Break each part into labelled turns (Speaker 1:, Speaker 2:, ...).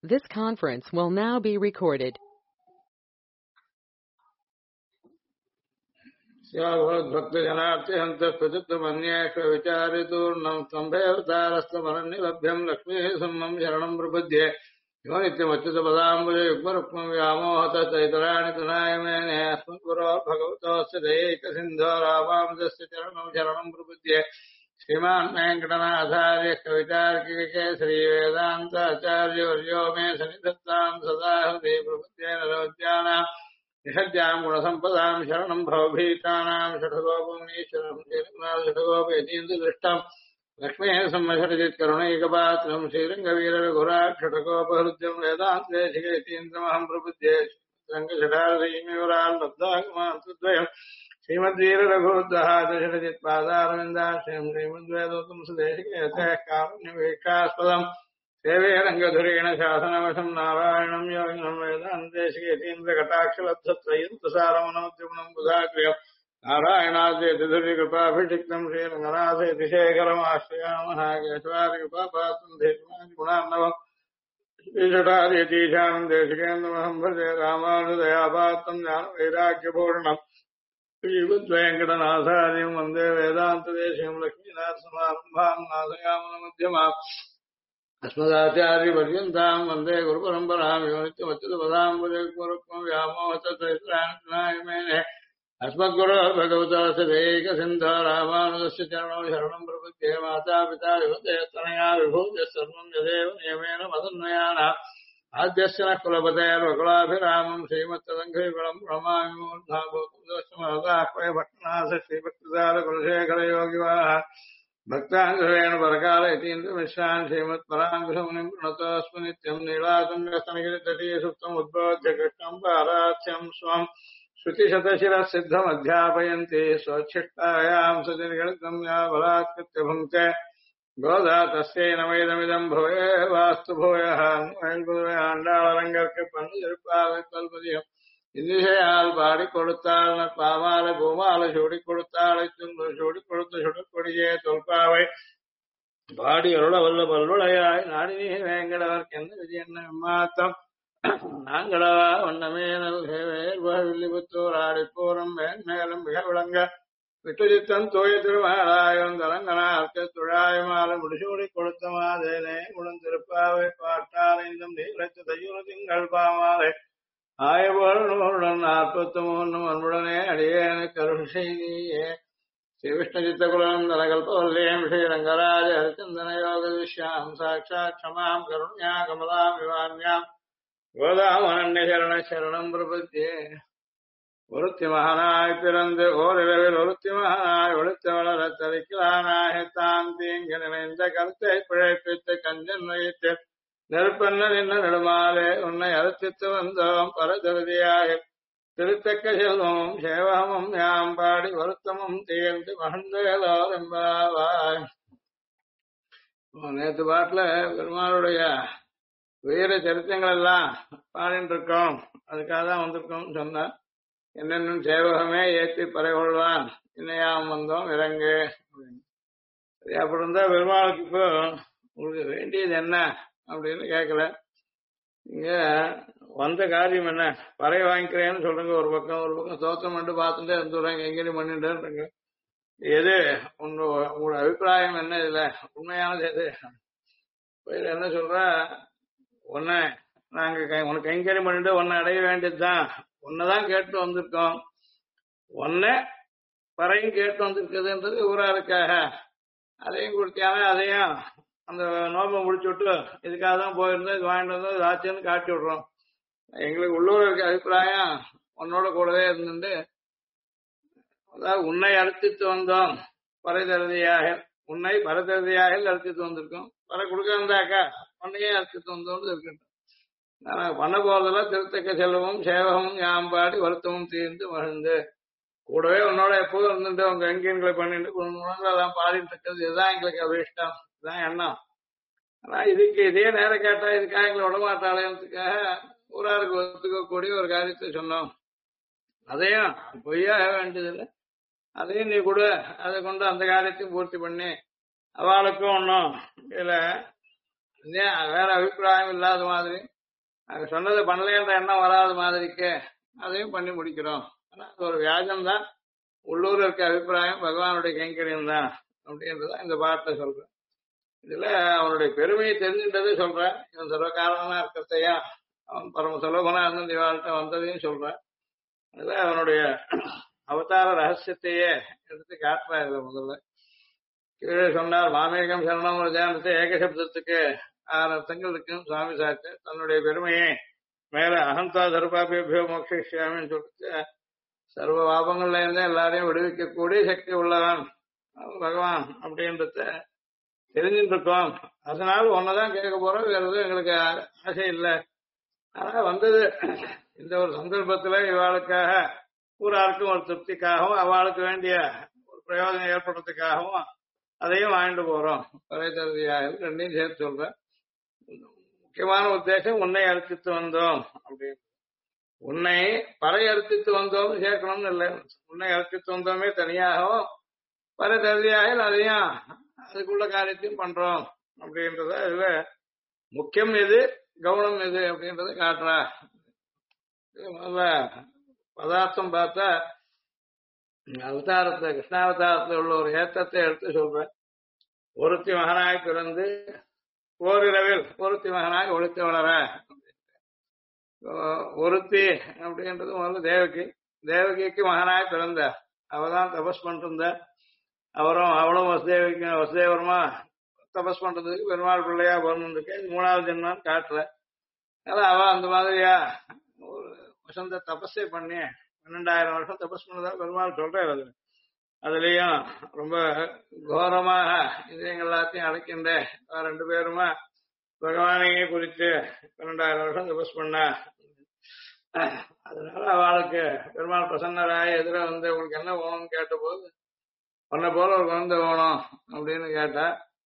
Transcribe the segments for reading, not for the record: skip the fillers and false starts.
Speaker 1: This conference will now be recorded.
Speaker 2: भक्तजनार्थिहन्त प्रचित्तमन्येष्व विचारितूर्णं स्तम्भेऽवतारस्तमनन्निलभ्यं लक्ष्मीः सुम्मं शरणं प्रपद्ये यो नित्यमच्युतपदाम्बुज युग्मरुक्मं व्यामोहत चैतराणि तनाय मेने अस्मद्गुरो भगवतोऽस्य दयैकसिन्धो रामानुजस्य चरणं शरणं प्रपद्ये श्रीमान् वेङ्कटनाथार्य कवितार्किकेसरी वेदान्ताचार्यवर्यो मे सन्निधत्तां सदा हृदि प्रपद्ये नरोद्यानाम् निषद्याम् गुणसम्पदाम् शरणम् भवभीतानाम् षठगोपमुनीश्वरम् षठगोपेतीन्द्रदृष्टम् लक्ष्मीः संवशरजित्करुणैकपात्रम् श्रीरङ्गवीररघुराक्षटकोपहृद्यम् वेदान्तेशिकेतीन्द्रमहम् प्रबुध्ये रङ्गषठारदीमिवराल्लब्धागमान्तद्वयम् श्रीमद्वीररघुरुद्दहादशरजित्पादारविन्दाश्रयम् श्रीमद्वेदोत्तम् सुदेशिकेतः कारुण्यवीक्षास्पदम् सेवे रङ्गधुरेण शासनवशम् नारायणम् योगिनम् वेदान्तेशिकेतीन्द्रकटाक्षलब्धत्रयन्तसारमनोद्यमनम् बुधाग्र्यम् नारायणाद्यतिधुर्यकृपाभिषिक्तम् श्रीरङ्गनाथयतिशेखरमाश्रयामः केशवादिकृपापात्रम् धीर्मादिगुणार्णवम् श्रीषठार्यतीशानम् देशिकेन्द्रमहम् भजे रामानुजदयापात्रम् ज्ञानवैराग्यपूर्णम् श्रीमद्वेङ्कटनाथार्यम् वन्दे वेदान्तदेशिकम् लक्ष्मीनाथसमारम्भाम् नाथयामनमध्यमाम् अस्मदाचार्यपर्यन्ताम् वन्दे गुरुपरम्पराम् यो नित्यमच्युतपदाम्बुजयुग्मरुक्मं व्यामोहतचैत्राणि मेने अस्मद्गुरोः भगवतोऽस्य दयैकसिन्धो रामानुजस्य चरणौ शरणं प्रपद्ये मातापिता विभूतयस्तनया विभूतिः सर्वं यदेव नियमेन मदन्वयानाम् आद्यस्य नः कुलपतेर्वकुलाभिरामम् श्रीमत्तदङ्घ्रिकुलम् प्रणमामि मूर्धा भूतदस्मरदाह्वय भट्टनाथ श्रीभक्तिसारकुलशेखरयोगिवाः भक्ताङ्गेण परकाल यतीन्द्रमिश्रान् श्रीमत्पराङ्कुशमुनिम् प्रणतोऽस्मि नित्यम् नीलातुङ्गस्तनगिरितटे सुप्तम् उद्बोध्य कृष्णम् पारार्थ्यम् स्वम् श्रुतिशतशिरः सिद्धमध्यापयन्ति स्वच्छिष्टायाम् सतिर्गणितम् या बलात्कृत्य भुङ्क्ते गोदा तस्यै नमैदमिदम् भूये वास्तु भूयः ஆண்டாளரங்கற்கு பண்ணு திருப்பாவை கல்பதியம் இன்னிசையால் பாடி கொடுத்தாள் பாமாலை பூமாலை சூடி கொடுத்தாளை சூடி கொடுத்த சுடற்கொடியே தொல்பாவை பாடி அருள வல்ல பல்லுடையாய் நாடினி வேங்கடவர்க்கு என்ன விதி என்ன விம்மாத்தம் நாங்களவா வண்ணமே நல்வேல்வில்லிபுத்தூர் ஆடிப்பூரம் மேன்மேலும் மிக விளங்க விட்டுஜித்தன் தூய திருமகளாயம் தலங்கனார்க்கு துழாயமால முடிசூடி கொடுத்த மாதேனே குணம் திருப்பாவை பாட்டாலைந்தும் நீலத்து தையுறு திங்கள் பாமாலை ஆயபோல் 43 அன்புடனே அடியேனு கருணை செய்தியே ஸ்ரீ விஷ்ணு சித்தகுலம் தலகல்பவல்லியம் ஸ்ரீரங்கராஜ ஹரிச்சந்தன யோக விஷ்யாம் சாட்சாத் க்ஷமாம் கருண்யா கமலாம் விவான்யாம் கோதாமனன்ய சரண சரணம் பிரபத்தியே ஒருத்தி மகனாய் பிறந்து ஓரிரவில் ஒருத்தி மகனாய் ஒழுத்த வளர தரிக்கலானாய் தான் தீங்கு நினைந்த கருத்தை பிழைப்பித்து கஞ்சன் வைத்து நெருப்பண்ண நின்ன நெடுமாலே உன்னை அறுத்தித்து வந்தோம் பரதருதியாக திருத்தக்க செல்வமும் சேவகமும் யாம் பாடி வருத்தமும் தீர்ந்து மகந்தேலோர் என்பாவாய். நேற்று பாட்டுல பெருமாளுடைய வீர சரித்திரங்கள் எல்லாம் பாடிட்டு இருக்கோம். அதுக்காக தான் வந்திருக்கோம் சொன்ன என்னென்ன சேவகமே ஏற்றி பறைகொள்வான் இன்னையாம் வந்தோம் இறங்கு அப்படின்னு. சரி, அப்படி இருந்தா பெருமாளுக்கு இப்போ உங்களுக்கு வேண்டியது என்ன அப்படின்னு கேட்கல. இங்க வந்த காரியம் என்ன? பறை வாங்கிக்கிறேன்னு சொல்றீங்க ஒரு பக்கம் தோற்றம் மட்டும் பார்த்துட்டே இருந்துடுறாங்க, எங்கேயும் பண்ணிட்டு எது உங்களோட அபிப்பிராயம் என்ன? இதுல உண்மையானது எது? இதுல என்ன சொல்ற, உன்னை நாங்க உனக்கு கைங்கரியம் பண்ணிட்டு உன்னை அடைய வேண்டியதுதான், உன்னைதான் கேட்டு வந்திருக்கோம். உன்னை பறையும் கேட்டு வந்திருக்குதுன்றது ஊராருக்காக. அதையும் கொடுத்தியானா அதையும் அந்த நோம்பை முடிச்சு விட்டு இதுக்காக தான் போயிருந்தோம், இது வாங்கிட்டு வந்தோம், இது ஆச்சுன்னு காட்டி விடுறோம். எங்களுக்கு உள்ளூர் இருக்க அபிப்பிராயம் உன்னோட கூடவே இருந்துட்டு, அதாவது உன்னை அறுத்தித்து வந்தோம் பறைதருதியாக, உன்னை பரதருதியாக அறுத்தித்து வந்திருக்கோம். பறை கொடுக்க வந்தாக்கா உன்னையே அறுத்தித்து வந்தோம்னு இருக்கட்டும். நான் பண்ண போறதெல்லாம் திருத்தக்க செல்வமும் சேவகமும் யாம்பாடி வருத்தமும் தீர்ந்து மகிழ்ந்து கூடவே உன்னோட எப்போதும் இருந்துட்டு உங்க எங்கீன்களை பண்ணிட்டு குடும்பங்கள் அதான் பாடிட்டு இருக்கிறது. இதுதான் எங்களுக்கு அபிஷ்டம், இதுதான் எண்ணம். ஆனா இதுக்கு இதே நேரம் கேட்டா இதுக்காக எங்களை விடமாட்டாளேன்றதுக்காக ஊராருக்கு ஒத்துக்கக்கூடிய ஒரு காரியத்தை சொன்னோம். அதையும் பொய்யாக வேண்டியதில்லை, அதையும் நீ கூட அதை கொண்டு அந்த காரியத்தையும் பூர்த்தி பண்ணி அவளுக்கும் ஒன்றும் இதுல வேற அபிப்பிராயம் இல்லாத மாதிரி நாங்க சொன்னதை பண்ணலன்ற எண்ணம் வராத மாதிரிக்கு அதையும் பண்ணி முடிக்கிறோம். ஆனா அது ஒரு வியாஜம் தான். உள்ளூர் இருக்க அபிப்பிராயம் பகவானுடைய கைங்கரியம் தான் அப்படின்றத இந்த பாட்டுல சொல்றேன். இதுல அவனுடைய பெருமையை தெரிஞ்சுட்டதே சொல்றேன். இவன் சர்வ காரணமா இருக்கிறதையா அவன் பரம சுலபனா இருந்து இவாள்கிட்ட வந்ததையும் சொல்றேன். அதுல அவனுடைய அவதார ரகசியத்தையே எடுத்து காட்டுறா. இதுல முதல்ல கீழே சொன்னார் மாமேகம் சரணம் தியானத்தை ஏகசப்தத்துக்கு 6 அர்த்தங்கள் இருக்குன்னு சுவாமி சாச்சு தன்னுடைய பெருமையை மேல அகந்தா தர்பாபியோ மோக்ஷாமின்னு சொல்லிட்டு சர்வ பாபங்கள்ல இருந்து எல்லாரையும் விடுவிக்கக்கூடிய சக்தி உள்ளவன் பகவான் அப்படின்றத தெரிஞ்சுட்டு இருக்கோம். அதனால ஒன்னதான் கேட்க போறோம், வேற எதுவும் எங்களுக்கு ஆசை இல்லை. ஆனா வந்தது இந்த ஒரு சந்தர்ப்பத்துல இவாளுக்காக ஊராருக்கும் ஒரு திருப்திக்காகவும் அவளுக்கு வேண்டிய ஒரு பிரயோஜனம் ஏற்படுறதுக்காகவும் அதையும் வாங்கிட்டு போறோம். பறை தருதியாக ரெண்டையும் சேர்த்து சொல்றேன். முக்கியமான உத்தேசம் உன்னை அர்ப்பித்து வந்தோம் அப்படின்னு. உன்னை பறை அர்ப்பித்து வந்தோம் சேர்க்கணும்னு இல்லை. உன்னை அர்ப்பித்து வந்தோமே தனியாகவும் பறை தருதியாக அதையும் அதுக்குள்ள காரியத்தையும் பண்றோம் அப்படின்றத இதுல முக்கியம் எது கவனம் எது அப்படின்றத காட்டுறா. முதல்ல பதார்த்தம் பார்த்தா அவதாரத்தை கிருஷ்ணாவதாரத்தில் உள்ள ஒரு ஏத்தத்தை எடுத்து சொல்றேன். ஒருத்தி மகனாய் பிறந்து ஓரிரவில் ஒருத்தி மகனாய் ஒழித்து வளர. ஒருத்தி அப்படின்றது முதல்ல தேவகி. தேவகிக்கு மகனாய் பிறந்த அவதான் தபஸ் பண்ணிருந்த. அவளும் வசுதேவருமா தபஸ் பண்றதுக்கு பெருமாள் பிள்ளையா பிறந்திருக்கு. 3வது ஜென்மான்னு காட்டுல. அதனால அவ அந்த மாதிரியா ஒரு வசந்த தபஸை பண்ணி 12,000 வருஷம் தபஸ் பண்ணதா பெருமாள் சொல்றாரு. அதுலயும் ரொம்ப கோரமாக இதயங்கள் எல்லாத்தையும் அடைக்கின்ற 2 பேருமா பகவானையே குறித்து 12,000 வருஷம் தபஸ் பண்ண. அதனால அவளுக்கு பெருமாள் பிரசன்னராய எதிர வந்து உங்களுக்கு என்ன வேணும்னு கேட்ட போது உன்னை போல ஒரு குழந்தை வேணும் அப்படின்னு கேட்டா,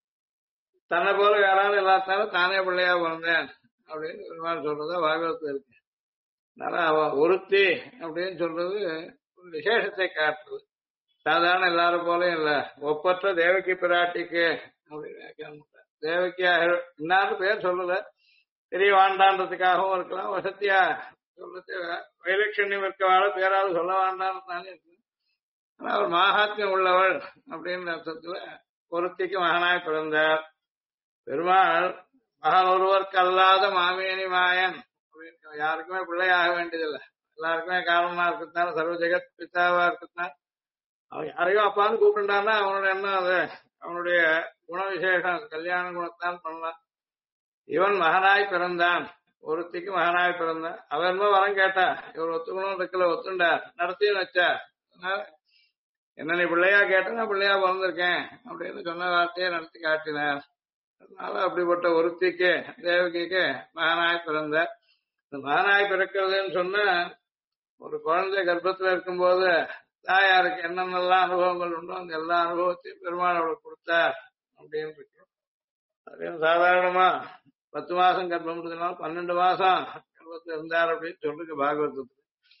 Speaker 2: தன்னை போல யாராவது எல்லாத்தாலும் தானே பிள்ளையா பிறந்தேன் அப்படின்னு பெருமாள் சொல்றதா பாகவத்தில் இருக்கு. அதனால அவ ஒருத்தி அப்படின்னு சொல்றது ஒரு விசேஷத்தை காட்டுறது. சாதாரண எல்லாரும் போலையும் இல்ல, ஒப்பற்ற தேவகி பிராட்டிக்கு அப்படின்னு தேவகியா இன்னாரு பேர் சொல்லல, தெரிய வேண்டான்றதுக்காகவும் இருக்கலாம். வசத்தியா சொல்றது வைலட்சண்யம் இருக்கவாழ பேராவது சொல்ல வேண்டான்னு இருக்கு. ஆனா அவர் மகாத்மியம் உள்ளவள் அப்படின்ற அர்த்தத்துல ஒருத்திக்கு மகனாய் பிறந்தார். பெருமாள் மகன் ஒருவருக்கு அல்லாத மாமேனி மாயன் அப்படின்னு யாருக்குமே பிள்ளையாக வேண்டியதில்லை. எல்லாருக்குமே காரணமா இருக்கிறதுனால சர்வ ஜெகத் பிதாவா இருக்கிறதுனால அவன் யாரையும் அப்பான்னு கூப்பிட்டுட்டான்னா அவனுடைய என்ன அது அவனுடைய குண விசேஷம் கல்யாண குணத்தான் பண்ணலாம். இவன் மகனாய் பிறந்தான், ஒருத்திக்கு மகனாய் பிறந்தான். அவன் என்ன வரம் கேட்டா இவர் ஒத்துக்கணும் இருக்கல, ஒத்துண்டார் நடத்தியும் வச்சா. அதனால என்ன நீ பிள்ளையா கேட்ட நான் பிள்ளையா பிறந்திருக்கேன் அப்படின்னு சொன்ன வார்த்தையை நடத்தி காட்டினார். அதனால அப்படிப்பட்ட ஒருத்திக்கு தேவகிக்கு மகனாய் பிறந்த. இந்த மகனாய் பிறக்கிறதுன்னு சொன்னா ஒரு குழந்தை கர்ப்பத்துல இருக்கும்போது தாயாருக்கு என்னென்னலாம் அனுபவங்கள் உண்டோ அந்த எல்லா அனுபவத்தையும் பெருமாள் அவளுக்கு கொடுத்தார் அப்படின்னு இருக்கு. அதே சாதாரணமா 10 மாசம் கர்ப்பம் இருந்ததுனால 12 மாசம் கர்ப்பத்துல இருந்தார் அப்படின்னு சொல்லிருக்கு பாகவதத்துக்கு.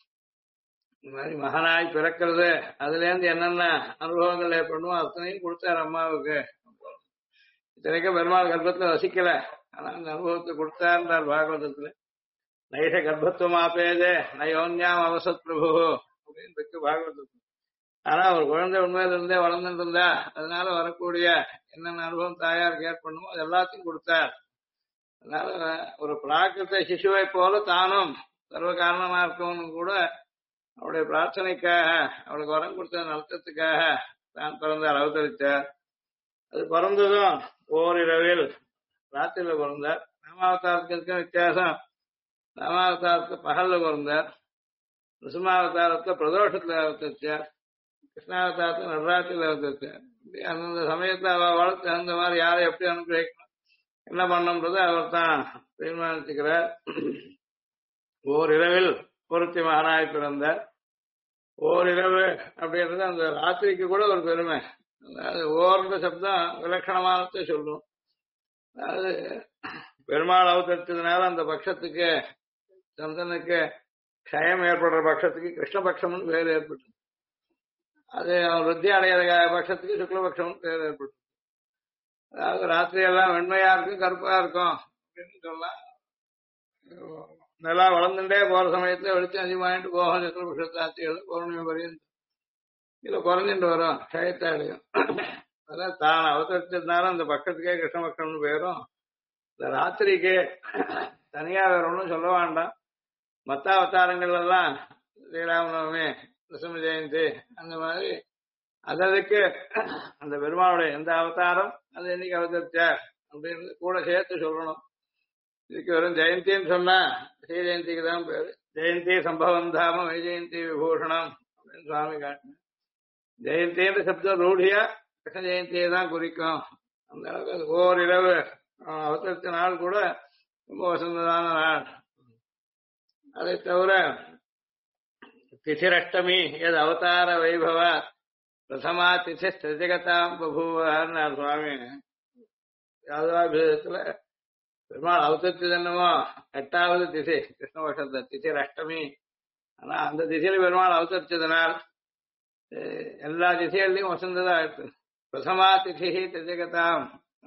Speaker 2: இந்த மாதிரி மகனாய் பிறக்கிறது அதுல இருந்து என்னென்ன அனுபவங்கள் ஏற்படணுமோ அத்தனையும் கொடுத்தார் அம்மாவுக்கு. இத்தனைக்கும் பெருமாள் கர்ப்பத்துல வசிக்கல, ஆனா அந்த அனுபவத்தை கொடுத்தார் பாகவதத்துல. நைஷ கர்ப்பத்துவம் ஆப்பேதே நயோன்யாம் அவசத் பிரபு அப்படின்னு இருக்கு பாகவதத்துல. ஆனா ஒரு குழந்தை உண்மையில இருந்தே வளர்ந்துட்டு இருந்தா அதனால வரக்கூடிய என்னென்ன அனுபவம் தாயாருக்கு ஏற்படணுமோ அது எல்லாத்தையும் கொடுத்தார். அதனால ஒரு பிராகிருத சிசுவை போல தானும் சர்வ காரணமா இருக்கவனு கூட அவருடைய பிரார்த்தனைக்காக அவளுக்கு வரம் கொடுத்த நடத்தத்துக்காக தான் பிறந்தார், அவதரித்தார். அது பிறந்ததும் ஓரிரவில் ராத்திரில பிறந்தார். ராமாவதாரத்துக்கு வித்தியாசம். ராமாவதாரத்தை பகல்ல பிறந்தார், நிருசிம்மாவதாரத்தை பிரதோஷத்துல அவதரிச்சார், கிருஷ்ணாவதாரத்தை நடுராத்திரில அவதரிச்சார். அந்தந்த சமயத்துல அவ வளர்த்து அந்த மாதிரி யாரை எப்படி அனுகிரகிக்கணும் என்ன பண்ணணும்ன்றது அவர் தான் தீர்மானிச்சுக்கிறார். ஓரிரவில் ஒருத்தி மகனாய் பிறந்தார். ஓரிரவு அப்படின்றது அந்த ராத்திரிக்கு கூட ஒரு பெருமை. அதாவது ஓர்ன்ற சப்தம் விலட்சணமானத்தை சொல்லும். அதாவது பெருமாள் அவதரிச்சதுனால அந்த பட்சத்துக்கு சந்தனுக்கு க்ஷயம் ஏற்படுற பட்சத்துக்கு கிருஷ்ணபக்ஷம்னு பேர் ஏற்பட்டு, அது அவன் விருத்தி அடைகிற பட்சத்துக்கு சுக்லபக்ஷம்னு பேர் ஏற்பட்டு. அதாவது ராத்திரி எல்லாம் வெண்மையா இருக்கும் கருப்பா இருக்கும் அப்படின்னு சொல்லலாம். நிலா வளர்ந்துட்டே போற சமயத்துல வெளிச்சம் அதிகமாயிட்டு போகும் சதுர்புஷத்தாத்திகள் பௌர்ணமி வரையும் இதுல குறைஞ்சிட்டு வரும் க்ஷயத்தாலையும். அதான் தான் அவதரிச்சதுனால அந்த பக்கத்துக்கே கிருஷ்ண பக்தம்னு பேரும். இந்த ராத்திரிக்கு தனியா வேற ஒன்றும் சொல்ல வேண்டாம். மத்த அவதாரங்கள் எல்லாம் ஸ்ரீராமநவமி, கிருஷ்ண ஜெயந்தி அந்த மாதிரி அதற்கு அந்த பெருமாளுடைய எந்த அவதாரம் அது என்னைக்கு அவதரிச்சார் அப்படின்னு கூட சேர்த்து சொல்லணும். இதுக்கு வெறும் ஜெயந்தின்னு சொன்னா ஸ்ரீ ஜெயந்திக்கு தான் பேரு. ஜெயந்தி சம்பவம் தாம வைஜெயந்தி விபூஷணம் அப்படின்னு சுவாமி காட்டின. ஜெயந்தின்ற சப்தம் ரூಢியா கிருஷ்ண ஜெயந்தியை தான் குறிக்கும். அந்த அளவுக்கு ஓரிரவு அவதரித்த நாள் கூட ரொம்ப வசந்ததான நாள். அதை தவிர திதிரஷ்டமி எது அவதார வைபவ பிரதமா திதி ஸ்திரஜகதாம் பபூவார் சுவாமி யாதவாபிஷத்துல பெருமாள் அவதரிச்சது என்னமோ 8வது திசை கிருஷ்ணபக்ஷத்துல திதிர் அஷ்டமி. ஆனா அந்த திசையில பெருமாள் அவதரிச்சதுனால் எல்லா திசைகள்லயும் வசந்ததா இருக்கு. பிரதமா திதி திஜகதாம்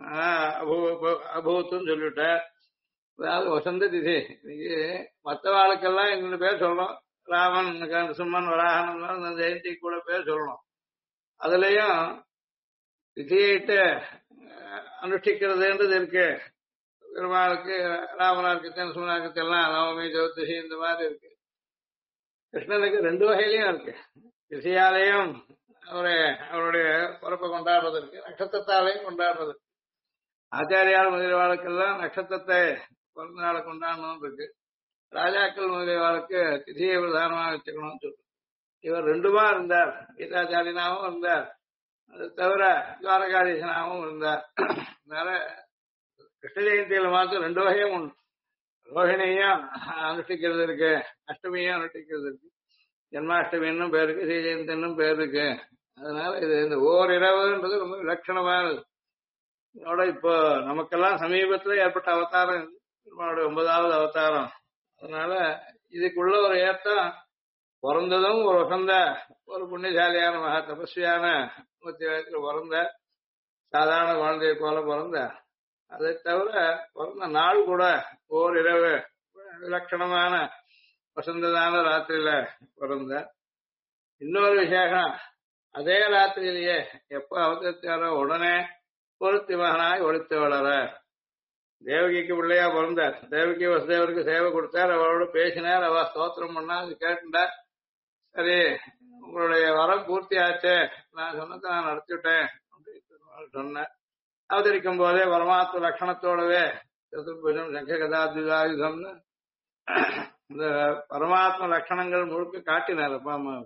Speaker 2: அபூத்துன்னு சொல்லிவிட்டார். அதாவது வசந்த திசை. இன்னைக்கு மற்ற வாழ்க்கெல்லாம் இன்னொரு பேர் சொல்லணும். ராமன், சும்மன், வராகன் ஜெயந்தி கூட பேர் சொல்லணும். அதுலயும் திதியிட்டு அனுஷ்டிக்கிறதுன்றது இருக்கு. பெருமாளுக்கு ராமனாருக்கு சுமனாருக்கு எல்லாம் நவமி சதுர்தசி இந்த மாதிரி இருக்கு. கிருஷ்ணனுக்கு 2 வகையிலையும் இருக்கு. திசையாலையும் அவருடைய பிறப்பை கொண்டாடுறதற்கு, நட்சத்திரத்தாலையும் கொண்டாடுறது. ஆச்சாரியால் முதலியவாளுக்கெல்லாம் நட்சத்திரத்தை பிறந்த நாளை கொண்டாடணும் இருக்கு. ராஜாக்கள் முதலியவாளுக்கு திதியை பிரதானமாக வச்சுக்கணும்னு சொல்றது. இவர் 2மா இருந்தார். கீதாச்சாரியனாகவும் இருந்தார். அது தவிர துவாரகாதீசனாகவும் இருந்தார். அதனால கிருஷ்ண ஜெயந்தியில மாத்திரம் 2 வகையும் உண்டு. ரோஹிணியும் அனுஷ்டிக்கிறது இருக்கு, அஷ்டமியும் அனுஷ்டிக்கிறது இருக்கு. ஜென்மாஷ்டமின்னும் பேர் இருக்கு, ஸ்ரீ ஜெயந்தின்னும் பேர் இருக்கு. அதனால இது இந்த ஓரிரவுன்றது ரொம்ப விலட்சணமானது. இதோட இப்போ நமக்கெல்லாம் சமீபத்துல ஏற்பட்ட அவதாரம் இது. பெருமாளுடைய 9வது அவதாரம். அதனால இதுக்குள்ள ஒரு ஏற்றம் பிறந்ததும் ஒரு வசந்த ஒரு புண்ணியசாலியான மகா தபஸ்வியான 30 வயசுல பிறந்த சாதாரண குழந்தையை போல பிறந்த. அதை தவிர பிறந்த நாள் கூட ஓரிரவு விலட்சணமான வசந்ததான ராத்திரியில பிறந்த. இன்னொரு விசேஷம், அதே ராத்திரியிலேயே எப்ப அவதரித்தாரோ உடனே பொருத்தி மகனாய் ஒழித்து வளர. தேவகிக்கு பிள்ளையா பிறந்தார். தேவகி வசுதேவருக்கு சேவை கொடுத்தார். அவரோட பேசினார். அவ ஸ்தோத்திரம் பண்ணா, அது கேட்டுட்டார். சரி, உங்களுடைய வரம் பூர்த்தி ஆச்சு, நான் சொன்னதை நான் நடத்திவிட்டேன் அப்படின்னு சொன்னேன். அவதரிக்கும் போதே பரமாத்ம லட்சணத்தோடவே சதுர்புஜம் சங்ககதாத்யுதாயுதம்னு இந்த பரமாத்ம லட்சணங்கள் முழுக்க காட்டினார் அப்பா அம்மா.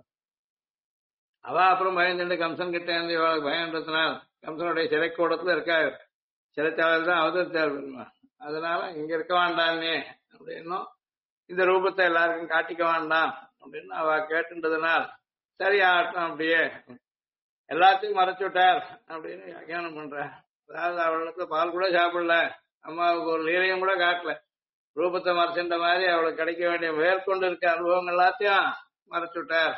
Speaker 2: அவ அப்புறம் பயந்துட்டு கம்சன் கிட்ட இருந்து இவளுக்கு பயன்றதுனால் கம்சனுடைய சிறைக்கூடத்துல இருக்காரு. சிறைச்சாலையில் தான் அவதரித்தார் பெருமா. அதனால இங்க இருக்க வேண்டான்னே அப்படின்னும் இந்த ரூபத்தை எல்லாருக்கும் காட்டிக்க வேண்டாம் அப்படின்னு அவ கேட்டுன்றதுனால் சரி ஆகட்டும் அப்படியே எல்லாத்தையும் மறைச்சு விட்டார் அப்படின்னு வியாக்கியானம் பண்ற. அதாவது அவளுக்கு பால் கூட சாப்பிடல, அம்மாவுக்கு ஒரு லீலையும் கூட காட்டல. ரூபத்தை மறைச்சுன்ற மாதிரி அவளுக்கு கிடைக்க வேண்டிய மேற்கொண்டு இருக்க அனுபவங்கள் எல்லாத்தையும் மறைச்சு விட்டார்.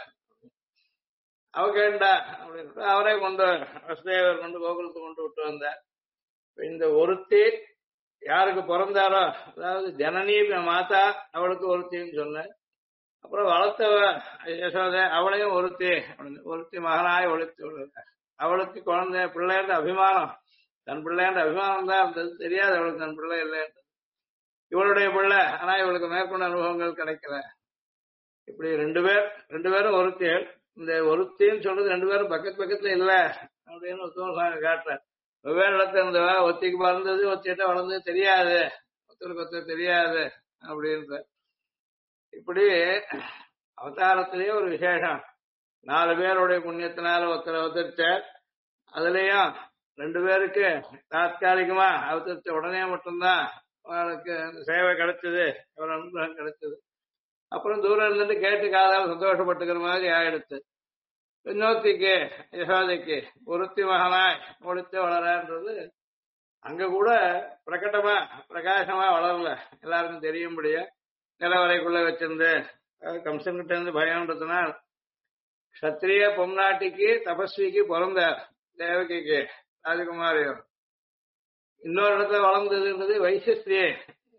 Speaker 2: அவ கேண்டா அப்படின்னு அவரே கொண்டு வசுதேவர் கொண்டு கோகுலத்தை கொண்டு விட்டு வந்தார். இந்த ஒருத்தி யாருக்கு பிறந்தாரோ, அதாவது ஜனனி மாதா அவளுக்கு ஒருத்தின்னு சொன்ன. அப்புறம் வளர்த்தவ யசோதை அவளையும் ஒருத்தி மகனாய் ஒழித்து அவளுக்கு குழந்தை பிள்ளைன்ற அபிமானம், தன் பிள்ளைன்ற அபிமானம் தான் இருந்தது. தெரியாது அவளுக்கு தன் பிள்ளை இல்லைன்றது. இவளுடைய பிள்ளை, ஆனா இவளுக்கு மேற்கொண்ட அனுபவங்கள் கிடைக்கல. இப்படி ரெண்டு பேரும் ஒருத்திகள். இந்த ஒருத்தின்னு சொல்றது 2 பேரும் பக்கத்துல இல்ல அப்படின்னு உத்தமசாமி காட்டுற. வெவ்வேறு இடத்துல இருந்தவா ஒத்திக்கு வளர்ந்தது, ஒத்திட்ட வளர்ந்தது தெரியாது, ஒருத்தருக்கு தெரியாது அப்படின்ற. இப்படி அவதாரத்திலேயே ஒரு விசேஷம். 4 பேருடைய புண்ணியத்தினால ஒருத்தர் அவதரிச்சார். அதுலயும் 2 பேருக்கு தாத்காலிகமா அவதரிச்ச உடனே மட்டும்தான் அவனுக்கு சேவை கிடைச்சது, அவர் அனுகிரகம் கிடைச்சது. அப்புறம் தூரம் இருந்துட்டு கேட்டு காதால் சந்தோஷப்பட்டுக்கிற மாதிரி ஆயிடுச்சு. இன்னொருத்திக்கு யசோதைக்கு ஒருத்தி மகனாய் ஒழித்து வளரன்றது அங்க கூட பிரகடமா பிரகாசமா வளரல, எல்லாருக்கும் தெரியும்படியா நிலவரைக்குள்ள வச்சிருந்து கம்சன் கிட்ட இருந்து பயம்ன்றதுனால் கத்திரிய பொம்நாட்டிக்கு தபஸ்விக்கு பிறந்தார். தேவகிக்கு ராஜகுமாரியோ இன்னொரு இடத்துல வளர்ந்ததுன்றது வைசஸ்திரியை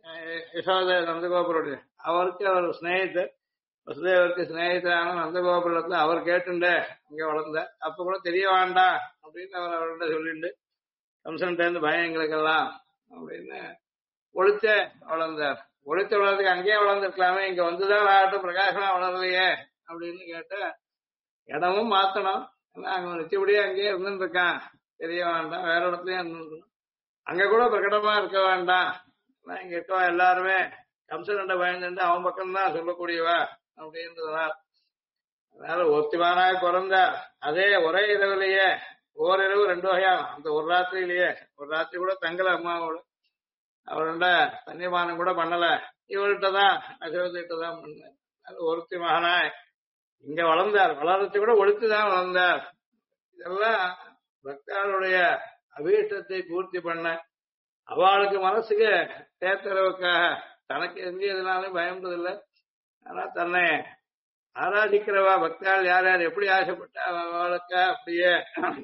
Speaker 2: யசோத நந்தகோபுருடைய அவருக்கு அவர் ஸ்நேகிதர், வசுதேவருக்கு ஸ்நேகிதரான நந்தகோபுரத்துல அவர் கேட்டுண்டு இங்க வளர்ந்த அப்ப கூட தெரிய வேண்டாம் அப்படின்னு அவர் அவர்கிட்ட சொல்லிண்டு கம்சன்ட்ட இருந்து பயம் எங்களுக்கெல்லாம் அப்படின்னு ஒழிச்ச வளர்ந்தார். ஒழித்து வளர்றதுக்கு அங்கேயே வளர்ந்துருக்கலாமே, இங்க வந்துதான் ஆகட்டும், பிரகாசமா வளரலையே அப்படின்னு கேட்ட இடமும் மாத்தணும். ஏன்னா அங்க நிச்சயப்படியே அங்கேயே இருந்துட்டு இருக்கான், தெரிய வேண்டாம், வேற இடத்துலயும் இருந்துருக்கணும், அங்க கூட பிரகடமா இருக்க வேண்டாம். ஆனா இங்க இருக்கவா எல்லாருமே கம்சன்ட பயந்துட்டு அவன் பக்கம்தான் சொல்லக்கூடியவா அப்படின்றதுனால அதனால ஒருத்திவானாக பிறந்தா அதே ஒரே இரவுலயே ஓரிரவு ரெண்டு வகையா அந்த ஒரு ராத்திரியிலேயே ஒரு ராத்திரி கூட தங்கல அம்மாவோட அவரோட சன்னிபானம் கூட பண்ணல, இவர்கிட்டதான் அசோகத்திட்டதான் பண்ண. அது ஒருத்தி மகனாய் இங்க வளர்ந்தார், வளர்ச்சி கூட ஒழுத்துதான் வளர்ந்தார். இதெல்லாம் பக்தர்களுடைய அபீஷ்டத்தை பூர்த்தி பண்ண அவளுக்கு மனசுக்கு தேர்த்தளவுக்காக தனக்கு எந்த எதுனாலும் பயன்படுதில்லை. ஆனா தன்னை ஆராதிக்கிறவா பக்தாள் யார் யார் எப்படி ஆசைப்பட்டா அவளுக்கா அப்படியே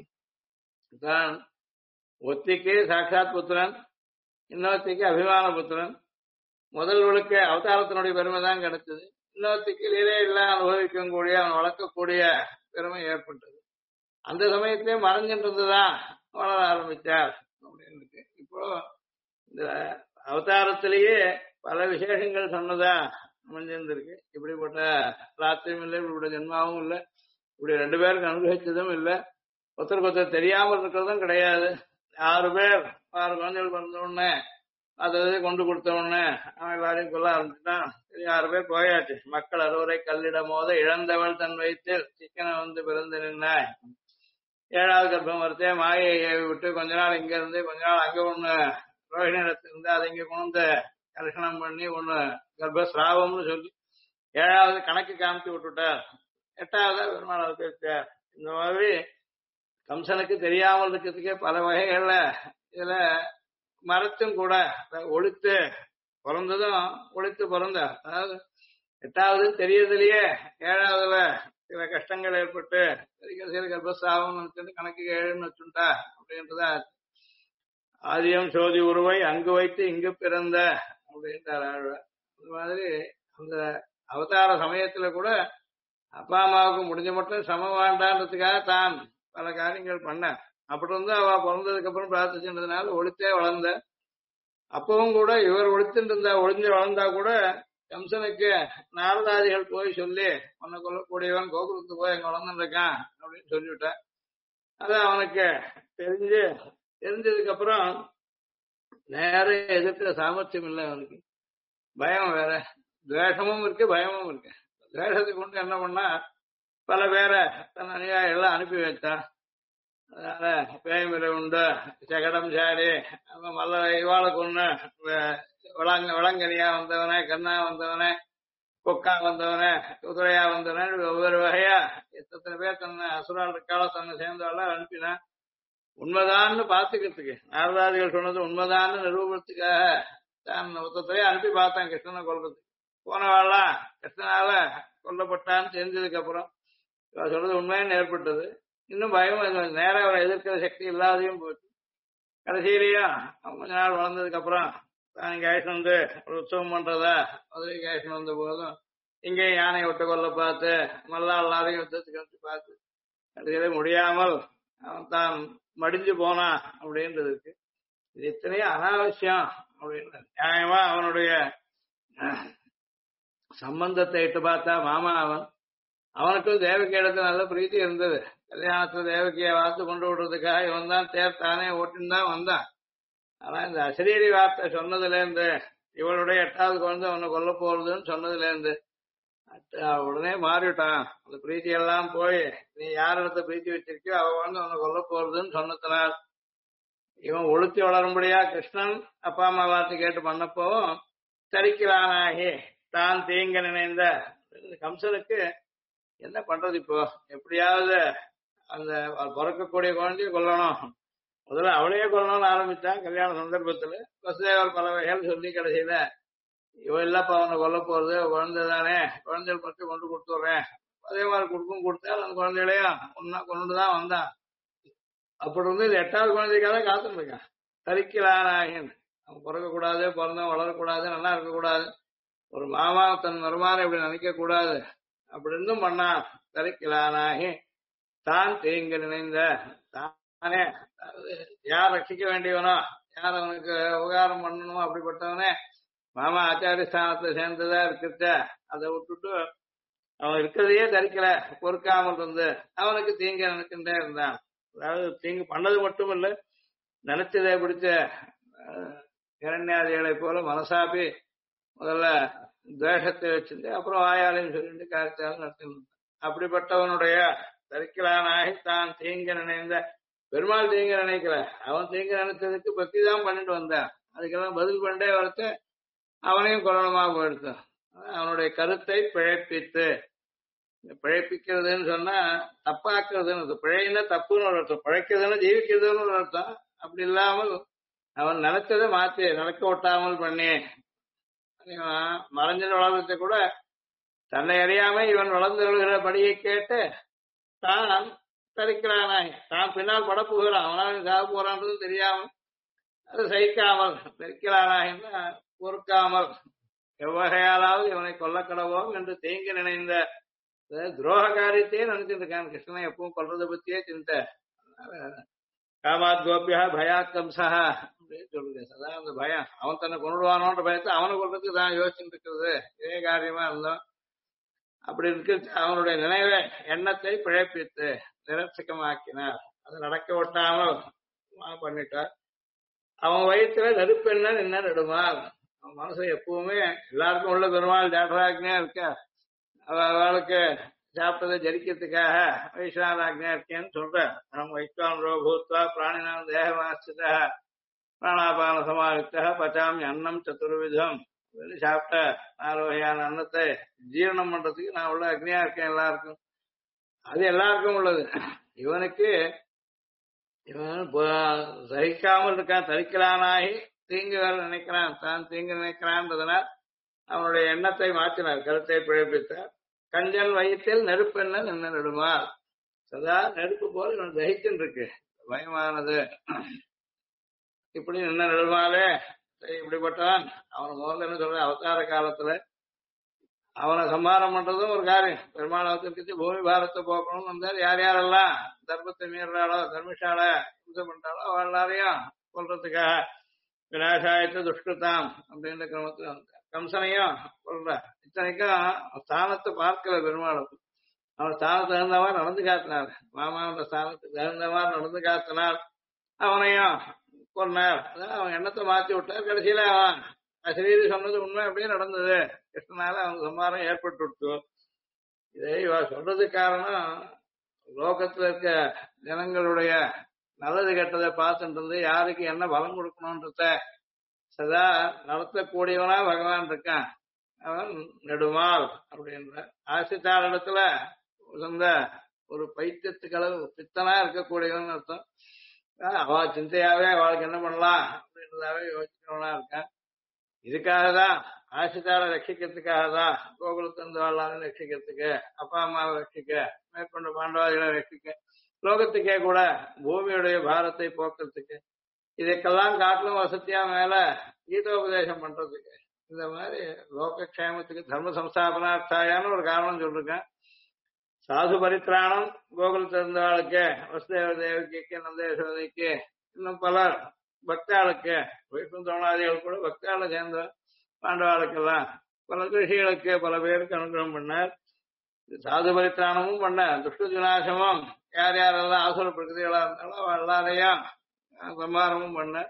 Speaker 2: தான் ஒத்திக்கு சாட்சாத் புத்திரன், இன்னொருத்திக்கு அபிமான புத்திரன். முதல்வளுக்கு அவதாரத்தினுடைய பெருமை தான் கிடைச்சது, இன்னொருத்திக்கு லீலே எல்லாம் அனுபவிக்கும் கூடிய அவன் வளர்க்கக்கூடிய பெருமை ஏற்பட்டது. அந்த சமயத்திலே மறைஞ்சிட்டு இருந்துதான் வளர ஆரம்பித்தார் அப்படின்னு இருக்கு. இப்போ இந்த அவதாரத்திலேயே பல விசேஷங்கள் சொன்னதா அமைஞ்சிருந்திருக்கு. இப்படிப்பட்ட ராத்திரியும் இல்லை, இப்படிப்பட்ட ஜென்மாவும் இல்லை, இப்படி ரெண்டு பேருக்கு அனுபவிச்சதும் இல்லை, ஒருத்தருக்கு ஒருத்தர் தெரியாமல் இருக்கிறதும் கிடையாது. 6 பேர் 6 குழந்தைகள் பிறந்த உடனே அதை கொண்டு கொடுத்த உடனே அவன் எல்லாரையும் கொல்ல ஆரம்பிச்சுட்டான். 6 பேர் போயாச்சு. மக்கள் அறுவரை கல்லிடம் போத இழந்தவள் தன் வயிற்றில் சிக்கனை வந்து பிறந்து நின்னாய். 7வது கர்ப்பம் வரத்தே மாயை ஏவி விட்டு கொஞ்ச நாள் இங்க இருந்து கொஞ்ச நாள் அங்க ஒண்ணு ரோஹிணி இடத்துல இருந்து அதை இங்க கொண்டு கலசனம் பண்ணி ஒண்ணு கர்ப்பஸ்ராவம்னு சொல்லி 7வது கணக்கு காமிச்சு விட்டுட்டார். 8வது பெருமாள் பேசிட்டார். இந்த மாதிரி கம்சனுக்கு தெரியாமல் இருக்கிறதுக்கே பல வகைகள்ல இதுல மரத்தும் கூட ஒழித்து பிறந்ததும் ஒழித்து பிறந்த, அதாவது 8வது தெரியறதுலயே 7வதுல சில கஷ்டங்கள் ஏற்பட்டு சில கர்ப்பஸ்ராவம் கணக்கு 7ன்னு வச்சுட்டா அப்படின்றதா. ஆதியம் சோதி உருவை அங்கு வைத்து இங்கு பிறந்த அப்படின்றார் ஆழ்வார். அந்த மாதிரி அந்த அவதார சமயத்துல கூட அப்பா அம்மாவுக்கு முடிஞ்ச மட்டும் சமம் வேண்டான்றதுக்காக தான் பல காரியங்கள் பண்ண. அப்படி இருந்து அவ பிறந்ததுக்கு அப்புறம் பிரார்த்திச்சுன்றதுனால ஒழித்தே வளர்ந்த. அப்பவும் கூட இவர் ஒழித்துட்டு இருந்தா, ஒழிஞ்சு வளர்ந்தா கூட கம்சனுக்கு நாரதாதிகள் போய் சொல்லி உன்னை கொல்லக்கூடியவன் கோகுலத்துக்கு போய் அங்க வளர்ந்துட்டு இருக்கான் அப்படின்னு சொல்லிவிட்டான். அது அவனுக்கு தெரிஞ்சதுக்கு அப்புறம் நேர எதிர்க்கிற சாமர்த்தியம் இல்லை அவனுக்கு. பயம் வேற, துவேஷமும் இருக்கு பயமும் இருக்கு. துவேஷத்தை கொண்டு என்ன பண்ணா பல பேரை தன் அநியாயெல்லாம் அனுப்பி வச்சான். அதனால பேய்மிரை உண்டு, சகடம் சாடி, மல்ல இவாளுக்கு ஒண்ணு விளங்கனியா வந்தவனே, கண்ணா வந்தவனே, கொக்கா வந்தவனே, குதிரையா வந்தவனே, ஒவ்வொரு வகையா எத்தனை பேர் தன்னை அசுரால் இருக்காளோ தன்னை சேர்ந்தாலும் அனுப்பினான். உண்மைதான்னு பாத்துக்கிறதுக்கு நாரதாதிகள் சொன்னது உண்மைதான்னு நிரூபணத்துக்காக தான் ஒருத்தரையே அனுப்பி பார்த்தான் கிருஷ்ணனை கொல்றதுக்கு. போனவாள்லாம் கிருஷ்ணனால கொல்லப்பட்டான்னு தெரிஞ்சதுக்கு அப்புறம் சொல்றது உண்மைன்னு ஏற்பட்டது. இன்னும் பயம் நேரம் அவரை எதிர்க்கிற சக்தி இல்லாதையும் போச்சு. கடைசியிலையும் கொஞ்ச நாள் வளர்ந்ததுக்கு அப்புறம் தான் இங்க ஆயிட்டு வந்து ஒரு உற்சவம் பண்றதா மதுரைக்கு ஆயிட்டு வந்த போதும் இங்கேயும் யானை விட்டு கொல்ல பார்த்து மல்லா எல்லாரையும் யுத்தத்துக்கு வந்து பார்த்து கடைசியில முடியாமல் அவன் தான் மடிஞ்சு போனான் அப்படின்றது இருக்கு. இது இத்தனையும் அனாவசியம் அப்படின்னு நியாயமா அவனுடைய சம்பந்தத்தை இட்டு பார்த்தா மாமா அவனுக்கும் தேவகி இடத்துல நல்ல பிரீத்தி இருந்தது. கல்யாணத்துல தேவகியை வார்த்தை கொண்டு விடுறதுக்காக இவன் தான் தேர் தானே ஓட்டின்னு தான் வந்தான். ஆனா இந்த அசரீரி வார்த்தை சொன்னதுல இருந்து இவளுடைய 8வது குழந்தை அவனை கொல்ல போறதுன்னு சொன்னதுல இருந்து உடனே மாறிவிட்டான். அந்த பிரீத்தி எல்லாம் போய் நீ யார் இடத்த பிரீத்தி வச்சிருக்கியோ அவ வந்து அவனை கொல்ல போறதுன்னு சொன்னதுனால் இவன் ஒழுத்தி வளரும்படியா கிருஷ்ணன் அப்பா அம்மா வார்த்தை கேட்டு பண்ணப்போவும் தரிக்கலானாகி தான் தீங்க நினைந்த கம்சனுக்கு என்ன பண்றது இப்போ, எப்படியாவது அந்த பிறக்கக்கூடிய குழந்தைய கொல்லணும், முதல்ல அவளையே கொல்லணும்னு ஆரம்பிச்சான். கல்யாண சந்தர்ப்பத்துல வசுதேவர் பல வகைகள் சொல்லி கடைசியில இவன் இல்லப்பா அவனை கொல்ல போறது, குழந்தை தானே, குழந்தைகள் மட்டும் கொண்டு கொடுத்துட்றேன், அதே மாதிரி கொடுத்தா அந்த குழந்தைகளையும் ஒன்னா கொண்டுதான் வந்தான். அப்படி வந்து இது 8வது குழந்தைக்காக காத்துட்டு இருக்கான். தரிக்கலானாகின் அவன் பிறக்கக்கூடாது, பிறந்தவன் வளரக்கூடாது, நல்லா இருக்கக்கூடாது, ஒரு மாமா தன் வருமானம் இப்படி நினைக்க கூடாது அப்படின்னு பண்ணா. தரிக்கலானாகி தான் தீங்கு நினைந்த தானே, அதாவது யார் ரட்சிக்க வேண்டியவனோ, யார் அவனுக்கு உபகாரம் பண்ணணுமோ அப்படிப்பட்டவனே மாமா ஆச்சாரிய ஸ்தானத்தை சேர்ந்ததா இருக்கிறத அதை விட்டுட்டு அவன் இருக்கிறதையே தரிக்கல, பொறுக்காமல் இருந்து அவனுக்கு தீங்கு நினைச்சுட்டே இருந்தான். அதாவது தீங்கு பண்ணது மட்டும் இல்ல, நினைச்சதை பிடிச்ச இரண்யாதிகளை போல மனசாப்பி முதல்ல துவேஷத்தை வச்சுட்டு அப்புறம் வாயாலையும் சொல்லிட்டு காரியத்தாலும் நடத்தினான். அப்படிப்பட்டவனுடைய தரிக்கலானாகி தான் தீங்கு நினைந்த பெருமாள் தீங்கு நினைக்கல, அவன் தீங்கு நினைச்சதுக்கு பக்தி தான் பண்ணிட்டு வந்தான். அதுக்கெல்லாம் பதில் பண்ணே வரத்த அவனையும் கொரோனமாக போயிடுத்தான். அவனுடைய கருத்தை பிழைப்பித்து, பிழைப்பிக்கிறதுன்னு சொன்னா தப்பாக்குறதுன்னு, பிழைன்னா தப்புன்னு ஒரு அர்த்தம், பிழைக்கிறதுன்னு ஜீவிக்கிறதுன்னு ஒரு அர்த்தம். அப்படி இல்லாமல் அவன் நினைச்சதை மாத்தி நடக்க ஒட்டாமல் பண்ணி மறைஞ்ச வளர்றதை கூட தன்னை அறியாம இவன் வளர்ந்து வருகிற படியை கேட்டு தான் தரிக்கிறானாய், தான் பின்னால் படப்புகிறான், அவனால் சாக போறான்றது தெரியாம அது சகிக்காமல் தரிக்கிறானாய்னா பொறுக்காமல் எவ்வகையாலாவது இவனை கொல்லக்கடவோம் என்று தேங்கி நினைந்த துரோக காரியத்தையே நினைச்சிட்டு இருக்கான். கிருஷ்ணனை எப்பவும் கொல்றதை பத்தியே சிந்தை. காமாத் கோபியா பயாக்கம்சா அப்படின்னு சொல்லுது. அதான் அந்த பயம், அவன் தன்னை கொண்டுடுவானோன்ற பயத்தை அவனை கொள்றதுக்கு தான் யோசிச்சுட்டு இருக்கிறது இதே காரியமா இருந்தோம். அப்படி இருக்க அவனுடைய நினைவை எண்ணத்தை பிழைப்பித்து நிரட்சகமாக்கினார். அது நடக்க ஒட்டாமல் பண்ணிட்டார். அவன் வயிற்றுல நெருப்பு என்ன நெடுமால், அவன் மனசு எப்பவுமே எல்லாருக்கும் உள்ள பெருமாள் ஜாடராக்னே இருக்க, அவளுக்கு சாப்பிட்டதை ஜரிக்கிறதுக்காக வைஸ்வானாக்னே இருக்கேன்னு சொல்ற. நம்ம வைஸ்வான் ரோபூத்வா பிராணினாம் தேகமாஸ்தித பிராணாபான சமாளித்த பச்சாமி அன்னம் சதுர்விதம், சாப்பிட்ட 4 வகையான அன்னத்தை ஜீரணம் பண்றதுக்கு நான் உள்ள அக்னியா இருக்கேன் எல்லாருக்கும். அது எல்லாருக்கும் உள்ளது. இவனுக்கு இவன் சகிக்காமல் இருக்கான், தரிக்கலானாகி தீங்கு வேற நினைக்கிறான், தான் தீங்கு நினைக்கிறான்றதுனால் அவனுடைய எண்ணத்தை மாற்றினார், கருத்தை பிழைப்பித்தார். கஞ்சன் வயிற்றில் நெருப்பு என்ன நின்று நெடுமால், சதா நெருப்பு போல இவன் தகிச்சுன்னு இருக்கு பயமானது. இப்படி நின்ன நெடுமாலே இப்படிப்பட்டவன் அவன் முதல்ல என்ன சொல்ற, அவதார காலத்துல அவனை சம்மாரம் பண்றதும் ஒரு காரியம். பெருமாள் அவதரிச்சு பூமி பாரத்தை போக்கணும்னு வந்தார். யார் யாரெல்லாம் தர்மத்தை மீறாளோ தர்மிஷால யுத்தம் பண்றாளோ அவ எல்லாரையும் கொல்றதுக்காக விநாசாயத்தை துஷ்கிருத்தாம் அப்படின்ற கிரமத்துல வந்தார். கம்சனையும் சொல்ற. இத்தனைக்கும் ஸ்தானத்தை பார்க்கல பெருமாளுக்கு, அவன் ஸ்தானத்தை தகுந்த மாதிரி நடந்து காத்தினார். மாமாவோட ஸ்தானத்துக்கு தகுந்த மாதிரி நடந்து காத்தினார். அவனையும் கொண்டார். அதான் அவன் எண்ணத்தை மாத்தி விட்டார். கடைசியில அவன் அசரீதி சொன்னது உண்மை அப்படியே நடந்தது. கிருஷ்ணனால அவன் சம்மாரம் ஏற்பட்டு விட்டு. இதை இவ சொல்றதுக்கு காரணம் லோகத்துல இருக்க ஜனங்களுடைய நல்லது கெட்டதை பார்த்துட்டு இருந்து யாருக்கு என்ன பலம் கொடுக்கணும்ன்றத சதா நடத்தக்கூடியவனா பகவான் இருக்கான். அவன் நெடுமால் அப்படின்ற ஆசித்தார் இடத்துல சொந்த ஒரு பைத்தியத்துக்களவு பித்தனா இருக்கக்கூடியவன் அர்த்தம். அவ சிந்தையாவே அவளுக்கு என்ன பண்ணலாம் அப்படின்றதாவே யோசிக்கிறவனா இருக்கான். இதுக்காக தான் ஆசித்தாரை ரட்சிக்கிறதுக்காக தான் கோகுலத்திலிருந்து வாழலாம் ரட்சிக்கிறதுக்கு, அப்பா அம்மாவை ரட்சிக்க, மேற்கொண்ட பாண்டவாதிகளை ரட்சிக்க, லோகத்துக்கே கூட பூமியுடைய பாரத்தை போக்குறதுக்கு, இதுக்கெல்லாம் காட்டிலும் வசதியா மேல கீதோபதேசம் பண்றதுக்கு, இந்த மாதிரி லோகக்ஷேமத்துக்கு தர்ம சம்ஸ்தாபனார்த்தாயான ஒரு காரணம் சொல்லிருக்கேன். சாது பரித்ராணம் கோகுலத்திலிருந்தவாளுக்கு, வசுதேவ தேவகிக்கு, நந்தேஸ்வதைக்கு, இன்னும் பலர் பக்தாளுக்கு, வைஷ்ணவ தோணாதிகள் கூட பக்தாளை சேர்ந்த பாண்டவாளுக்கெல்லாம் பல ரிஷிகளுக்கு பல பேருக்கு அனுகிரகம் பண்ணார். சாது பரித்ராணமும் பண்ண, துஷ்ட விநாசமும் யார் யாரெல்லாம் ஆசுர பிரகிருதிகளா இருந்தாலும் எல்லாரையும் சம்மாரமும் பண்ண.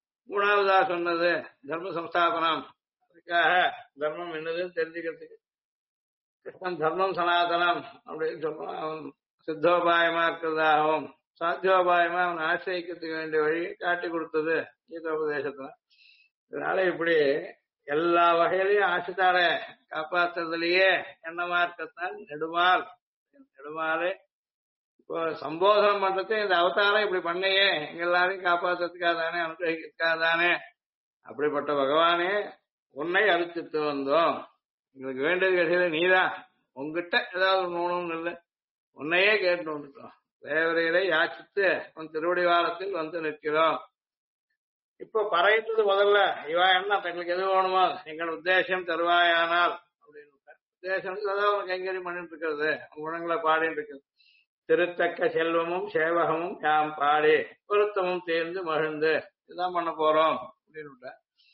Speaker 2: 3வதா சொன்னது தர்ம சம்ஸ்தாபனம். அதுக்காக தர்மம் என்னதுன்னு தெரிஞ்சுக்கிறதுக்கு கிருஷ்ணன் தர்மம் சனாதனம் அப்படின்னு சொல்லுவான். அவன் சித்தோபாயமா இருக்கிறதாகவும் சாத்தியோபாயமா அவன் ஆசிரியக்கிறதுக்கு வேண்டிய வழியை காட்டி கொடுத்தது கீதோபதேசத்துல. இதனால இப்படி எல்லா வகையிலையும் ஆசித்தார காப்பாற்றுறதுலயே எண்ணமா இருக்கத்தான் நெடுமால். நெடுமாலே இப்போ சம்போதனம் பண்றது இந்த அவதாரம் இப்படி பண்ணையே எங்க எல்லாரையும் காப்பாற்றுறதுக்காக தானே, அனுகிரகிக்கிறதுக்காக தானே. அப்படிப்பட்ட பகவானே உன்னை அழிச்சிட்டு வந்தோம், எங்களுக்கு வேண்டியது கடைசியில நீதான், உங்ககிட்ட ஏதாவது நோணும்னு இல்லை, உன்னையே கேட்டு வந்துட்டோம். தேவரையரை யாச்சித்து உன் திருவடி வாரத்தில் வந்து நிற்கிறோம். இப்போ பறையிட்டது முதல்ல இவா என்ன தங்களுக்கு எது வேணுமோ எங்கள் உத்தேசம் தருவாயானால் அப்படின்னு உத்தேசம் அதான் அவனுக்கு கைங்கரியம் பண்ணிட்டு இருக்கிறது குணங்களை பாடிட்டு இருக்கிறது. திருத்தக்க செல்வமும் சேவகமும் யாம் பாடி பொருத்தமும் தேர்ந்து மகிழ்ந்து இதுதான் பண்ண போறோம் அப்படின்னு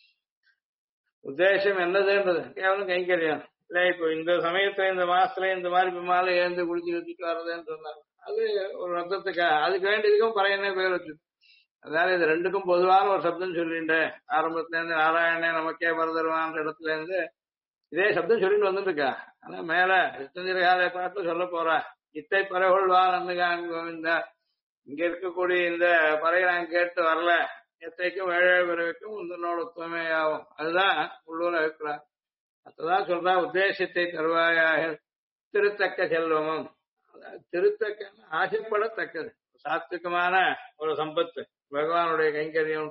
Speaker 2: உத்தேசம் என்னதுன்றது கேவலம் கைங்கரியம் இல்ல. இப்போ இந்த சமயத்துல இந்த மாசத்துல இந்த மாதிரி பிமால ஏந்து குடிச்சு வச்சுட்டு வர்றதுன்னு சொன்னாங்க. அது ஒரு ரத்தத்துக்காக அதுக்கு வேண்டியதுக்கும் பறையனே பேர் வச்சு. அதனால இது ரெண்டுக்கும் பொதுவான ஒரு சப்தம் சொல்லிட்டு ஆரம்பத்துல இருந்து நாராயணே நமக்கே பரதருவான்ற இடத்துல இருந்து இதே சப்தம் சொல்லிட்டு வந்துட்டு இருக்கா. ஆனா மேல சித்தந்திரகால பாட்டு சொல்ல போறா இத்தை பறைகொள்வான் அன்னுகான் கோவிந்தா. இங்க இருக்கக்கூடிய இந்த பறையை நான் கேட்டு வரல எத்தைக்கும் ஏழை பிறவைக்கும் உந்தனோட உத்தமே ஆகும். அதுதான் உள்ளூர் அபிப்பிராயம். அதுதான் சொல்றா உத்தேசத்தை தருவாயாக திருத்தக்க செல்வமும். திருத்தக்க ஆசைப்படத்தக்கது சாத்விகமான ஒரு சம்பத்து பகவானுடைய கைங்கரியம்.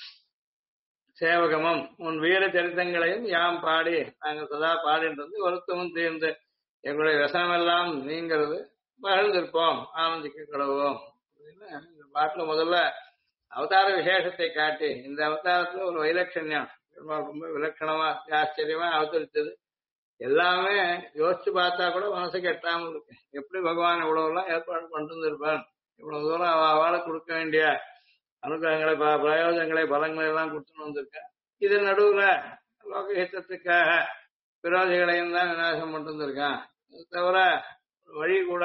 Speaker 2: சேவகமும் உன் வீர சரித்தங்களையும் யாம் பாடி நாங்கள் சதா பாடின்றது வருத்தமும் தீர்ந்து எங்களுடைய விஷமெல்லாம் நீங்கிறது மகிழ்ந்திருப்போம் ஆனந்திக்க கடவோம். இந்த பாட்டுல முதல்ல அவதார விசேஷத்தை காட்டி இந்த அவதாரத்துல ஒரு வைலட்சண்யம் ரொம்ப விலட்சணமா ஆச்சரியமா அவதரித்தது. எல்லாமே யோசிச்சு பார்த்தா கூட மனசுக்கு எட்டாமல் இருக்கு. எப்படி பகவான் இவ்வளவு எல்லாம் ஏற்பாடு பண்ணிட்டு இருப்பான். இவ்வளவு தூரம் அவளை கொடுக்க வேண்டிய அனுகிரகங்களை பிரயோஜனங்களை பலங்களை எல்லாம் கொடுத்துன்னு வந்திருக்க. இது நடுவுல லோகஹிதத்துக்காக விரோதிகளையும் தான் விநாசம் பண்ணிட்டு இருக்கான். அது தவிர வழி கூட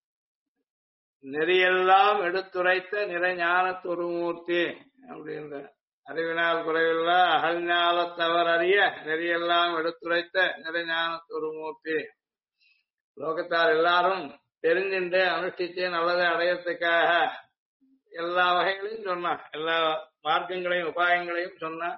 Speaker 2: நெறியெல்லாம் எடுத்துரைத்த நிறைஞான துருமூர்த்தி அப்படின்ற அறிவினால் குறைவில்லா அகழ்ஞாலத்தவர் அறிய நெறியெல்லாம் எடுத்துரைத்த நிறைஞான துருமூர்த்தி. லோகத்தார் எல்லாரும் தெரிஞ்சுட்டு அனுஷ்டிச்சு நல்லதை அடையறதுக்காக எல்லா வகைகளையும் சொன்னான். எல்லா மார்க்கங்களையும் உபாயங்களையும் சொன்னான்.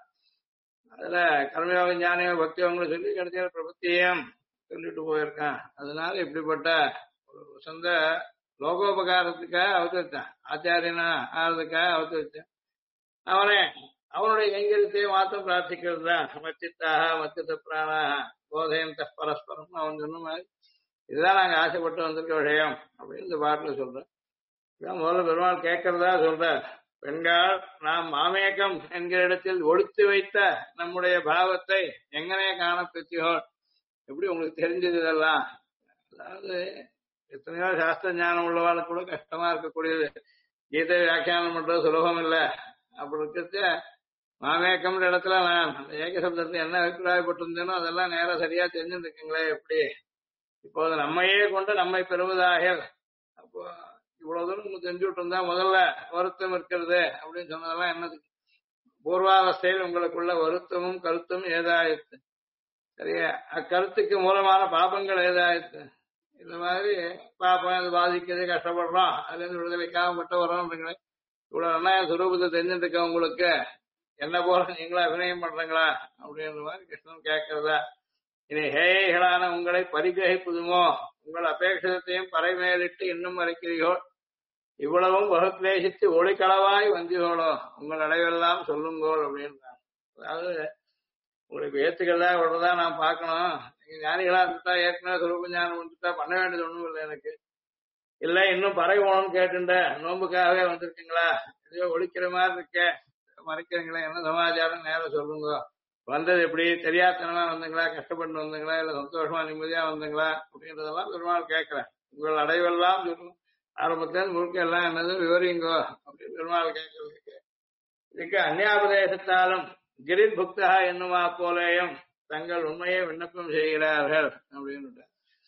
Speaker 2: அதுல கர்மயோக ஞானிய பக்தியவங்களை சொல்லி கடைசியில் பிரபத்தியம் சொல்லிட்டு போயிருக்கான். அதனால இப்படிப்பட்ட ஒரு சொந்த லோகோபகாரத்துக்காக அவதரித்தான். ஆச்சாரியனா ஆறதுக்காக அவதரித்தான். அவனே அவனுடைய கைங்கரியத்தையே மாத்திரம் பிரார்த்திக்கிறது தான். மச்சித்தாக மச்சித்த பிராணாக போதையம் பரஸ்பரம் அவன் சொன்ன மாதிரி இதுதான் நாங்க ஆசைப்பட்டு வந்திருக்க விஷயம் அப்படின்னு இந்த பாட்டுல சொல்றேன். இதான் முதல்ல பெருமாள் கேட்கறதா சொல்ற. பெண்கள் நாம் மாமேகம் என்கிற இடத்தில் ஒழித்து வைத்த நம்முடைய பாவத்தை எங்கனே காண பெற்றியோள். எப்படி உங்களுக்கு தெரிஞ்சது இதெல்லாம்? அதாவது எத்தனையோ சாஸ்திர ஞானம் உள்ளவாளுக்கு கூட கஷ்டமா இருக்கக்கூடியது. கீதை வியாக்கியானம் பண்றது சுலபம் இல்லை. அப்படி இருக்கிறது மாமேக்கம்ன்ற இடத்துல நான் அந்த ஏக சப்தத்தை என்ன அபிப்பிராயப்பட்டிருந்தேனோ அதெல்லாம் நேரம் சரியா தெரிஞ்சுட்டு இருக்கீங்களே எப்படி. இப்போது நம்மையே கொண்டு நம்மை பெறுவதாக. அப்போ இவ்வளவு தூரம் தெரிஞ்சுட்டு இருந்தா முதல்ல வருத்தம் இருக்கிறது அப்படின்னு சொன்னதெல்லாம் என்னதுக்கு? பூர்வாவஸ்தையில் உங்களுக்குள்ள வருத்தமும் கருத்தும் ஏதாயிடுத்து. சரியா? அக்கருத்துக்கு மூலமான பாபங்கள் ஏதாயிடுத்து. இந்த மாதிரி பாப்பம் அது பாதிக்கிறது கஷ்டப்படுறோம் அதுல இருந்து விடுதலைக்காக மட்டும் வரோம்ன்றீங்களே. இவ்வளவு நல்லா சுரூபத்தை தெரிஞ்சுட்டு இருக்க உங்களுக்கு என்ன போல நீங்களா அபிநயம் பண்றீங்களா அப்படின்ற மாதிரி கிருஷ்ணன் கேட்கறதா. இனி ஹேயைகளான உங்களை பரிகிரகிப்பதுமோ உங்கள் அபேட்சத்தையும் பறைமேலிட்டு இன்னும் மறைக்கிறீர்கள். இவ்வளவும் வகுக்லேசித்து ஒளிக்களவாய் வந்தியோளோ உங்கள் அடைவெல்லாம் சொல்லுங்கோள் அப்படின்றாங்க. அதாவது உங்களுக்கு ஏத்துக்கிறதா விடுறதா நான் பார்க்கணும். நீங்க ஞானிகளா இருந்துட்டா ஏற்கனவே சுரூப ஞானம் வந்துட்டா பண்ண வேண்டியது ஒண்ணும் இல்லை எனக்கு. இல்ல இன்னும் பறை போகணும்னு கேட்டுண்ட நோம்புக்காகவே வந்திருக்கீங்களா? எதையோ ஒழிக்கிற மாதிரி இருக்க மறைக்கிறீங்களா? என்ன சமாச்சாரம் நேரம் சொல்லுங்க. வந்தது எப்படி? தெரியாதனமா வந்தீங்களா? கஷ்டப்பட்டு வந்தீங்களா? இல்ல சந்தோஷமா நிம்மதியா வந்தீங்களா? அப்படின்றதெல்லாம் பெருமாள் கேட்கிறேன். உங்கள் அடைவெல்லாம் சொல்லணும். ஆரம்பத்துல முழுக்க எல்லாம் என்னது விவரிங்கோ அப்படின்னு பெருமாள் கேட்கறதுக்கு. இதுக்கு அந்நியாபதேசத்தாலும் கிரின் புக்தா என்னுமா போலேயும் தங்கள் உண்மையை விண்ணப்பம் செய்கிறார்கள் அப்படின்னு.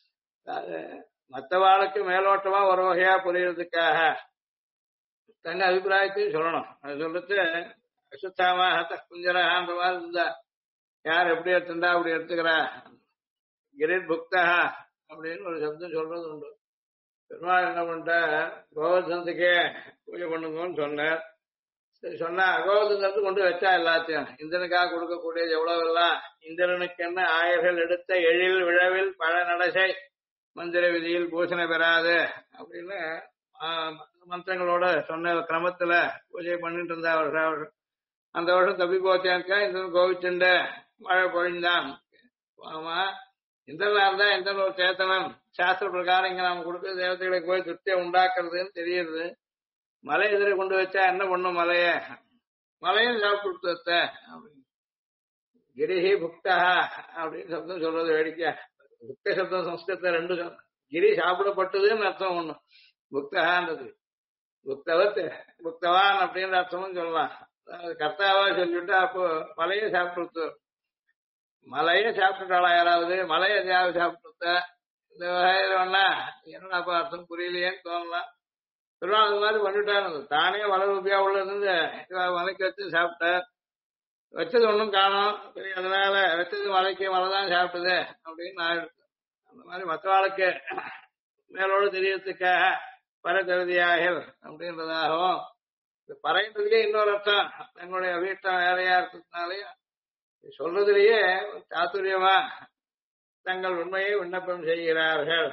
Speaker 2: மற்றவாளுக்கு மேலோட்டமா ஒரு வகையா புரியறதுக்காக தங்க அபிப்பிராயத்தையும் சொல்லணும். அது சொல்றது அசுத்தாமா குஞ்சரான்ற மாதிரி இருந்தா யார் எப்படி எடுத்துட்டா அப்படி எடுத்துக்கிறா. கிரின் புக்தா அப்படின்னு ஒரு சப்தம் சொல்றது உண்டு. பெருமாள் என்ன பண்ணிட்ட கோவர்தனத்துக்கே பூஜை பண்ணுங்கன்னு சொன்னார். சரி சொன்னா அகோவர்தனத்துக்கு கொண்டு வச்சா எல்லாத்தையும் இந்திரனுக்காக கொடுக்கக்கூடியது எவ்வளவு எல்லாம் இந்திரனுக்கு என்ன ஆயர்கள் எடுத்த எழில் விழவில் பல நடசை மந்திர விதியில் பூசணை பெறாது அப்படின்னு மந்திரங்களோட சொன்ன கிரமத்துல பூஜை பண்ணிட்டு இருந்தா வருஷம். அந்த வருஷம் தப்பி போச்சாக்கா இந்திரன் கோவிச்சுண்ட மழை பொழிந்தான். ஆமா இந்திரனா இருந்தா இந்திரன் ஒரு சேத்தனம். சாஸ்திர பிரகாரம் இங்க நாம கொடுக்குற தேவதைகளுக்கு போய் திருப்தியை உண்டாக்குறதுன்னு தெரியுது. மலை எதிர கொண்டு வச்சா என்ன பண்ணும்? மலைய மலையும் சாப்பிடுத்த அப்படின்னு கிரிஹி புக்தா அப்படின்னு சப்தம் சொல்றது வேடிக்கை. புக்த சப்தம் சம்ஸ்கிருத ரெண்டு கிரி சாப்பிடப்பட்டதுன்னு அர்த்தம் ஒண்ணு, புக்தகான்றது புக்தவத் புக்தவான் அப்படின்ற அர்த்தமும் சொல்லலாம். கர்த்தாவா சொல்லிவிட்டு அப்போ மலையை சாப்பிட்டு மலையே சாப்பிட்டுட்டாளா யாராவது, மலையை எதையாவது சாப்பிட்டு இந்த வகையில வேணா என்னடா அப்ப அர்த்தம் புரியலையேன்னு தோணலாம். பெருமாள் அது மாதிரி பண்ணிட்டாரு, தானே வளர் ரூபியா உள்ள இருந்து மலைக்கு வச்சு சாப்பிட்டார். வச்சது ஒன்றும் காணும், சரி அதனால வச்சது மலைக்கு மலை தான் சாப்பிட்டது அப்படின்னு நான் எடுத்தேன். அந்த மாதிரி மற்றவாளுக்கு மேலோடு தெரியறதுக்காக பரதகுதியாகல் அப்படின்றதாகவும், பறைன்றதுலயே இன்னொரு அர்த்தம் தங்களுடைய வீட்டம் வேலையா இருக்கிறதுனாலே சொல்றதுலயே சாத்துரியமா தங்கள் உண்மையை விண்ணப்பம் செய்கிறார்கள்.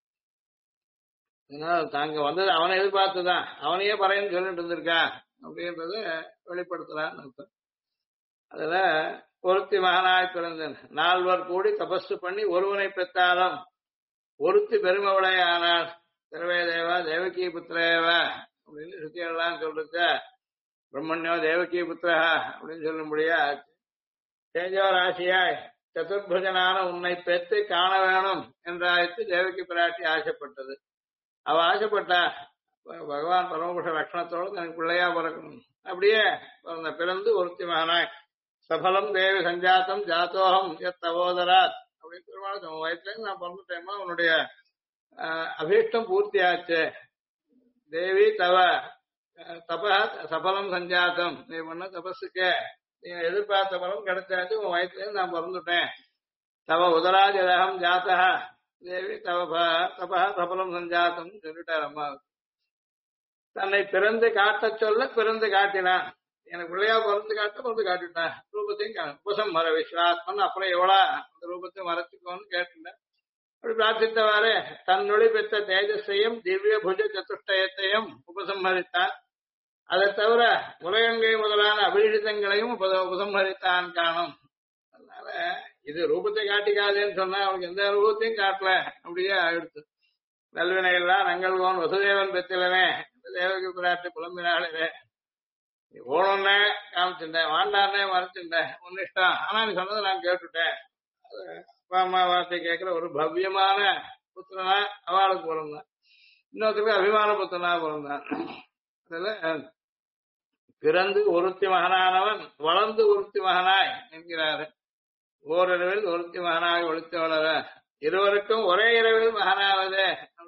Speaker 2: அதனால தாங்க வந்தது அவனை எதிர்பார்த்துதான், அவனையே பறையன்னு சொல்லிட்டு இருந்திருக்கா அப்படின்றத வெளிப்படுத்துறான்னு அர்த்தம். அதுல ஒருத்தி மகனாய் பிறந்தன், நால்வர் கூடி தபசு பண்ணி ஒருவனை பெற்றாலும் ஒருத்தி பெருமவளை ஆனாள், திருவே தேவா தேவகி புத்திரேவா அப்படின்னு சுத்தியெல்லாம் சொல்றத பிரம்மண்யோ தேவகி புத்திரஹா அப்படின்னு சொல்லும்படியா தேஜோ ராசியாய் சதுர்புஜனான உன்னை பெற்று காண வேணும் என்றாய்த்து தேவகி பிராட்டி ஆசைப்பட்டது. அவ ஆசைப்பட்டா பகவான் பரமபுருஷ லட்சணத்தோடு தனக்கு பிள்ளையா பிறக்கணும். அப்படியே பிறந்து ஒருத்தி மகனாய் சபலம் தேவி சஞ்சாத்தம் ஜாத்தோகம் தவோதராத் அப்படின்னு பெருமாள் வயிற்றுல நான் பிறந்துட்டேமா, உன்னுடைய அபீஷ்டம் பூர்த்தி ஆச்சு. தேவி தவ தப சபலம் சஞ்சாத்தம், நீ பண்ண தபஸுக்கு நீ எதிர்பார்த்த பலம் கிடைச்சாச்சு, உன் வயிற்றுல நான் பிறந்துட்டேன். தவ உதராஜகம் ஜாத்தா தேவி தவ தப சபலம் சஞ்சாத்தம் சொல்லிட்டார் அம்மா. தன்னை பிறந்து காட்ட சொல்ல பிறந்து காட்டினான், எனக்கு பிள்ளையா பிறந்து காட்டிட்டான். ரூபத்தையும் உபசம்ஹர விஸ்வாத்மன், அப்புறம் எவ்வளோ அந்த ரூபத்தை மறைச்சுக்கோன்னு கேட்டுட்டேன். அப்படி பிரார்த்தித்தவாறு தன்னொழி பெற்ற தேஜஸையும் திவ்ய புஜ சதுஷ்டயத்தையும் உபசம்ஹரித்தான். அதை தவிர உலகங்கை முதலான அபிஷிதங்களையும் உபசம்ஹரித்தான் காணும். அதனால இது ரூபத்தை காட்டிக்காதேன்னு சொன்னா அவனுக்கு எந்த ரூபத்தையும் காட்டல, அப்படியே ஆயிடுச்சு. நல்வினையெல்லாம் நங்கள்வோன் வசுதேவன் பெற்றிலனே தேவகி பிராட்டி புலம்பினாலே, ஓணுன்னே காமிச்சுட்டேன், வாண்டானே மறைச்சுட்டேன், ஒன்னு இஷ்டம், ஆனா நீ சொன்னதை நான் கேட்டுட்டேன். அப்பா அம்மா வார்த்தை கேட்கிற ஒரு பவ்யமான புத்திரனா அவளுக்கு பிறந்தான், இன்னொருத்தருக்கு அபிமான புத்திரனா பிறந்தான். அதுல பிறந்து ஒருத்தி மகனானவன் வளர்ந்து ஒருத்தி மகனாய் என்கிறாரு. ஓரிரவில் ஒருத்தி மகனாய் ஒழித்து வளர, இருவருக்கும் ஒரே இரவில் மகனாவதே,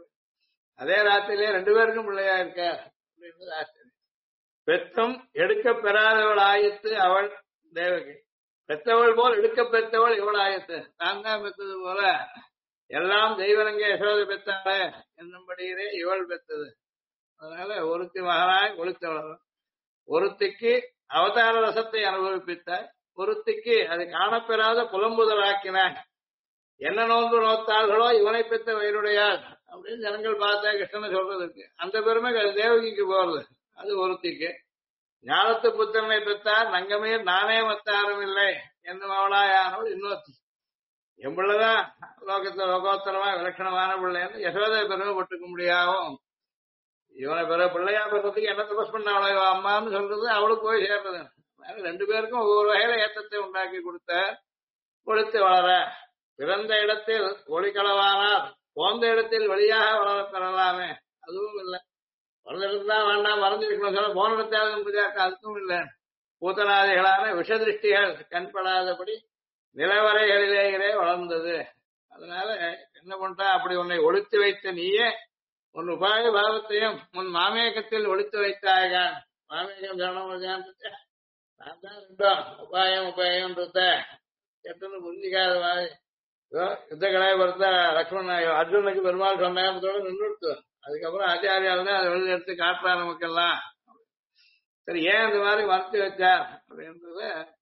Speaker 2: அதே ராத்திரிலே ரெண்டு பேருக்கும் பிள்ளையா இருக்க அப்படின்றது ஆச்சரியம். பெற்றும் எடுக்க பெறாதவள் ஆயத்து அவள் தேவகி, பெற்றவள் போல் எடுக்க பெற்றவள் இவள் ஆயத்து, நான் தான் பெற்றது போல எல்லாம் தெய்வரங்க யசோதை பெற்றாளே என்னும்படியே இவள் பெற்றது. அதனால ஒருத்தி மகனாய் ஒழித்தவள். ஒருத்திக்கு அவதார ரசத்தை அனுபவிப்பித்தாய், ஒருத்திக்கு அது காணப்பெறாத புலம்புதலாக்கினாய். என்ன நோன்பு நோத்தார்களோ இவனை பெற்ற வயலுடையாள் அப்படின்னு ஜனங்கள் பார்த்தா கிருஷ்ணன் சொல்றதுக்கு அந்த பெருமை அது தேவகிக்கு போறது. அது ஒருத்திக்கு. ஞானத்து புத்திரனை பெற்றார் நங்கமீர் நானே மத்தாரும் இல்லை என்னும் அவளாயானவள் இன்னொருத்தி. என் பிள்ளைதான் லோகத்துல லோகோத்தரமா விலட்சணமான பிள்ளைன்னு யசோதை பெருமைப்பட்டுக்க முடியாவும், இவனை பிற பிள்ளையா பெறதுக்கு என்ன தபஸ் பண்ண அவளை அம்மான்னு சொல்றது அவளுக்கு போய் சேர்றது. ரெண்டு பேருக்கும் ஒவ்வொரு வகையில ஏற்றத்தை உண்டாக்கி கொடுத்த கொளுத்து வளர, பிறந்த இடத்தில் ஒளிகளவானார் போந்த இடத்தில் வெளியாக வளர பெறலாமே, அதுவும் இல்லை. பிறந்த இடத்துல வேண்டாம் மறந்து வைக்கணும் சொல்ல, போன இடத்தாவது அதுக்கும் இல்லை. பூத்தனாதிகளான விஷதிருஷ்டிகள் கண்படாதபடி நிலவரைகளிலேயே வளர்ந்தது. அதனால என்ன பண்றா, அப்படி உன்னை ஒழித்து வைத்த நீயே உன் உபாய பாவத்தையும் உன் மாமேகத்தில் ஒழித்து வைத்தாயாக. மாமேகம் சொன்ன நான் தான் ரெண்டும் உபாயம் உபாயம்ன்றத எத்தனை புரிஞ்சிக்காத மாதிரி யுத்த கலாயபுரத்த லக்ஷ்மணன் அர்ஜுனுக்கு பெருமாள் சொன்னதோட நின்றுடுத்து. அதுக்கப்புறம் ஆச்சாரியால் தான் அதை வெளியில் எடுத்து காட்டுறா நமக்கெல்லாம். சரி, ஏன் இந்த மாதிரி மறைச்சு வச்சார் அப்படின்றத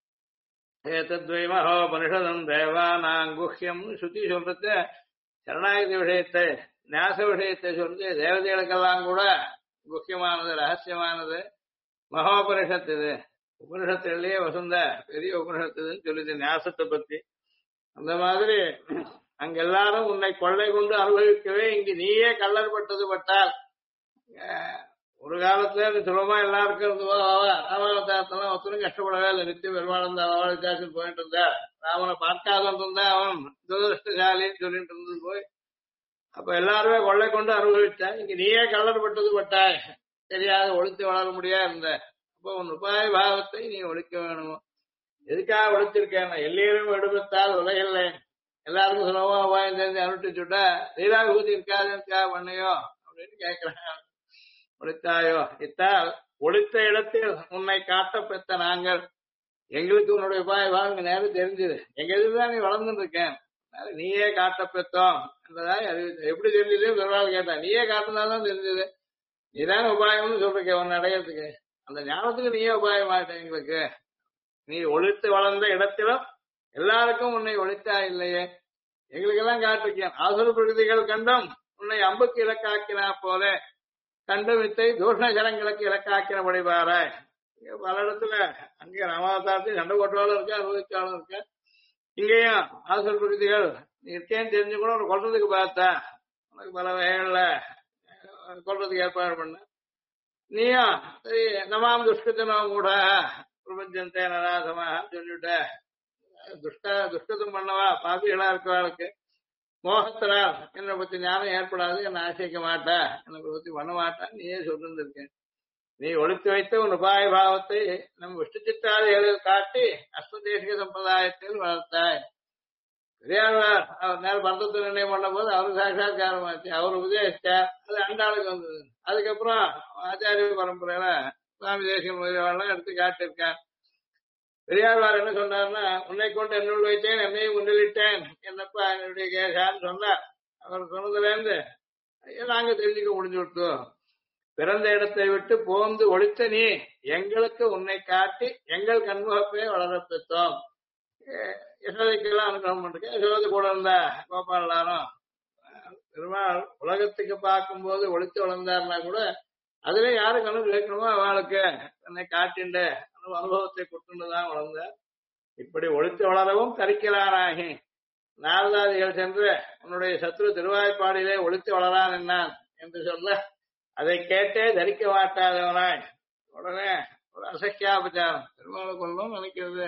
Speaker 2: ஏதத்வைமஹோ பனிஷதம் தேவானாங்குஹ்யம் சுத்தி சொல்றத சரணாகதி விஷயத்தை ஞாச விஷயத்தை சொல்லி தேவதைகளுக்கெல்லாம் கூட முக்கியமானது ரகசியமானது மகோபனிஷத்து. இது உபனிஷத்துலயே வசந்த பெரிய உபனிஷத்துன்னு சொல்லுது ஞாசத்தை பத்தி. அந்த மாதிரி அங்க எல்லாரும் உன்னை கொள்ளை கொண்டு அனுபவிக்கவே இங்கு நீயே கல்லற்பட்டது பட்டால் ஒரு காலத்துல இது சுலபமா எல்லாருக்கும் இருந்ததோ ராமாவதாரத்தெல்லாம் ஒருத்தரும் கஷ்டப்படவே இல்லை. நித்தியம் பெருமாள் வித்தியாசம் போயிட்டு இருந்தா ராமனை பார்க்காதவன் இருந்தா அவன் துரதிருஷ்டசாலின்னு சொல்லிட்டு இருந்தது போய் அப்ப எல்லாருமே கொள்ளை கொண்டு அனுபவிச்சான். இங்க நீயே கலர்பட்டது பட்டாய், தெரியாத ஒழித்து வளர முடியாது இருந்த. அப்போ உன் உபாய பாவத்தை நீ ஒழிக்க வேணுமோ. எதுக்காக ஒழிச்சிருக்கேன்? எல்லோரும் எடுபத்தால் உலகில்லை, எல்லாருக்கும் சுலபமா உபாயம் தெரிஞ்சு அனுப்பிச்சுட்டா லீலா விபூதி இருக்காதுக்காக பண்ணையோ அப்படின்னு கேட்கிறான். ஒழித்தாயோ இத்தால் ஒழித்த இடத்தில் உன்னை காட்ட பெற்ற நாங்கள், எங்களுக்கு உன்னுடைய உபாய பாவம் நேரம் தெரிஞ்சது, எங்க இதுதான் நீ வளர்ந்துட்டு இருக்கேன், நீயே காட்ட பெற்றோம் என்றதாக அறிவித்த. எப்படி தெரிஞ்சது பெருமாள் கேட்டான். நீயே காட்டினாதான் தெரிஞ்சது, நீதான உபாயம்னு சொல்றீங்க உன்னை அடையிறதுக்கு, அந்த ஞானத்துக்கு நீயே உபாயம் ஆயிட்ட எங்களுக்கு. நீ ஒழித்து வளர்ந்த இடத்திலும் எல்லாருக்கும் உன்னை ஒழித்தா இல்லையே, எங்களுக்கெல்லாம் காட்டிருக்கேன். ஆசுர பிரகதிகள் கண்டும் உன்னை அம்புக்கு இலக்காக்கினா போல கண்டு வித்தை தூஷணகரங்களுக்கு இலக்காக்கினபடி பாராய். பல இடத்துல அங்கே ராமாவதாரத்தையும் சண்டை போட்டாலும் இருக்க, அனுபவிச்சாலும் இருக்க. இங்கேயும் ஆசுர பிரகதிகள் நீ இருக்கேன்னு தெரிஞ்சு கூட உனக்கு கொல்றதுக்கு பார்த்தா, உனக்கு பல வகைகள்ல கொல்றதுக்கு ஏற்பாடு பண்ண. நீயும் சரி நமாம் துஷ்கத்தினம் கூட பிரபஞ்சந்தே நராசமாக சொல்லிவிட்ட. துஷ்டத்தும் பண்ணவா பாப்பிகளா இருக்கவாளுக்கு மோகத்தினால் என்னை பத்தி ஞானம் ஏற்படாது, என்னை ஆசைக்க மாட்டா, என்னை பத்தி பண்ண மாட்டான் நீயே சொல்லிருந்திருக்கேன். நீ ஒழித்து வைத்த உன் உபாய பாவத்தை நம் விஷ்ணு சித்தாதிகளில் காட்டி அஸ்வதேசிக சம்பிரதாயத்தில் வளர்த்தாய். பெரியாழ்வார் அவர் நேரம் பரதத்தை நிர்ணயம் பண்ண போது அவரு சாட்சாத்காரமாச்சு, அவர் உபதேசிச்சார், அது அண்டாளுக்கு வந்தது. அதுக்கப்புறம் ஆச்சாரிய பரம்பரையில சுவாமி தேசியம் முதலியவெல்லாம் எடுத்து காட்டியிருக்கார். பெரியாழ்வார் என்ன சொன்னார்னா, உன்னை கொண்டு என்னுள் வைத்தேன், என்னையும் முன்னிலிட்டேன், என்னப்பா என்னுடைய கேசான்னு சொன்னார். அவர் சொன்னதுல இருந்து நாங்க தெரிஞ்சுக்க முடிஞ்சு விட்டோம். பிறந்த இடத்தை விட்டு போந்து ஒழித்த நீ எங்களுக்கு உன்னை காட்டி எங்கள் கண்முகப்பே வளர பெற்றோம். யசோதைக்கெல்லாம் அனுகிரகம் பண்ணிருக்கேன். யசோதை கூட இருந்தா கோபாலாரும் பெருமாள் உலகத்துக்கு பார்க்கும்போது ஒழித்து வளர்ந்தாருன்னா கூட அதுல யாருக்கு அனுகிரகிக்கணுமோ அவளுக்கு என்னை காட்டிண்டு அனுபவத்தை கொண்டுதான் வளர்ந்தார். இப்படி ஒழித்து வளரவும் தரிக்கலானாகி நாரதாதிகள் சென்று உன்னுடைய சத்ரு திருவாய்ப்பாடியிலே ஒழித்து வளரான் என்னான் என்று சொல்ல அதை கேட்டே தரிக்க மாட்டாதவனாய் உடனே ஒரு அசக்கியாபச்சாரம் பெருமாளை கொள்ளணும் நினைக்கிறது.